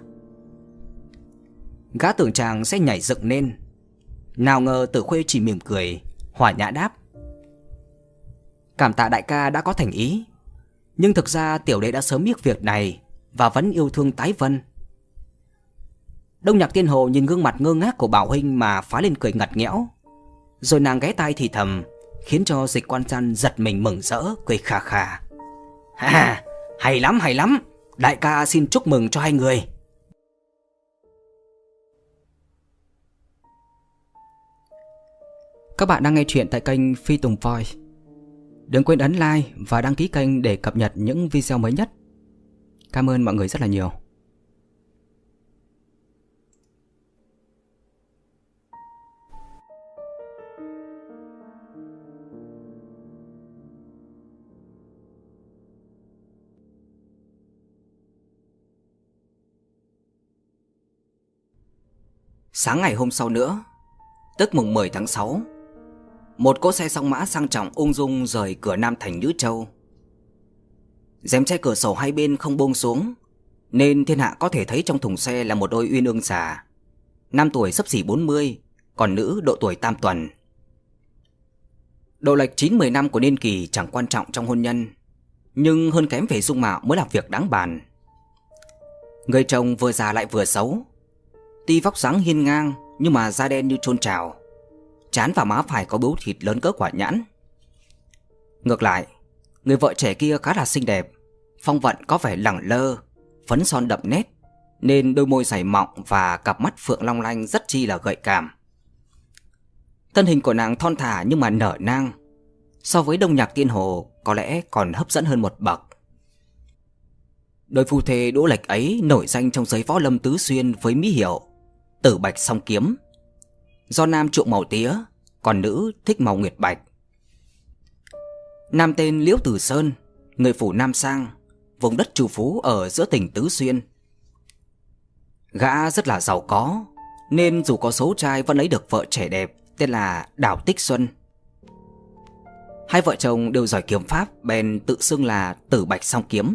Gã tưởng chàng sẽ nhảy dựng lên, nào ngờ Tử Khuê chỉ mỉm cười, hòa nhã đáp: "Cảm tạ đại ca đã có thành ý, nhưng thực ra tiểu đệ đã sớm biết việc này và vẫn yêu thương Tái Vân." Đông Nhạc Tiên Hồ nhìn gương mặt ngơ ngác của Bảo huynh mà phá lên cười ngặt nghẽo, rồi nàng ghé tai thì thầm, khiến cho Dịch Quan San giật mình mừng rỡ, cười khà khà: "Ha, hay lắm, hay lắm, đại ca xin chúc mừng cho hai người." Các bạn đang nghe chuyện tại kênh Phi Tùng Voice. Đừng quên ấn like và đăng ký kênh để cập nhật những video mới nhất. Cảm ơn mọi người rất là nhiều. Sáng ngày hôm sau nữa, tức mùng mười tháng sáu, một cỗ xe song mã sang trọng ung dung rời cửa Nam thành Nhữ Châu. Rèm che cửa sổ hai bên không buông xuống, nên thiên hạ có thể thấy trong thùng xe là một đôi uyên ương già, nam tuổi xấp xỉ bốn mươi, còn nữ độ tuổi tam tuần. Độ lệch chín mười năm của niên kỳ chẳng quan trọng trong hôn nhân, nhưng hơn kém về dung mạo mới là việc đáng bàn. Người chồng vừa già lại vừa xấu, tuy vóc dáng hiên ngang nhưng mà da đen như chôn trào, trán và má phải có bướu thịt lớn cỡ quả nhãn. Ngược lại, người vợ trẻ kia khá là xinh đẹp, phong vận có vẻ lẳng lơ, phấn son đậm nét, nên đôi môi dày mọng và cặp mắt phượng long lanh rất chi là gợi cảm. Thân hình của nàng thon thả nhưng mà nở nang, so với Đông Nhạc Tiên Hồ có lẽ còn hấp dẫn hơn một bậc. Đôi phu thê đỗ lệch ấy nổi danh trong giới võ lâm tứ xuyên với mỹ hiệu Tử Bạch Song Kiếm, do nam chuộng màu tía, còn nữ thích màu nguyệt bạch. Nam tên Liễu Tử Sơn, người phủ Nam Sang, vùng đất trù phú ở giữa tỉnh Tứ Xuyên. Gã rất là giàu có, nên dù có số trai vẫn lấy được vợ trẻ đẹp tên là Đào Tích Xuân. Hai vợ chồng đều giỏi kiếm pháp, bèn tự xưng là Tử Bạch Song Kiếm.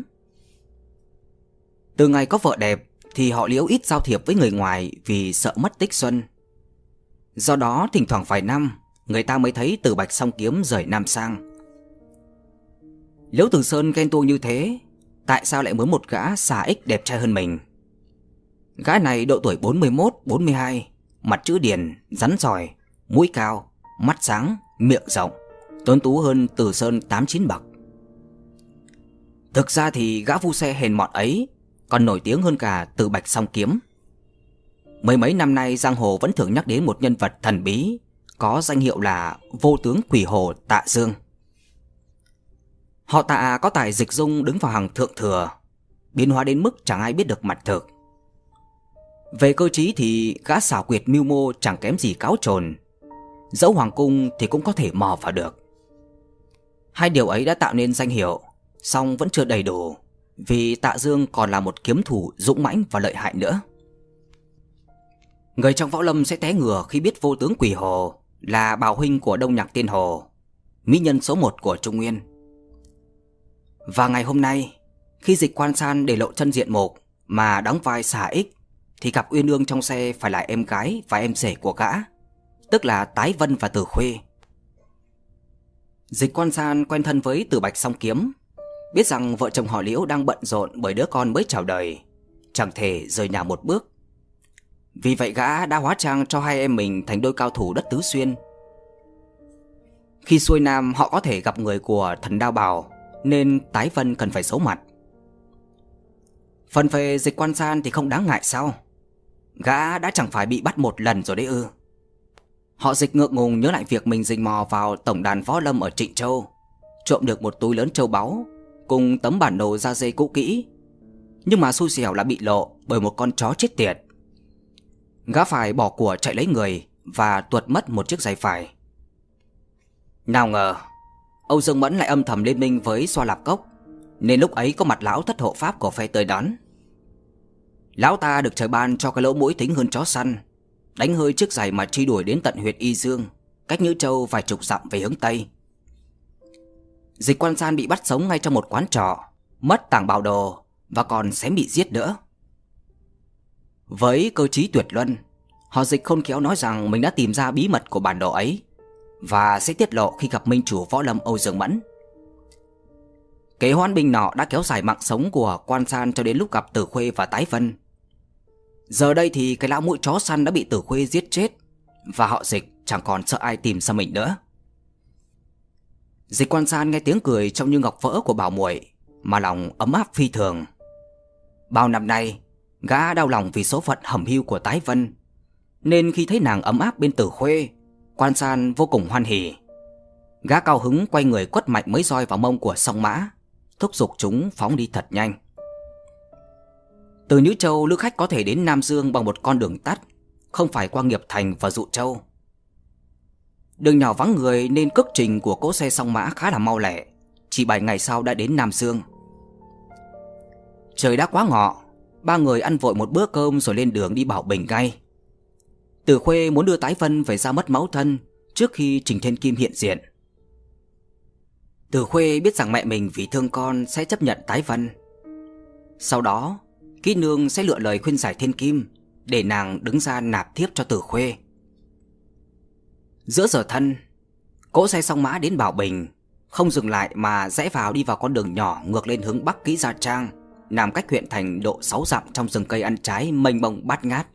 Từ ngày có vợ đẹp thì họ Liễu ít giao thiệp với người ngoài vì sợ mất Tích Xuân. Do đó thỉnh thoảng vài năm người ta mới thấy Tử Bạch Song Kiếm rời Nam Sang. Liễu Tử Sơn ghen tuông như thế, tại sao lại muốn một gã xà ích đẹp trai hơn mình? Gã này độ tuổi bốn mươi mốt bốn mươi hai, mặt chữ điền, rắn giỏi, mũi cao, mắt sáng, miệng rộng, tuấn tú hơn Tử Sơn tám chín bậc. Thực ra thì gã phu xe hèn mọn ấy còn nổi tiếng hơn cả Tử Bạch Song Kiếm. Mấy mấy năm nay giang hồ vẫn thường nhắc đến một nhân vật thần bí có danh hiệu là Vô Tướng Quỷ Hồ Tạ Dương. Họ Tạ có tài dịch dung đứng vào hàng thượng thừa, biến hóa đến mức chẳng ai biết được mặt thực. Về cơ trí thì gã xảo quyệt mưu mô chẳng kém gì cáo trồn, dẫu hoàng cung thì cũng có thể mò vào được. Hai điều ấy đã tạo nên danh hiệu, song vẫn chưa đầy đủ, vì Tạ Dương còn là một kiếm thủ dũng mãnh và lợi hại nữa. Người trong võ lâm sẽ té ngửa khi biết Vô Tướng Quỷ Hồ là Bảo huynh của Đông Nhạc Tiên Hồ, mỹ nhân số một của Trung Nguyên. Và ngày hôm nay, khi Dịch Quan San để lộ chân diện mục mà đóng vai xà ích, thì gặp Uyên Ương trong xe phải là em gái và em rể của gã, tức là Tái Vân và Từ Khuê. Dịch Quan San quen thân với Từ Bạch Song Kiếm, biết rằng vợ chồng họ Liễu đang bận rộn bởi đứa con mới chào đời, chẳng thể rời nhà một bước. Vì vậy gã đã hóa trang cho hai em mình thành đôi cao thủ đất Tứ Xuyên. Khi xuôi nam họ có thể gặp người của thần Đao Bào, nên Tái Vân cần phải giấu mặt. Phần về Dịch Quan San thì không đáng ngại sao? Gã đã chẳng phải bị bắt một lần rồi đấy ư? Họ Dịch ngượng ngùng nhớ lại việc mình rình mò vào tổng đàn võ lâm ở Trịnh Châu, trộm được một túi lớn châu báu cùng tấm bản đồ da dê cũ kỹ, nhưng mà xui xẻo là bị lộ bởi một con chó chết tiệt. Gã phải bỏ của chạy lấy người và tuột mất một chiếc giày phải. Nào ngờ Âu Dương Mẫn lại âm thầm liên minh với Xoa Lạp Cốc, nên lúc ấy có mặt lão thất hộ pháp của phe tới đón. Lão ta được trời ban cho cái lỗ mũi thính hơn chó săn, đánh hơi chiếc giày mà truy đuổi đến tận huyệt Y Dương, cách Nhữ Châu vài chục dặm về hướng Tây. Dịch Quan San bị bắt sống ngay trong một quán trọ, mất tàng bảo đồ và còn xém bị giết nữa. Với cơ trí tuyệt luân, họ Dịch khôn khéo nói rằng mình đã tìm ra bí mật của bản đồ ấy và sẽ tiết lộ khi gặp minh chủ võ lâm Âu Dương Mẫn. Kế hoan binh nọ đã kéo dài mạng sống của Quan San cho đến lúc gặp Tử Khuê và Tái Vân. Giờ đây thì cái lão mũi chó săn đã bị Tử Khuê giết chết, và họ Dịch chẳng còn sợ ai tìm ra mình nữa. Dịch Quan San nghe tiếng cười trông như ngọc vỡ của bảo muội mà lòng ấm áp phi thường. Bao năm nay gã đau lòng vì số phận hẩm hiu của Tái Vân, nên khi thấy nàng ấm áp bên Tử Khuê, Quan San vô cùng hoan hỉ. Gã cao hứng quay người quất mạnh mấy roi vào mông của song mã, thúc giục chúng phóng đi thật nhanh. Từ Nhữ Châu, lữ khách có thể đến Nam Dương bằng một con đường tắt, không phải qua Nghiệp Thành và Dụ Châu. Đường nhỏ vắng người nên cước trình của cỗ xe song mã khá là mau lẹ, chỉ bảy ngày sau đã đến Nam Dương. Trời đã quá ngọ, ba người ăn vội một bữa cơm rồi lên đường đi Bảo Bình ngay. Từ Khuê muốn đưa Tái Vân về ra mất máu thân trước khi Trình Thiên Kim hiện diện. Từ Khuê biết rằng mẹ mình vì thương con sẽ chấp nhận Tái Vân. Sau đó Kỹ Nương sẽ lựa lời khuyên giải Thiên Kim để nàng đứng ra nạp thiếp cho Từ Khuê. Giữa giờ thân, cỗ xe song mã đến Bảo Bình, không dừng lại mà rẽ vào đi vào con đường nhỏ ngược lên hướng Bắc Kỹ Gia Trang, nằm cách huyện thành độ sáu dặm trong rừng cây ăn trái mênh mông bát ngát.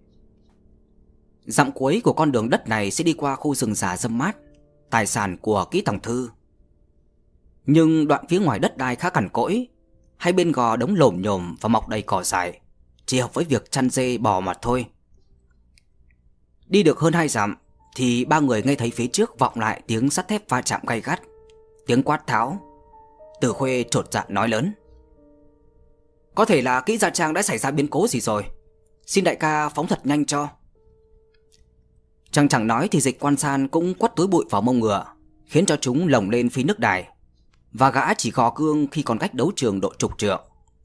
Dặm cuối của con đường đất này sẽ đi qua khu rừng già râm mát, tài sản của Kỹ Tòng Thư. Nhưng đoạn phía ngoài đất đai khá cằn cỗi, hai bên gò đống lổm nhổm và mọc đầy cỏ dại, chỉ hợp với việc chăn dê bò mà thôi. Đi được hơn hai dặm thì ba người nghe thấy phía trước vọng lại tiếng sắt thép va chạm gay gắt, tiếng quát tháo. Từ Khuê chột dạ nói lớn: "Có thể là Kỹ Gia Trang đã xảy ra biến cố gì rồi, xin đại ca phóng thật nhanh cho." Chẳng chẳng nói thì Dịch Quan San cũng quất túi bụi vào mông ngựa, khiến cho chúng lồng lên phi nước đài, và gã chỉ gò cương khi còn cách đấu trường độ chục trượng.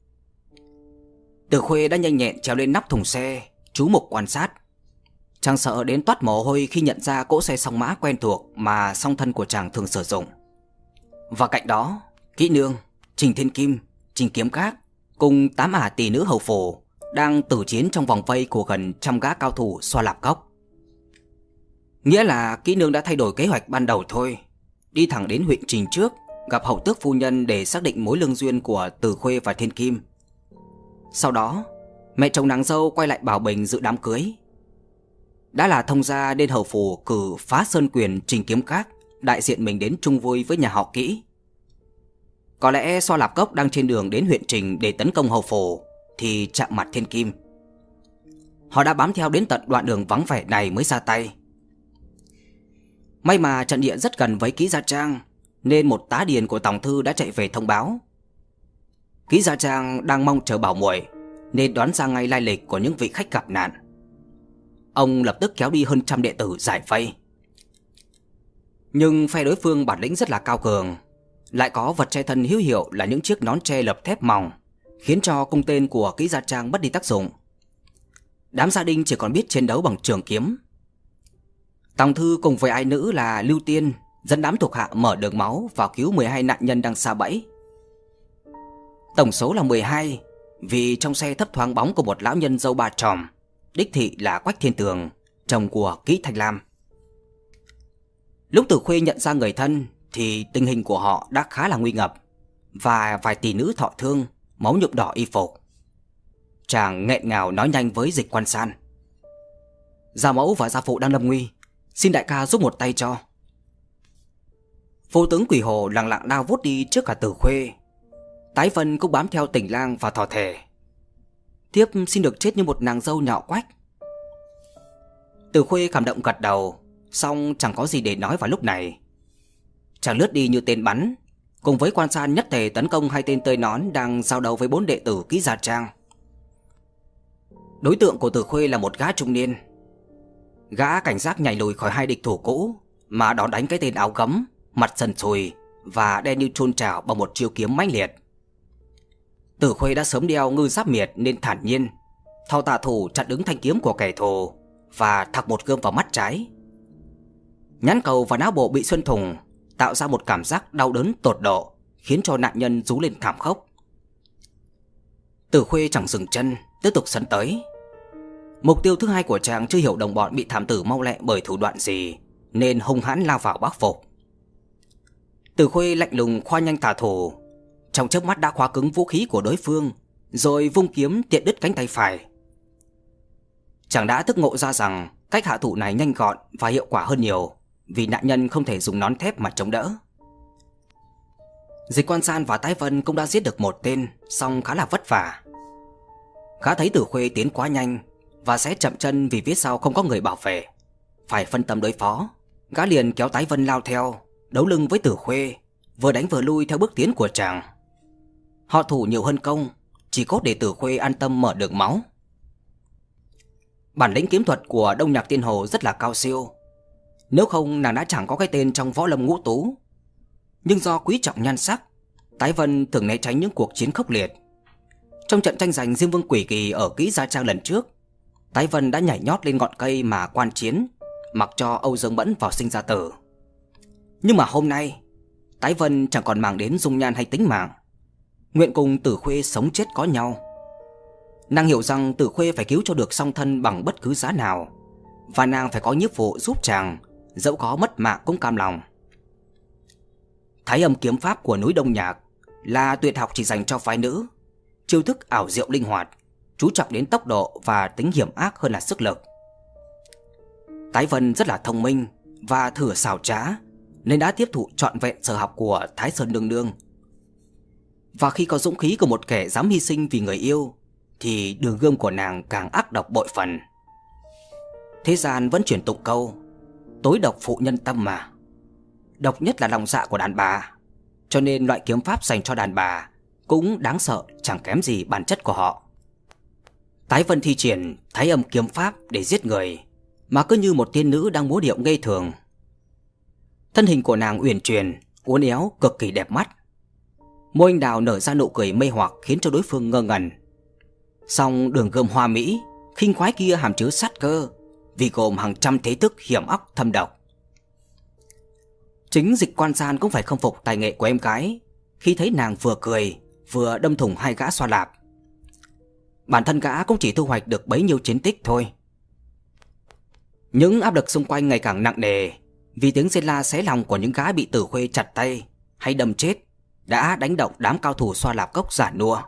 Từ Khuê đã nhanh nhẹn trèo lên nắp thùng xe, chú mục quan sát. Chàng sợ đến toát mồ hôi khi nhận ra cỗ xe song mã quen thuộc mà song thân của chàng thường sử dụng. Và cạnh đó, Kỹ Nương, Trình Thiên Kim, Trình Kiếm Các cùng tám ả tỷ nữ hầu phủ đang tử chiến trong vòng vây của gần trăm gã cao thủ Xoa Lạp Cốc. Nghĩa là Kỹ Nương đã thay đổi kế hoạch ban đầu thôi, đi thẳng đến huyện Trình trước, gặp hậu tước phu nhân để xác định mối lương duyên của Từ Khuê và Thiên Kim. Sau đó, mẹ chồng nàng dâu quay lại Bảo Bình dự đám cưới. Đã là thông gia nên hầu phủ cử Phá Sơn Quyền Trình Kiếm Các đại diện mình đến chung vui với nhà họ Kỹ. Có lẽ Xoa Lạp Cốc đang trên đường đến huyện Trình để tấn công hầu phủ thì chạm mặt Thiên Kim. Họ đã bám theo đến tận đoạn đường vắng vẻ này mới ra tay. May mà trận địa rất gần với Kỹ Gia Trang, nên một tá điền của Tòng Thư đã chạy về thông báo. Kỹ Gia Trang đang mong chờ bảo muội nên đoán ra ngay lai lịch của những vị khách gặp nạn. Ông lập tức kéo đi hơn trăm đệ tử giải vây. Nhưng phe đối phương bản lĩnh rất là cao cường, lại có vật che thân hữu hiệu là những chiếc nón tre lập thép mỏng, khiến cho cung tên của Kỹ Gia Trang mất đi tác dụng. Đám gia đình chỉ còn biết chiến đấu bằng trường kiếm. Tòng Thư cùng với ai nữ là Lưu Tiên dẫn đám thuộc hạ mở đường máu vào cứu mười hai nạn nhân đang sa bẫy. Tổng số là mười hai, vì trong xe thấp thoáng bóng của một lão nhân râu ba chòm, đích thị là Quách Thiên Tường, chồng của Kỷ Thanh Lam. Lúc Tử Khuê nhận ra người thân thì tình hình của họ đã khá là nguy ngập, và vài tỷ nữ thọ thương, máu nhuộm đỏ y phục. Chàng nghẹn ngào nói nhanh với Dịch Quan San: "Gia mẫu và gia phụ đang lâm nguy, xin đại ca giúp một tay cho." Vô tướng Quỷ Hồ lặng lặng lao vút đi trước cả Tử Khuê. Tái Vân cũng bám theo Tỉnh Lang và thỏ thẻ: "Tiếp xin được chết như một nàng dâu nhọ Quách." Tử Khuê cảm động gật đầu, song chẳng có gì để nói vào lúc này. Chàng lướt đi như tên bắn, cùng với Quan San nhất tề tấn công hai tên tơi nón đang giao đấu với bốn đệ tử Ký Gia Trang. Đối tượng của Tử Khuê là một gã trung niên. Gã cảnh giác nhảy lùi khỏi hai địch thủ cũ mà đón đánh cái tên áo gấm, mặt sần sùi và đen như chôn chảo bằng một chiêu kiếm mãnh liệt. Tử Khuê đã sớm đeo ngư giáp miệt nên thản nhiên thao tà thủ chặn đứng thanh kiếm của kẻ thù và thọc một gươm vào mắt trái. Nhãn cầu và não bộ bị xuyên thủng, tạo ra một cảm giác đau đớn tột độ, khiến cho nạn nhân rú lên thảm khốc. Tử Khuê chẳng dừng chân, tiếp tục sấn tới. Mục tiêu thứ hai của chàng chưa hiểu đồng bọn bị thảm tử mau lẹ bởi thủ đoạn gì, nên hung hãn lao vào bác phục. Tử Khuê lạnh lùng khoa nhanh tà thủ, trong chớp mắt đã khóa cứng vũ khí của đối phương, rồi vung kiếm tiện đứt cánh tay phải. Chàng đã thức ngộ ra rằng cách hạ thủ này nhanh gọn và hiệu quả hơn nhiều, vì nạn nhân không thể dùng nón thép mà chống đỡ. Dịch Quan San và Tái Vân cũng đã giết được một tên, song khá là vất vả. Gã thấy Tử Khuê tiến quá nhanh và sẽ chậm chân vì phía sau không có người bảo vệ, phải phân tâm đối phó. Gã liền kéo Tái Vân lao theo, đấu lưng với Tử Khuê, vừa đánh vừa lui theo bước tiến của chàng. Họ thủ nhiều hơn công, chỉ cốt để Tử Khuê an tâm mở đường máu. Bản lĩnh kiếm thuật của Đông Nhạc Tiên Hồ rất là cao siêu, nếu không nàng đã chẳng có cái tên trong võ lâm ngũ tú. Nhưng do quý trọng nhan sắc, Tái Vân thường né tránh những cuộc chiến khốc liệt. Trong trận tranh giành Diêm Vương Quỷ Kỳ ở Ký Gia Trang lần trước, Tái Vân đã nhảy nhót lên ngọn cây mà quan chiến, mặc cho Âu Dương Mẫn vào sinh ra tử. Nhưng mà hôm nay, Tái Vân chẳng còn màng đến dung nhan hay tính mạng, nguyện cùng Tử Khuê sống chết có nhau. Nàng hiểu rằng Tử Khuê phải cứu cho được song thân bằng bất cứ giá nào, và nàng phải có nhiệm vụ giúp chàng, dẫu có mất mạng cũng cam lòng. Thái Âm kiếm pháp của núi Đông Nhạc là tuyệt học chỉ dành cho phái nữ, chiêu thức ảo diệu linh hoạt, chú trọng đến tốc độ và tính hiểm ác hơn là sức lực. Tái Vân rất là thông minh và thừa xảo trá, nên đã tiếp thụ trọn vẹn sở học của Thái Sơn nương nương. Và khi có dũng khí của một kẻ dám hy sinh vì người yêu, thì đường gươm của nàng càng ác độc bội phần. Thế gian vẫn truyền tụng câu tối độc phụ nhân tâm mà. Độc nhất là lòng dạ của đàn bà, cho nên loại kiếm pháp dành cho đàn bà cũng đáng sợ chẳng kém gì bản chất của họ. Tái Vân thi triển Thái Âm kiếm pháp để giết người, mà cứ như một tiên nữ đang múa điệu ngây thường. Thân hình của nàng uyển chuyển, uốn éo cực kỳ đẹp mắt. Môi anh đào nở ra nụ cười mê hoặc khiến cho đối phương ngơ ngẩn. Song đường gươm hoa mỹ, khinh khoái kia hàm chứa sát cơ, vì gồm hàng trăm thế thức hiểm óc thâm độc. Chính Dịch Quan San cũng phải khâm phục tài nghệ của em gái khi thấy nàng vừa cười vừa đâm thủng hai gã xoa lạp. Bản thân gã cũng chỉ thu hoạch được bấy nhiêu chiến tích thôi. Những áp lực xung quanh ngày càng nặng nề, vì tiếng rên la xé lòng của những gã bị Tử Khuê chặt tay hay đâm chết đã đánh động đám cao thủ xoa lạp cốc giả nua.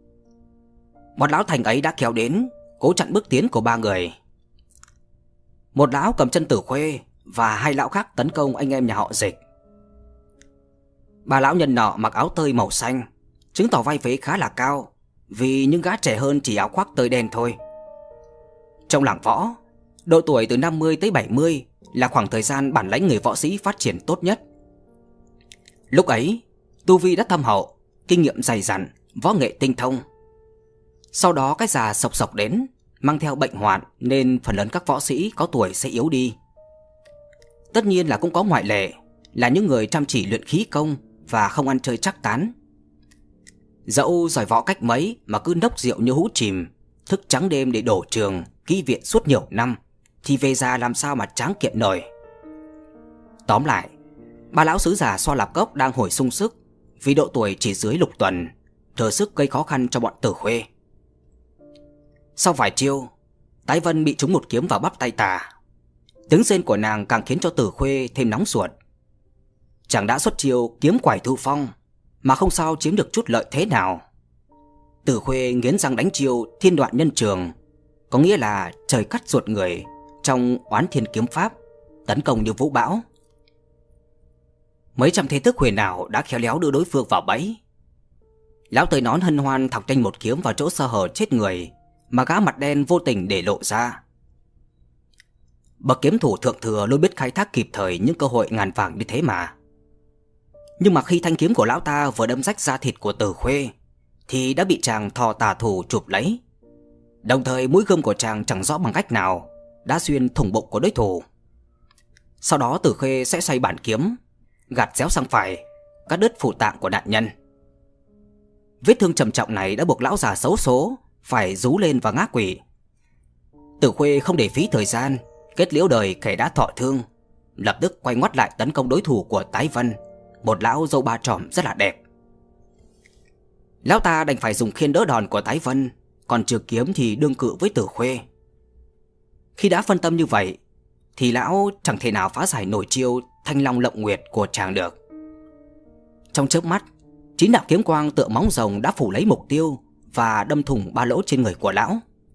Một lão thành ấy đã kéo đến, cố chặn bước tiến của ba người. Một lão cầm chân Tử Khuê và hai lão khác tấn công anh em nhà họ Dịch. Ba lão nhân nọ mặc áo tơi màu xanh, chứng tỏ vai vế khá là cao, vì những gã trẻ hơn chỉ áo khoác tơi đen thôi. Trong làng võ, độ tuổi từ năm mươi tới bảy mươi là khoảng thời gian bản lãnh người võ sĩ phát triển tốt nhất. Lúc ấy, tu vi đã thâm hậu, kinh nghiệm dày dặn, võ nghệ tinh thông. Sau đó cái già sộc sộc đến, mang theo bệnh hoạn, nên phần lớn các võ sĩ có tuổi sẽ yếu đi. Tất nhiên là cũng có ngoại lệ, là những người chăm chỉ luyện khí công và không ăn chơi chắc tán. Dẫu giỏi võ cách mấy mà cứ nốc rượu như hũ chìm, thức trắng đêm để đổ trường, kỹ viện suốt nhiều năm, thì về già làm sao mà tráng kiện nổi. Tóm lại, ba lão sứ già xoa lạp cốc đang hồi sung sức, vì độ tuổi chỉ dưới lục tuần, thừa sức gây khó khăn cho bọn Tử Khuê. Sau vài chiêu, Tái Vân bị trúng một kiếm vào bắp tay tà. Tiếng rên của nàng càng khiến cho Tử Khuê thêm nóng ruột. Chàng đã xuất chiêu kiếm quải thu phong mà không sao chiếm được chút lợi thế nào. Tử Khuê nghiến răng đánh chiêu thiên đoạn nhân trường, có nghĩa là trời cắt ruột người, trong Oán Thiên kiếm pháp, tấn công như vũ bão. Mấy trăm thế thức huyền ảo đã khéo léo đưa đối phương vào bẫy. Lão Tới Nón hân hoan thọc nhanh một kiếm vào chỗ sơ hở chết người mà gã mặt đen vô tình để lộ ra. Bậc kiếm thủ thượng thừa luôn biết khai thác kịp thời những cơ hội ngàn vàng như thế mà. Nhưng mà khi thanh kiếm của lão ta vừa đâm rách da thịt của Tử Khuê thì đã bị chàng thò tà thủ chụp lấy. Đồng thời mũi gươm của chàng chẳng rõ bằng cách nào đã xuyên thủng bụng của đối thủ. Sau đó Tử Khuê sẽ xoay bản kiếm, gạt xéo sang phải, cắt đứt phủ tạng của nạn nhân. Vết thương trầm trọng này đã buộc lão già xấu số phải rú lên và ngã quỵ. Tử Khuê không để phí thời gian kết liễu đời kẻ đã thọ thương, lập tức quay ngoắt lại tấn công đối thủ của Tái Vân, một lão râu ba chòm rất là đẹp. Lão ta đành phải dùng khiên đỡ đòn của Tái Vân, còn trường kiếm thì đương cự với Tử Khuê. Khi đã phân tâm như vậy thì lão chẳng thể nào phá giải nổi chiêu Thanh Long Lộng Nguyệt của chàng được. Trong chớp mắt, chín đạo kiếm quang tựa móng rồng đã phủ lấy mục tiêu và đâm thủng ba lỗ trên người của lão.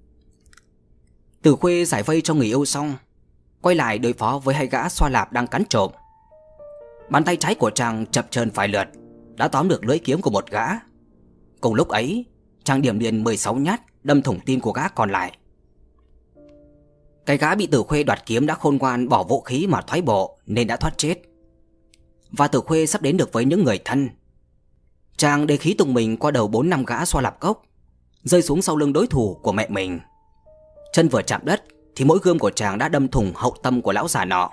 Tử Khuê giải vây cho người yêu xong, quay lại đối phó với hai gã xoa lạp đang cắn trộm. Bàn tay trái của chàng chập chờn vài lượt đã tóm được lưỡi kiếm của một gã. Cùng lúc ấy, chàng điểm liền mười sáu nhát đâm thủng tim của gã còn lại. Cái gã bị Tử Khuê đoạt kiếm đã khôn ngoan bỏ vũ khí mà thoái bộ nên đã thoát chết. Và Tử Khuê sắp đến được với những người thân. Chàng đề khí tung mình qua đầu bốn năm gã xoa lạp cốc, rơi xuống sau lưng đối thủ của mẹ mình. Chân vừa chạm đất thì mũi gươm của chàng đã đâm thủng hậu tâm của lão già nọ.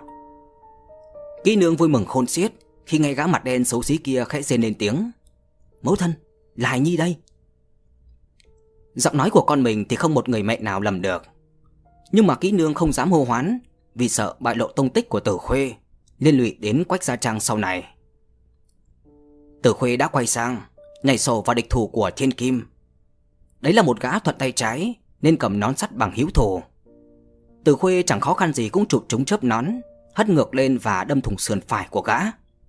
Kỹ nương vui mừng khôn xiết khi nghe gã mặt đen xấu xí kia khẽ rên lên tiếng: "Mẫu thân, là Hải Nhi đây." Giọng nói của con mình thì không một người mẹ nào lầm được. Nhưng mà kỹ nương không dám hô hoán vì sợ bại lộ tung tích của Tử Khuê, liên lụy đến Quách Gia Trang sau này. Tử Khuê đã quay sang nhảy sổ vào địch thủ của Thiên Kim. Đấy là một gã thuận tay trái nên cầm nón sắt bằng hữu thủ. Tử Khuê chẳng khó khăn gì cũng chụp trúng chớp nón, hất ngược lên và đâm thủng sườn phải của gã.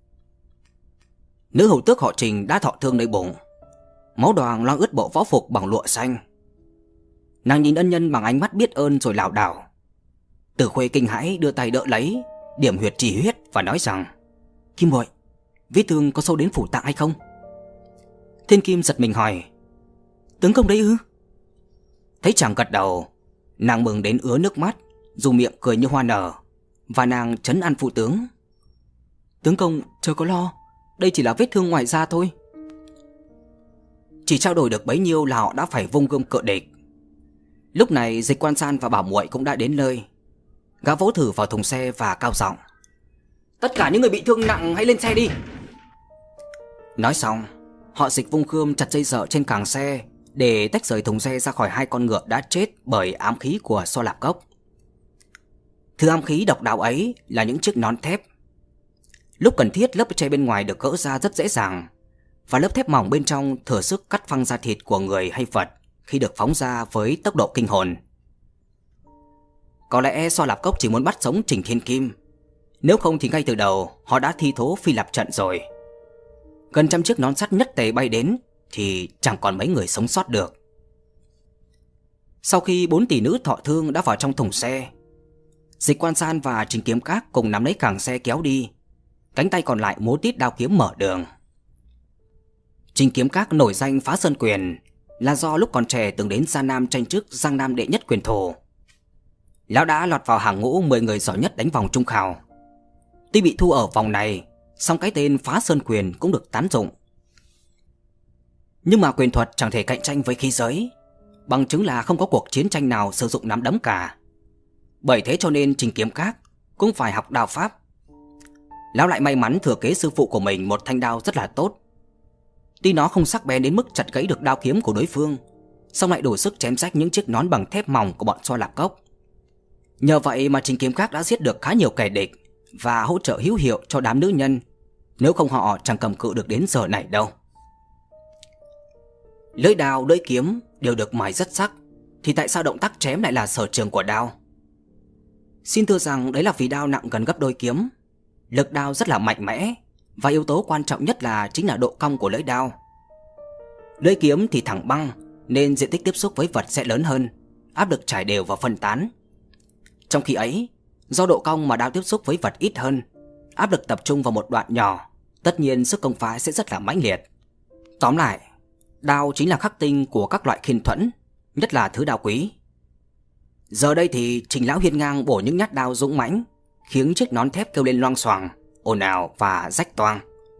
Nữ hầu tước họ Trình đã thọ thương nơi bụng, máu đoàng loang ướt bộ võ phục bằng lụa xanh. Nàng nhìn ân nhân bằng ánh mắt biết ơn rồi lảo đảo. Tử Khuê kinh hãi đưa tay đỡ lấy, điểm huyệt chỉ huyết và nói rằng: "Kim muội, vết thương có sâu đến phủ tạng hay không?" Thiên Kim giật mình hỏi: "Tướng công đấy ư?" Thấy chàng gật đầu, nàng mừng đến ứa nước mắt, dù miệng cười như hoa nở, và nàng trấn an phụ tướng: "Tướng công chớ có lo, đây chỉ là vết thương ngoài da thôi." Chỉ trao đổi được bấy nhiêu là họ đã phải vung gươm cự địch. Lúc này Dịch Quan San và Bảo Muội cũng đã đến nơi. Gã vỗ thử vào thùng xe và cao giọng: "Tất cả những người bị thương nặng hãy lên xe đi." Nói xong, họ Dịch vung gươm chặt dây dợ trên càng xe để tách rời thùng xe ra khỏi hai con ngựa đã chết bởi ám khí của xoa lạp cốc. Thứ ám khí độc đạo ấy là những chiếc nón thép. Lúc cần thiết, lớp che bên ngoài được gỡ ra rất dễ dàng, và lớp thép mỏng bên trong thừa sức cắt phăng da thịt của người hay vật khi được phóng ra với tốc độ kinh hồn. Có lẽ xoa lạp cốc chỉ muốn bắt sống Trình Thiên Kim, nếu không thì ngay từ đầu họ đã thi thố phi lập trận rồi. Gần trăm chiếc nón sắt nhất tề bay đến thì chẳng còn mấy người sống sót được. Sau khi bốn tỷ nữ thọ thương đã vào trong thùng xe, Dịch Quan San và Trình Kiếm Các cùng nắm lấy càng xe kéo đi, cánh tay còn lại múa tít đao kiếm mở đường. Trình Kiếm Các nổi danh phá sơn quyền là do lúc còn trẻ từng đến Giang Nam tranh chức Giang Nam đệ nhất quyền thủ. Lão đã lọt vào hàng ngũ mười người giỏi nhất đánh vòng trung khảo. Tuy bị thua ở vòng này, song cái tên phá sơn quyền cũng được tán dụng. Nhưng mà quyền thuật chẳng thể cạnh tranh với khí giới, bằng chứng là không có cuộc chiến tranh nào sử dụng nắm đấm cả. Bởi thế cho nên Trình Kiếm Các cũng phải học đao pháp. Lão lại may mắn thừa kế sư phụ của mình một thanh đao rất là tốt. Tuy nó không sắc bén đến mức chặt gãy được đao kiếm của đối phương, song lại đủ sức chém rách những chiếc nón bằng thép mỏng của bọn xoa lạp cốc. Nhờ vậy mà Trình Kiếm Các đã giết được khá nhiều kẻ địch và hỗ trợ hữu hiệu cho đám nữ nhân, nếu không họ chẳng cầm cự được đến giờ này đâu. Lưỡi đao, lưỡi kiếm đều được mài rất sắc, thì tại sao động tác chém lại là sở trường của đao? Xin thưa rằng đấy là vì đao nặng gần gấp đôi kiếm. Lực đao rất là mạnh mẽ, và yếu tố quan trọng nhất là chính là độ cong của lưỡi đao. Lưỡi kiếm thì thẳng băng, nên diện tích tiếp xúc với vật sẽ lớn hơn, áp lực trải đều và phân tán. Trong khi ấy, do độ cong mà đao tiếp xúc với vật ít hơn, áp lực tập trung vào một đoạn nhỏ, tất nhiên sức công phá sẽ rất là mãnh liệt. Tóm lại, đao chính là khắc tinh của các loại khiên thuẫn, nhất là thứ đao quý. Giờ đây thì Trình lão hiên ngang bổ những nhát đao dũng mãnh, khiến chiếc nón thép kêu lên loang xoàng, ồn ào và rách toang.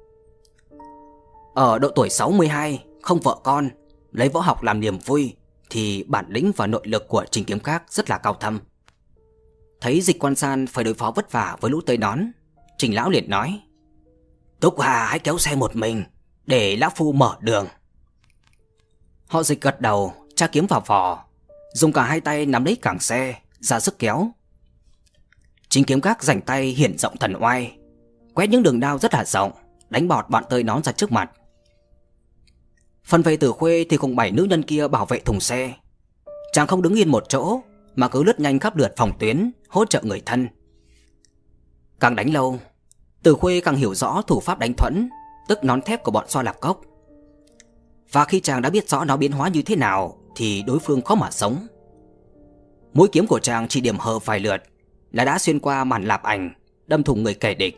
Ở độ tuổi sáu mươi hai, không vợ con, lấy võ học làm niềm vui, thì bản lĩnh và nội lực của Trình Kiếm Các rất là cao thâm. Thấy Dịch Quan San phải đối phó vất vả với lũ tơi nón, Trình lão liền nói: Túc Hà hãy kéo xe một mình, để lão phu mở đường. Họ Dịch gật đầu, tra kiếm vào vỏ, dùng cả hai tay nắm lấy cẳng xe, ra sức kéo. Trình Kiếm Các rảnh tay hiển rộng thần oai, quét những đường đao rất là rộng, đánh bọt bọn tơi nón ra trước mặt. Phần về Tử Khuê thì cùng bảy nữ nhân kia bảo vệ thùng xe. Chàng không đứng yên một chỗ, mà cứ lướt nhanh khắp lượt phòng tuyến, hỗ trợ người thân. Càng đánh lâu, Tử Khuê càng hiểu rõ thủ pháp đánh thuẫn, tức nón thép của bọn Xoa Lạp Cốc. Và khi chàng đã biết rõ nó biến hóa như thế nào, thì đối phương khó mà sống. Mũi kiếm của chàng chỉ điểm hờ vài lượt là đã xuyên qua màn lạp ảnh, đâm thủng người kẻ địch.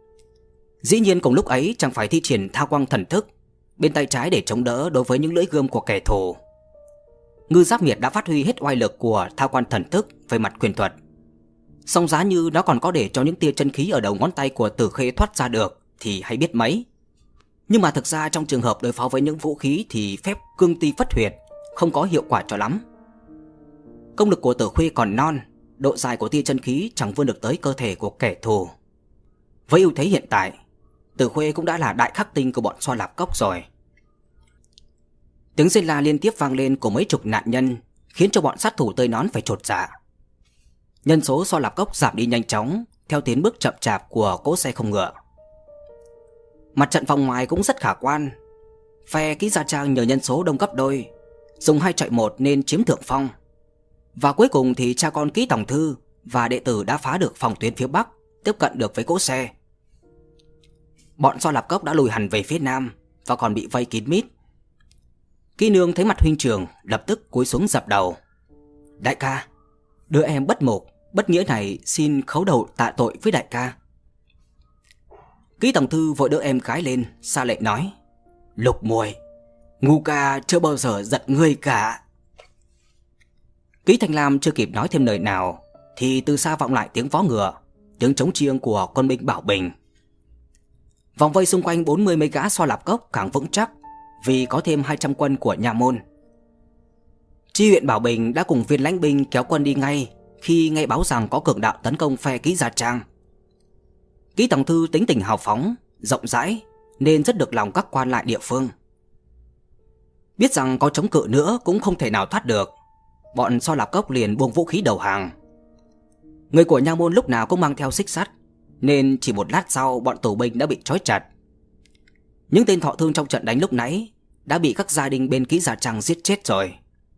Dĩ nhiên cùng lúc ấy chàng phải thi triển thao quang thần thức bên tay trái để chống đỡ đối với những lưỡi gươm của kẻ thù. Ngư Giáp Miệt đã phát huy hết oai lực của thao quan thần thức về mặt quyền thuật. Song giá như nó còn có để cho những tia chân khí ở đầu ngón tay của Tử Khê thoát ra được thì hay biết mấy. Nhưng mà thực ra trong trường hợp đối phó với những vũ khí thì phép cương ti phất huyệt không có hiệu quả cho lắm. Công lực của Tử Khê còn non, độ dài của tia chân khí chẳng vươn được tới cơ thể của kẻ thù. Với ưu thế hiện tại, Tử Khê cũng đã là đại khắc tinh của bọn Xoa Lạp Cốc rồi. Tiếng rên la liên tiếp vang lên của mấy chục nạn nhân, khiến cho bọn sát thủ tơi nón phải chột dạ. Nhân số Xoa Lạp Cốc giảm đi nhanh chóng theo tiến bước chậm chạp của cỗ xe không ngựa. Mặt trận vòng ngoài cũng rất khả quan. Phe Ký Gia Trang nhờ nhân số đông gấp đôi, dùng hai trận một nên chiếm thượng phong. Và cuối cùng thì cha con Ký Tổng Thư và đệ tử đã phá được phòng tuyến phía Bắc, tiếp cận được với cỗ xe. Bọn Xoa Lạp Cốc đã lùi hẳn về phía Nam và còn bị vây kín mít. Ký Nương thấy mặt huynh trưởng, lập tức cúi xuống dập đầu: Đại ca, đứa em bất mục, bất nghĩa này xin khấu đầu tạ tội với đại ca. Ký Tổng Thư vội đỡ em gái lên, xa lệ nói: Lục Muội, ngu ca chưa bao giờ giận ngươi cả. Ký Thanh Lam chưa kịp nói thêm lời nào thì từ xa vọng lại tiếng vó ngựa, tiếng trống chiêng của quân binh Bảo Bình. Vòng vây xung quanh bốn mươi mấy gã Xoa Lạp Cốc càng vững chắc vì có thêm hai trăm quân của Nha Môn. Chi huyện Bảo Bình đã cùng viên lãnh binh kéo quân đi ngay khi nghe báo rằng có cường đạo tấn công phe Ký Gia Trang. Ký Tổng Thư tính tình hào phóng, rộng rãi nên rất được lòng các quan lại địa phương. Biết rằng có chống cự nữa cũng không thể nào thoát được, bọn Xoa Lạp Cốc liền buông vũ khí đầu hàng. Người của Nha Môn lúc nào cũng mang theo xích sắt, nên chỉ một lát sau bọn tù binh đã bị trói chặt. Những tên thọ thương trong trận đánh lúc nãy đã bị các gia đình bên Ký Gia Trang giết chết rồi.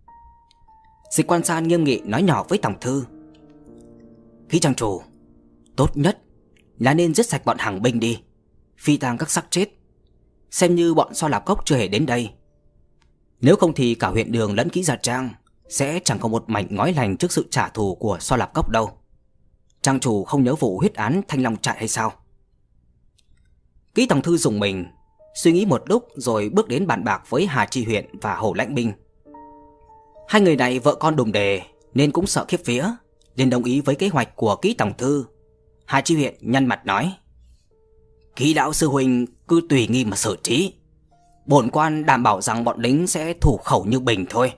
Dịch Quan San nghiêm nghị nói nhỏ với Tổng Thư: Ký trang chủ, tốt nhất là nên giết sạch bọn hàng binh đi, phi tang các xác chết, xem như bọn Xoa Lạp Cốc chưa hề đến đây. Nếu không thì cả huyện Đường lẫn Ký Gia Trang sẽ chẳng có một mảnh ngói lành trước sự trả thù của Xoa Lạp Cốc đâu. Trang chủ không nhớ vụ huyết án Thanh Long Trại hay sao? Ký Tổng Thư dùng mình, suy nghĩ một lúc rồi bước đến bàn bạc với Hà Chi huyện và Hồ Lãnh Binh. Hai người này vợ con đùng đề nên cũng sợ khiếp vía, nên đồng ý với kế hoạch của Ký Tổng Thư. Hà Chi huyện nhăn mặt nói: Ký lão sư huynh cứ tùy nghi mà xử trí, bổn quan đảm bảo rằng bọn lính sẽ thủ khẩu như bình thôi.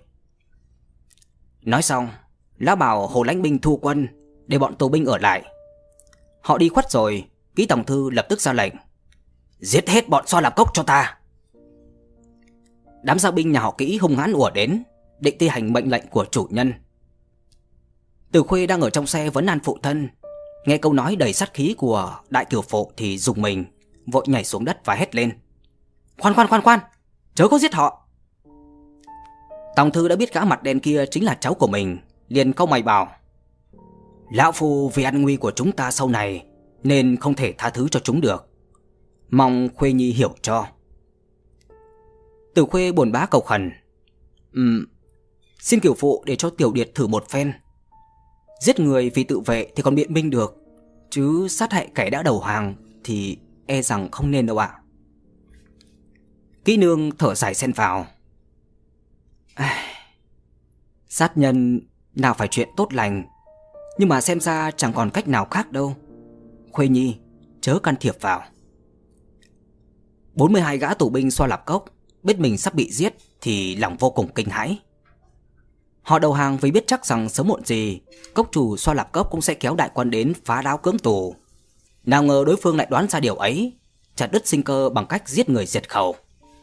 Nói xong, lão bảo Hồ Lãnh Binh thu quân để bọn tù binh ở lại. Họ đi khuất rồi, Ký Tổng Thư lập tức ra lệnh: Giết hết bọn Xoa Lạp Cốc cho ta. Đám gia binh nhà họ Ký hung hãn ùa đến, định thi hành mệnh lệnh của chủ nhân. Tử Khuê đang ở trong xe vấn an phụ thân, nghe câu nói đầy sát khí của đại cửu phụ thì rùng mình, vội nhảy xuống đất và hét lên: Khoan khoan khoan khoan, chớ có giết họ. Tòng Thư đã biết gã mặt đen kia chính là cháu của mình, liền cau mày bảo: Lão phu vì an nguy của chúng ta sau này nên không thể tha thứ cho chúng được, mong Khuê Nhi hiểu cho. Tử Khuê buồn bã cầu khẩn: Ừm, xin cửu phụ để cho Tiểu Điệt thử một phen. Giết người vì tự vệ thì còn biện minh được, chứ sát hại kẻ đã đầu hàng thì e rằng không nên đâu ạ. Kỹ nương thở dài xen vào: Sát nhân nào phải chuyện tốt lành, nhưng mà xem ra chẳng còn cách nào khác đâu. Khuê Nhi chớ can thiệp vào. bốn mươi hai gã tù binh Xoa Lạp Cốc biết mình sắp bị giết thì lòng vô cùng kinh hãi. Họ đầu hàng vì biết chắc rằng sớm muộn gì cốc chủ Xoa Lạp Cốc cũng sẽ kéo đại quân đến phá đáo cưỡng tù. Nào ngờ đối phương lại đoán ra điều ấy, chặt đứt sinh cơ bằng cách giết người diệt khẩu.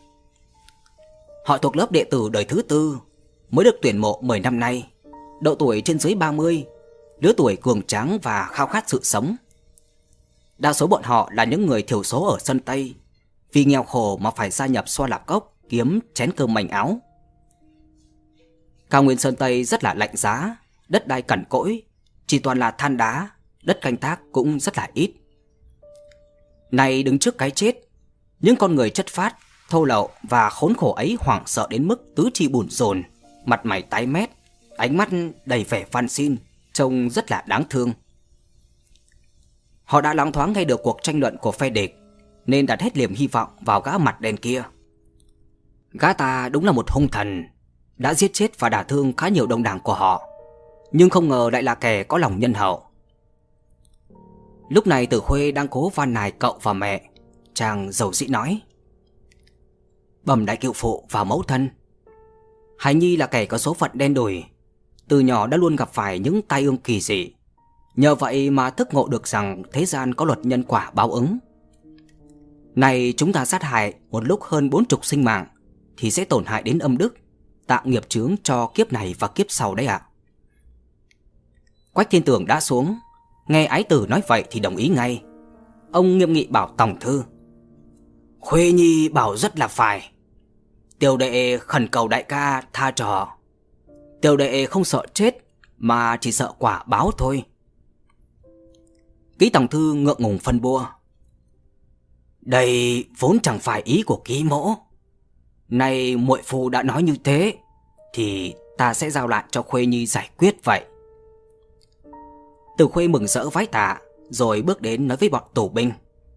Họ thuộc lớp đệ tử đời thứ tư, mới được tuyển mộ mười năm nay, độ tuổi trên dưới ba mươi, lứa tuổi cường tráng và khao khát sự sống. Đa số bọn họ là những người thiểu số ở Sơn Tây, vì nghèo khổ mà phải gia nhập Xoa Lạp Cốc kiếm chén cơm manh áo. Cao nguyên Sơn Tây rất là lạnh giá, đất đai cằn cỗi, chỉ toàn là than đá, đất canh tác cũng rất là ít. Này đứng trước cái chết, những con người chất phác, thô lậu và khốn khổ ấy hoảng sợ đến mức tứ chi bủn rộn, mặt mày tái mét, ánh mắt đầy vẻ van xin, trông rất là đáng thương. Họ đã loáng thoáng nghe được cuộc tranh luận của phe địch, nên đặt hết niềm hy vọng vào gã mặt đen kia. Gã ta đúng là một hung thần, đã giết chết và đả thương khá nhiều đồng đảng của họ, nhưng không ngờ lại là kẻ có lòng nhân hậu. Lúc này Tử Khuê đang cố van nài cậu và mẹ. Chàng dầu dĩ nói: Bẩm đại cựu phụ và mẫu thân, Hải Nhi là kẻ có số phận đen đủi, từ nhỏ đã luôn gặp phải những tai ương kỳ dị. Nhờ vậy mà thức ngộ được rằng thế gian có luật nhân quả báo ứng. Này chúng ta sát hại một lúc hơn bốn chục sinh mạng thì sẽ tổn hại đến âm đức, tạo nghiệp chướng cho kiếp này và kiếp sau đấy ạ. Quách Thiên Tường đã xuống, nghe ái tử nói vậy thì đồng ý ngay. Ông nghiêm nghị bảo Tòng Thư: Khuê Nhi bảo rất là phải. Tiểu đệ khẩn cầu đại ca tha cho. Tiểu đệ không sợ chết mà chỉ sợ quả báo thôi. Ký Tòng Thư ngượng ngùng phân bua: Đây vốn chẳng phải ý của ký mỗ. Nay muội phu đã nói như thế thì ta sẽ giao lại cho Khuê Nhi giải quyết vậy. Từ Khuê mừng rỡ vái tạ, rồi bước đến nói với bọn tù binh: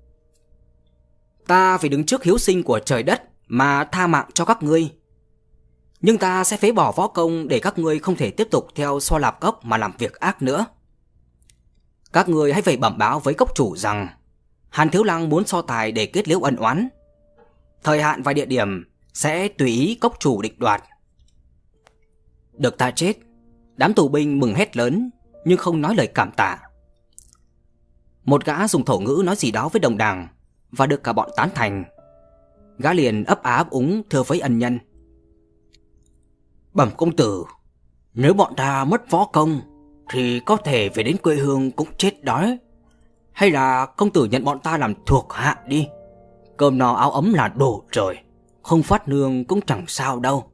Ta phải đứng trước hiếu sinh của trời đất mà tha mạng cho các ngươi. Nhưng ta sẽ phế bỏ võ công để các ngươi không thể tiếp tục theo Xoa Lạp Cốc mà làm việc ác nữa. Các ngươi hãy về bẩm báo với cốc chủ rằng Hàn Thiếu Lăng muốn so tài để kết liễu ân oán. Thời hạn và địa điểm sẽ tùy ý cốc chủ định đoạt. Được ta chết, đám tù binh mừng hét lớn nhưng không nói lời cảm tạ. Một gã dùng thổ ngữ nói gì đó với đồng đảng và được cả bọn tán thành. Gã liền ấp á ấp úng thưa với ân nhân: Bẩm công tử, nếu bọn ta mất võ công thì có thể về đến quê hương cũng chết đói. Hay là công tử nhận bọn ta làm thuộc hạ đi. Cơm no áo ấm là đủ rồi, không phát nương cũng chẳng sao đâu.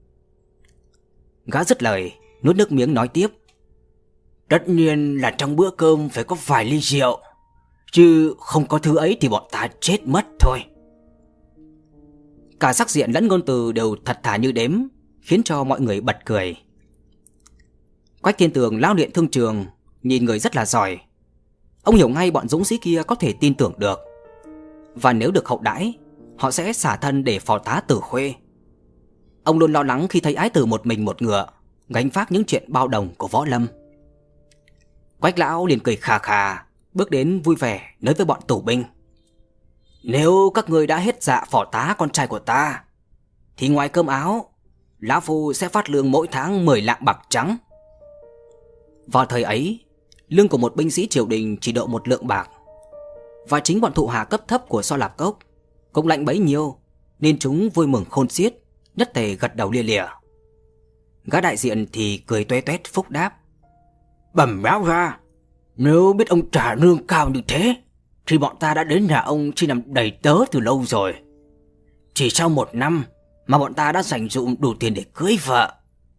Gã dứt lời, nuốt nước miếng nói tiếp: Tất nhiên là trong bữa cơm phải có vài ly rượu, chứ không có thứ ấy thì bọn ta chết mất thôi. Cả sắc diện lẫn ngôn từ đều thật thà như đếm, khiến cho mọi người bật cười. Quách Thiên Tường lao luyện thương trường, nhìn người rất là giỏi. Ông hiểu ngay bọn dũng sĩ kia có thể tin tưởng được, và nếu được hậu đãi, họ sẽ xả thân để phò tá Tử Khuê. Ông luôn lo lắng khi thấy ái tử một mình một ngựa gánh vác những chuyện bao đồng của võ lâm. Quách lão liền cười khà khà, bước đến vui vẻ nói với bọn tù binh: Nếu các người đã hết dạ phò tá con trai của ta thì ngoài cơm áo, lão phu sẽ phát lương mỗi tháng mười lạng bạc trắng. Vào thời ấy, lương của một binh sĩ triều đình chỉ độ một lượng bạc, và chính bọn thụ hạ cấp thấp của Xoa Lạp Cốc cũng lãnh bấy nhiêu, nên chúng vui mừng khôn xiết, nhất tề gật đầu lia lịa. Gã đại diện thì cười toe toét phúc đáp: Bẩm báo ra, nếu biết ông trả lương cao như thế thì bọn ta đã đến nhà ông xin làm đầy tớ từ lâu rồi. Chỉ sau một năm mà bọn ta đã dành dụm đủ tiền để cưới vợ.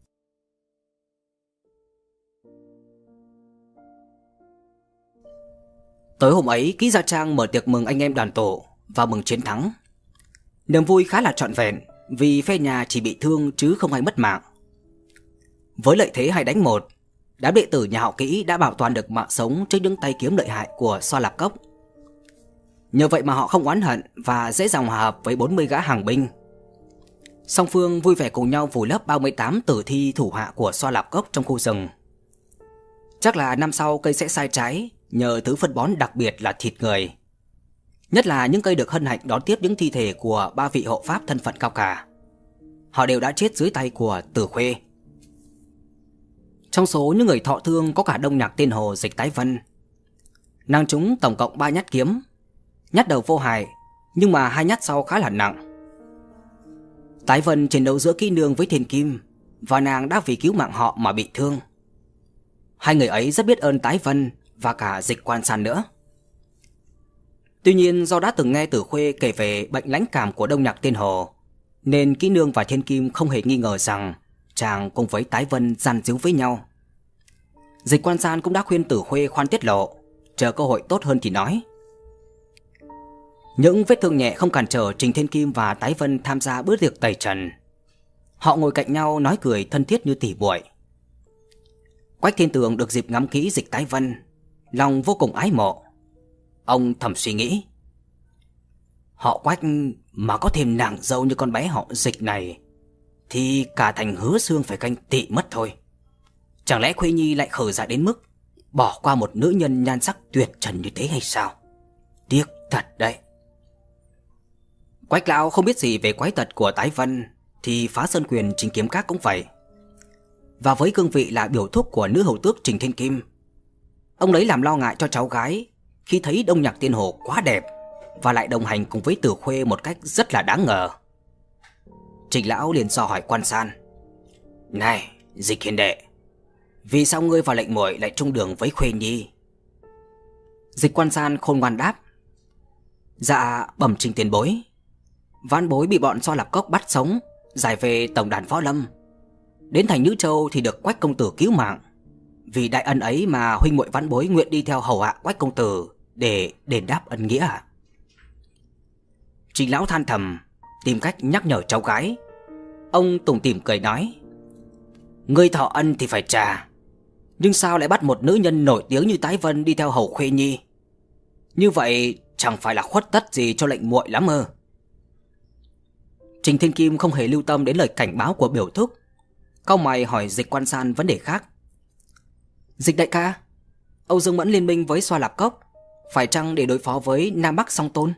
Tối hôm ấy, Ký Gia Trang mở tiệc mừng anh em đoàn tổ và mừng chiến thắng. Niềm vui khá là trọn vẹn vì phe nhà chỉ bị thương chứ không ai mất mạng. Với lợi thế hai đánh một, đám đệ tử nhà họ Kỹ đã bảo toàn được mạng sống trước những tay kiếm lợi hại của Xoa Lạp Cốc. Nhờ vậy mà họ không oán hận và dễ dàng hòa hợp với bốn mươi gã hàng binh. Song phương vui vẻ cùng nhau vùi lấp ba mươi tám tử thi thủ hạ của Xoa Lạp Cốc trong khu rừng. Chắc là năm sau cây sẽ sai trái nhờ thứ phân bón đặc biệt là thịt người. Nhất là những cây được hân hạnh đón tiếp những thi thể của ba vị hộ pháp thân phận cao cả. Họ đều đã chết dưới tay của Tử Khuê. Trong số những người thọ thương có cả Đông Nhạc Tiên Hồ Dịch Tái Vân. Nàng trúng tổng cộng ba nhát kiếm. Nhát đầu vô hại, nhưng mà hai nhát sau khá là nặng. Tái Vân chiến đấu giữa Kỹ Nương với Thiên Kim, và nàng đã vì cứu mạng họ mà bị thương. Hai người ấy rất biết ơn Tái Vân và cả Dịch Quan San nữa. Tuy nhiên do đã từng nghe Tử Khuê kể về bệnh lãnh cảm của Đông Nhạc Tiên Hồ, nên Kỹ Nương và Thiên Kim không hề nghi ngờ rằng chàng cùng với Tái Vân gian díu với nhau. Dịch Quan San cũng đã khuyên Tử Khuê khoan tiết lộ, chờ cơ hội tốt hơn thì nói. Những vết thương nhẹ không cản trở Trình Thiên Kim và Tái Vân tham gia bữa tiệc tẩy trần. Họ ngồi cạnh nhau nói cười thân thiết như tỉ muội. Quách Thiên Tường được dịp ngắm kỹ Dịch Tái Vân, lòng vô cùng ái mộ. Ông thầm suy nghĩ, họ Quách mà có thêm nàng dâu như con bé họ Dịch này thì cả thành Hứa Xương phải canh tị mất thôi. Chẳng lẽ Khuê Nhi lại khờ dại đến mức bỏ qua một nữ nhân nhan sắc tuyệt trần như thế hay sao? Tiếc thật đấy. Quách lão không biết gì về quái tật của Tái Vân thì Phá Sơn Quyền Trình Kiếm Các cũng vậy. Và với cương vị là biểu thúc của nữ hầu tước Trình Thiên Kim, ông lấy làm lo ngại cho cháu gái khi thấy Đông Nhạc Tiên Hồ quá đẹp và lại đồng hành cùng với Tử Khuê một cách rất là đáng ngờ. Trình lão liền dò hỏi Quan San. Này, Dịch hiền đệ, vì sao ngươi và lệnh muội lại chung đường với Khuê Nhi? Dịch Quan San khôn ngoan đáp. Dạ, bẩm Trình tiền bối, Vãn bối bị bọn Xoa Lạp Cốc bắt sống, giải về tổng đàn võ lâm. Đến thành Nhữ Châu thì được Quách công tử cứu mạng. Vì đại ân ấy mà huynh muội Vãn bối nguyện đi theo hầu hạ Quách công tử để đền đáp ân nghĩa à? Trình lão than thầm, tìm cách nhắc nhở cháu gái. Ông tủm tỉm cười nói. Ngươi thọ ân thì phải trả, nhưng sao lại bắt một nữ nhân nổi tiếng như Tái Vân đi theo hầu Khuê Nhi? Như vậy chẳng phải là khuất tất gì cho lệnh muội lắm ư? Trình Thiên Kim không hề lưu tâm đến lời cảnh báo của biểu thúc, cau mày hỏi Dịch Quan San vấn đề khác. Dịch đại ca, Âu Dương Mẫn liên minh với Xoa Lạp Cốc, phải chăng để đối phó với Nam Bắc Song Tôn?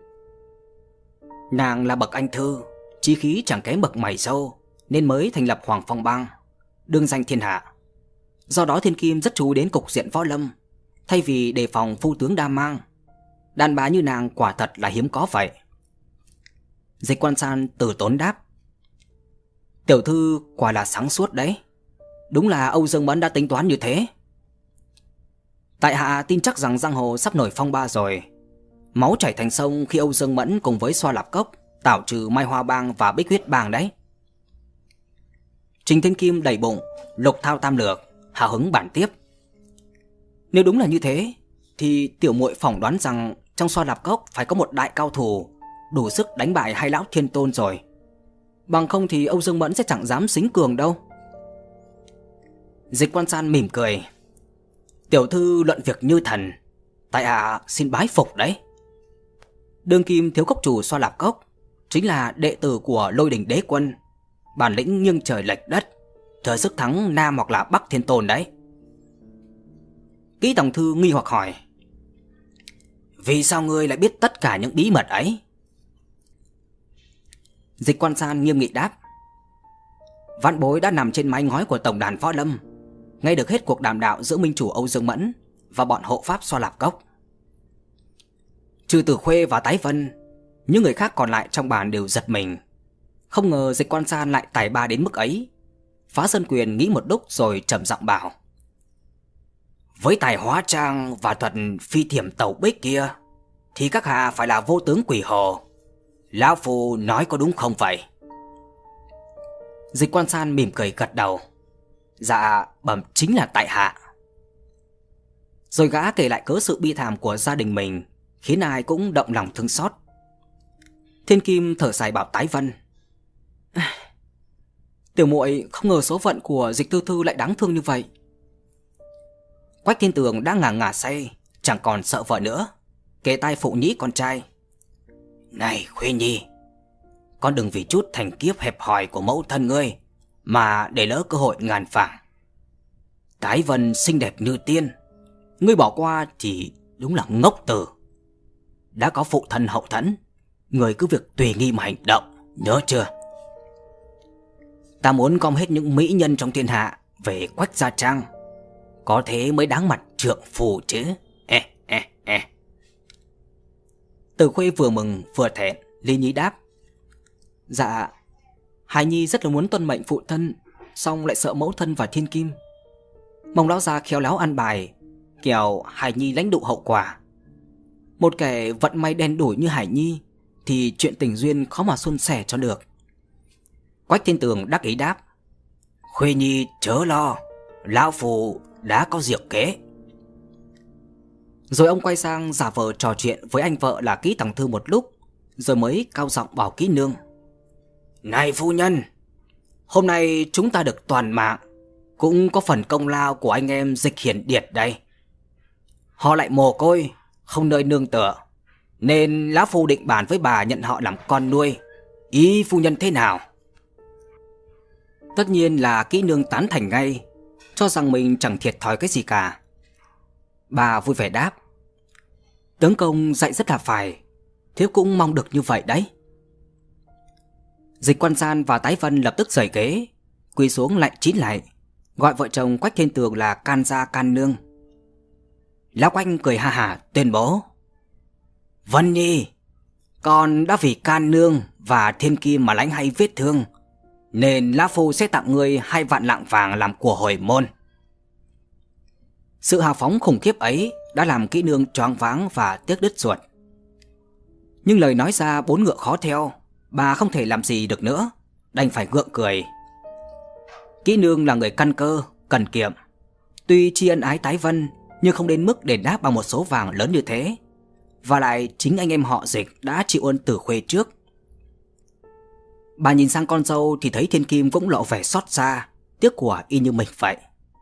Nàng là bậc anh thư, chí khí chẳng kém bậc mày sâu, nên mới thành lập Hoàng Phong Bang, đương danh thiên hạ. Do đó Thiên Kim rất chú ý đến cục diện võ lâm, thay vì đề phòng phu tướng đa mang. Đàn bà như nàng quả thật là hiếm có vậy. Dịch Quan San từ tốn đáp. Tiểu thư quả là sáng suốt đấy. Đúng là Âu Dương Mẫn đã tính toán như thế. Tại hạ tin chắc rằng giang hồ sắp nổi phong ba rồi. Máu chảy thành sông khi Âu Dương Mẫn cùng với Xoa Lạp Cốc tạo trừ Mai Hoa Bang và Bích Huyết Bang đấy. Trình Thiên Kim đầy bụng lục thao tam lược, hào hứng bản tiếp. Nếu đúng là như thế thì tiểu muội phỏng đoán rằng trong Xoa Lạp Cốc phải có một đại cao thủ đủ sức đánh bại hai lão thiên tôn rồi. Bằng không thì Âu Dương Mẫn sẽ chẳng dám xính cường đâu. Dịch Quan San mỉm cười. Tiểu thư luận việc như thần, tại hạ xin bái phục đấy. Đương kim thiếu cốc chủ Xoa Lạp Cốc chính là đệ tử của Lôi Đình Đế Quân, bản lĩnh nghiêng trời lệch đất, thừa sức thắng Nam hoặc là Bắc Thiên Tôn đấy. Kỹ tổng thư nghi hoặc hỏi. Vì sao ngươi lại biết tất cả những bí mật ấy? Dịch Quan San nghiêm nghị đáp. Vãn bối đã nằm trên mái ngói của tổng đàn võ lâm, nghe được hết cuộc đàm đạo giữa minh chủ Âu Dương Mẫn và bọn hộ pháp Xoa Lạp Cốc. Trừ Tử Khuê và Tái Vân, những người khác còn lại trong bàn đều giật mình. Không ngờ Dịch Quan San lại tài ba đến mức ấy. Phá Sơn Quyền nghĩ một lúc rồi trầm giọng bảo. Với tài hóa trang và thuật phi thiểm tẩu bích kia thì các hạ phải là vô tướng quỷ hồ. Lão phu nói có đúng không vậy? Dịch Quan San mỉm cười gật đầu. Dạ bẩm chính là tại hạ. Rồi gã kể lại cớ sự bi thảm của gia đình mình, khiến ai cũng động lòng thương xót. Thiên Kim thở dài bảo Tái Vân: Tiểu muội không ngờ số phận của Dịch Thư Thư lại đáng thương như vậy. Quách Thiên Tường đã ngả ngả say, chẳng còn sợ vợ nữa, kề tai phụ nhĩ con trai: Này Khuê Nhi, con đừng vì chút thành kiếp hẹp hòi của mẫu thân ngươi mà để lỡ cơ hội ngàn vàng. Tái Vân xinh đẹp như tiên, ngươi bỏ qua thì đúng là ngốc tử. Đã có phụ thân hậu thuẫn, ngươi cứ việc tùy nghi mà hành động, nhớ chưa? Ta muốn gom hết những mỹ nhân trong thiên hạ về Quách gia trang, có thế mới đáng mặt trượng phu chứ. Ê, ê, ê. Từ Khuê vừa mừng vừa thẹn, lý nhí đáp: Dạ, Hải Nhi rất là muốn tuân mệnh phụ thân, song lại sợ mẫu thân và Thiên Kim. Mong lão gia khéo léo ăn bài, kẻo Hải Nhi lãnh đụ hậu quả. Một kẻ vận may đen đủi như Hải Nhi thì chuyện tình duyên khó mà suôn sẻ cho được. Quách Thiên Tường đắc ý đáp: Khuê Nhi chớ lo, lão phu đã có diệu kế. Rồi ông quay sang giả vờ trò chuyện với anh vợ là Kỹ Tàng Thư một lúc, rồi mới cao giọng bảo Kỹ Nương: Này phu nhân, hôm nay chúng ta được toàn mạng, cũng có phần công lao của anh em Dịch Hiển Điệt đây. Họ lại mồ côi, không nơi nương tựa, nên lão phu định bàn với bà nhận họ làm con nuôi. Ý phu nhân thế nào? Tất nhiên là Kỹ Nương tán thành ngay, cho rằng mình chẳng thiệt thòi cái gì cả. Bà vui vẻ đáp: Tướng công dạy rất là phải, thiếp cũng mong được như vậy đấy. Dịch Quan San và Tái Vân lập tức rời ghế, quỳ xuống lạy chín lại, gọi vợ chồng Quách Thiên Tường là can gia can nương. Lão Quách cười ha hả tuyên bố: Vân Nhi, con đã vì can nương và Thiên Kim mà lãnh hay vết thương, nên lão phu sẽ tặng ngươi hai vạn lạng vàng làm của hồi môn. Sự hào phóng khủng khiếp ấy đã làm Kỹ Nương choáng váng và tiếc đứt ruột. Nhưng lời nói ra bốn ngựa khó theo, bà không thể làm gì được nữa, đành phải gượng cười. Kỹ Nương là người căn cơ, cần kiệm, tuy tri ân ái Tái Vân nhưng không đến mức đền đáp bằng một số vàng lớn như thế. Và lại chính anh em họ Dịch đã chịu ơn Tử Khuê trước. Bà nhìn sang con dâu thì thấy Thiên Kim cũng lộ vẻ xót xa, tiếc của y như mình vậy.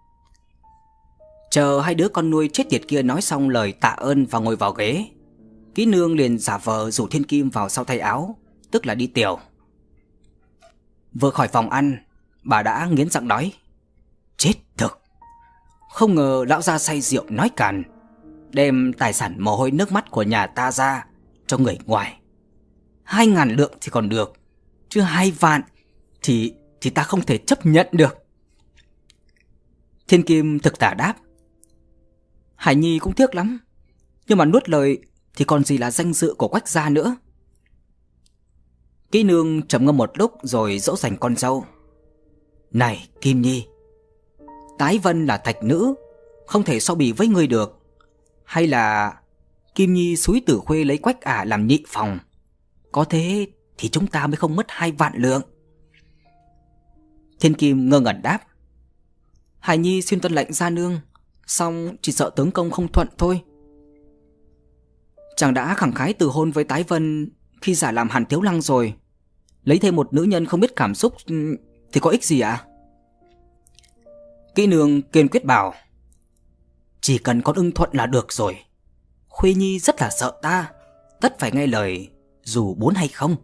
Chờ hai đứa con nuôi chết tiệt kia nói xong lời tạ ơn và ngồi vào ghế, Kỹ Nương liền giả vờ rủ Thiên Kim vào sau thay áo, tức là đi tiểu. Vừa khỏi phòng ăn, bà đã nghiến răng nói: Chết thực, không ngờ lão gia say rượu nói càn, đem tài sản mồ hôi nước mắt của nhà ta ra cho người ngoài. Hai ngàn lượng thì còn được, chứ hai vạn thì thì ta không thể chấp nhận được. Thiên Kim thực tả đáp: Hải Nhi cũng tiếc lắm, nhưng mà nuốt lời thì còn gì là danh dự của Quách gia nữa. Kỹ Nương trầm ngâm một lúc rồi dỗ dành con dâu: Này Kim Nhi, Tái Vân là thạch nữ, không thể so bì với ngươi được. Hay là Kim Nhi xúi Tử Khuê lấy Quách ả làm nhị phòng, có thế thì chúng ta mới không mất hai vạn lượng. Thiên Kim ngơ ngẩn đáp: Hải Nhi xin tuân lệnh gia nương, song chỉ sợ tướng công không thuận thôi. Chàng đã khẳng khái từ hôn với Tái Vân khi giả làm Hàn Tiếu Lăng rồi, lấy thêm một nữ nhân không biết cảm xúc thì có ích gì ạ? À? Kỹ Nương kiên quyết bảo: Chỉ cần con ưng thuận là được rồi. Khuê Nhi rất là sợ ta, tất phải nghe lời dù muốn hay không.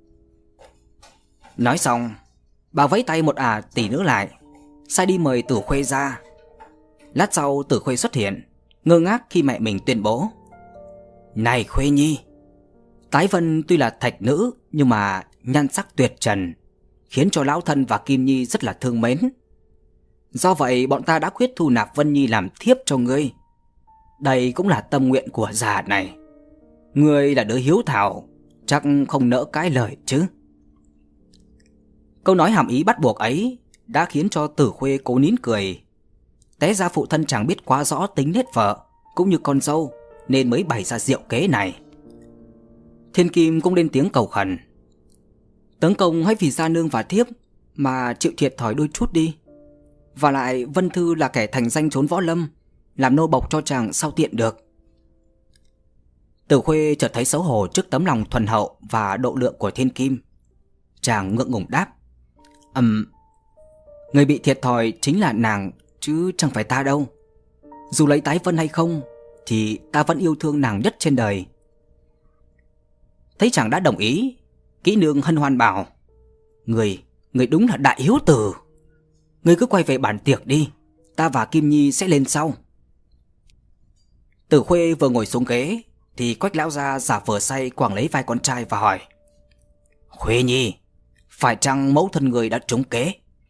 Nói xong, bà vẫy tay một ả tỷ nữ lại, sai đi mời Tử Khuê ra. Lát sau Tử Khuê xuất hiện, ngơ ngác khi mẹ mình tuyên bố: Này Khuê Nhi, Tái Vân tuy là thạch nữ nhưng mà nhan sắc tuyệt trần, khiến cho lão thân và Kim Nhi rất là thương mến. Do vậy bọn ta đã quyết thu nạp Vân Nhi làm thiếp cho ngươi. Đây cũng là tâm nguyện của già này. Ngươi là đứa hiếu thảo, chắc không nỡ cãi lời chứ. Câu nói hàm ý bắt buộc ấy đã khiến cho Tử Khuê cố nín cười. Té ra phụ thân chẳng biết quá rõ tính nết vợ cũng như con dâu, nên mới bày ra diệu kế này. Thiên Kim cũng lên tiếng cầu khẩn: Tướng công hãy vì gia nương và thiếp mà chịu thiệt thòi đôi chút đi. Và lại Vân Thư là kẻ thành danh trốn võ lâm, làm nô bộc cho chàng sao tiện được. Tử Khuê chợt thấy xấu hổ trước tấm lòng thuần hậu và độ lượng của thiên kim. Chàng ngượng ngùng đáp: Ừm, người bị thiệt thòi chính là nàng chứ chẳng phải ta đâu. Dù lấy Tái Vân hay không thì ta vẫn yêu thương nàng nhất trên đời. Thấy chàng đã đồng ý, Kỹ Nương hân hoan bảo: Người, người đúng là đại hiếu tử. Người cứ quay về bàn tiệc đi, ta và Kim Nhi sẽ lên sau. Tử Khuê vừa ngồi xuống ghế thì Quách lão gia giả vờ say quàng lấy vai con trai và hỏi: Khuê Nhi, phải chăng mẫu thân người đã trúng kế?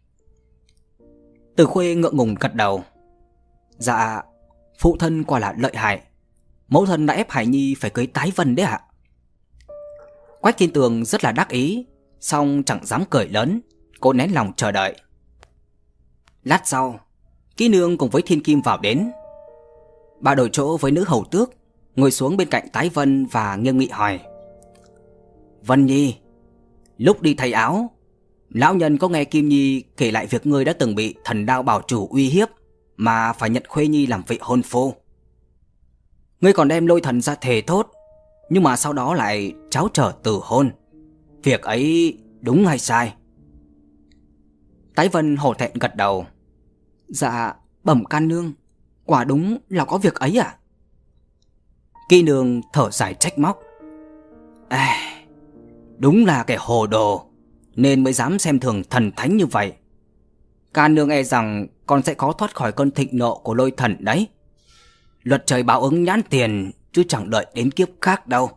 Tử Khuê ngượng ngùng gật đầu: Dạ, phụ thân quả là lợi hại. Mẫu thân đã ép Hải Nhi phải cưới Tái Vân đấy ạ. Quách Thiên Tường rất là đắc ý, song chẳng dám cười lớn, cô nén lòng chờ đợi. Lát sau, Kỹ Nương cùng với Thiên Kim vào đến. Bà đổi chỗ với nữ hầu tước, ngồi xuống bên cạnh Tái Vân và nghiêm nghị hỏi: Vân Nhi, lúc đi thay áo, lão nhân có nghe Kim Nhi kể lại việc ngươi đã từng bị thần đao bảo chủ uy hiếp mà phải nhận Khuê Nhi làm vị hôn phu. Ngươi còn đem Lôi Thần ra thề thốt, nhưng mà sau đó lại tráo trở từ hôn. Việc ấy đúng hay sai? Tái Vân hổ thẹn gật đầu: Dạ, bẩm can nương, quả đúng là có việc ấy ạ. Kỹ Nương thở dài trách móc: À, đúng là kẻ hồ đồ nên mới dám xem thường thần thánh như vậy. Can nương e rằng con sẽ khó thoát khỏi cơn thịnh nộ của Lôi Thần đấy. Luật trời báo ứng nhãn tiền, chứ chẳng đợi đến kiếp khác đâu.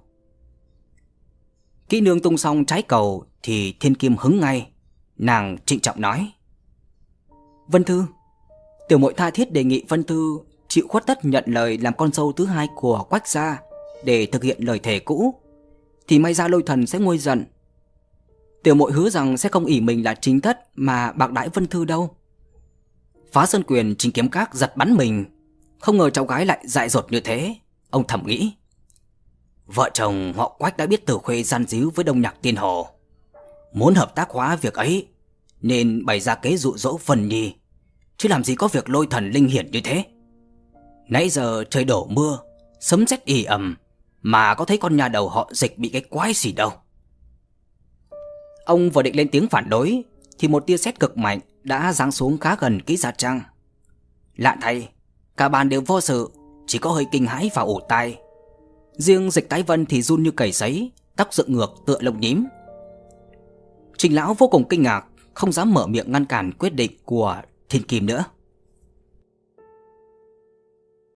Kỹ Nương tung xong trái cầu thì Thiên Kim hứng ngay. Nàng trịnh trọng nói: Vân Thư, tiểu muội tha thiết đề nghị Vân Thư chịu khuất tất nhận lời làm con dâu thứ hai của Quách gia để thực hiện lời thề cũ, thì may ra Lôi Thần sẽ nguôi giận. Tiểu muội hứa rằng sẽ không ỷ mình là chính thất mà bạc đãi Vân Thư đâu. Phá Sơn Quyền Trình Kiếm Các giật bắn mình, không ngờ cháu gái lại dại dột như thế. Ông thầm nghĩ, vợ chồng họ Quách đã biết Tử Khuê gian díu với Đông Nhạc Tiên Hồ, muốn hợp tác hóa việc ấy nên bày ra kế dụ dỗ Vân Nhi, chứ làm gì có việc Lôi Thần linh hiển như thế. Nãy giờ trời đổ mưa, sấm sét ì ầm, mà có thấy con nhà đầu họ Dịch bị cái quái gì đâu. Ông vừa định lên tiếng phản đối thì một tia sét cực mạnh đã giáng xuống khá gần Kỹ Gia Trang. Lạ thay, cả bàn đều vô sự, chỉ có hơi kinh hãi và ủ tai. Riêng Dịch Tái Vân thì run như cầy sấy, tóc dựng ngược tựa lông nhím. Trình lão vô cùng kinh ngạc, không dám mở miệng ngăn cản quyết định của Thiên Kim nữa.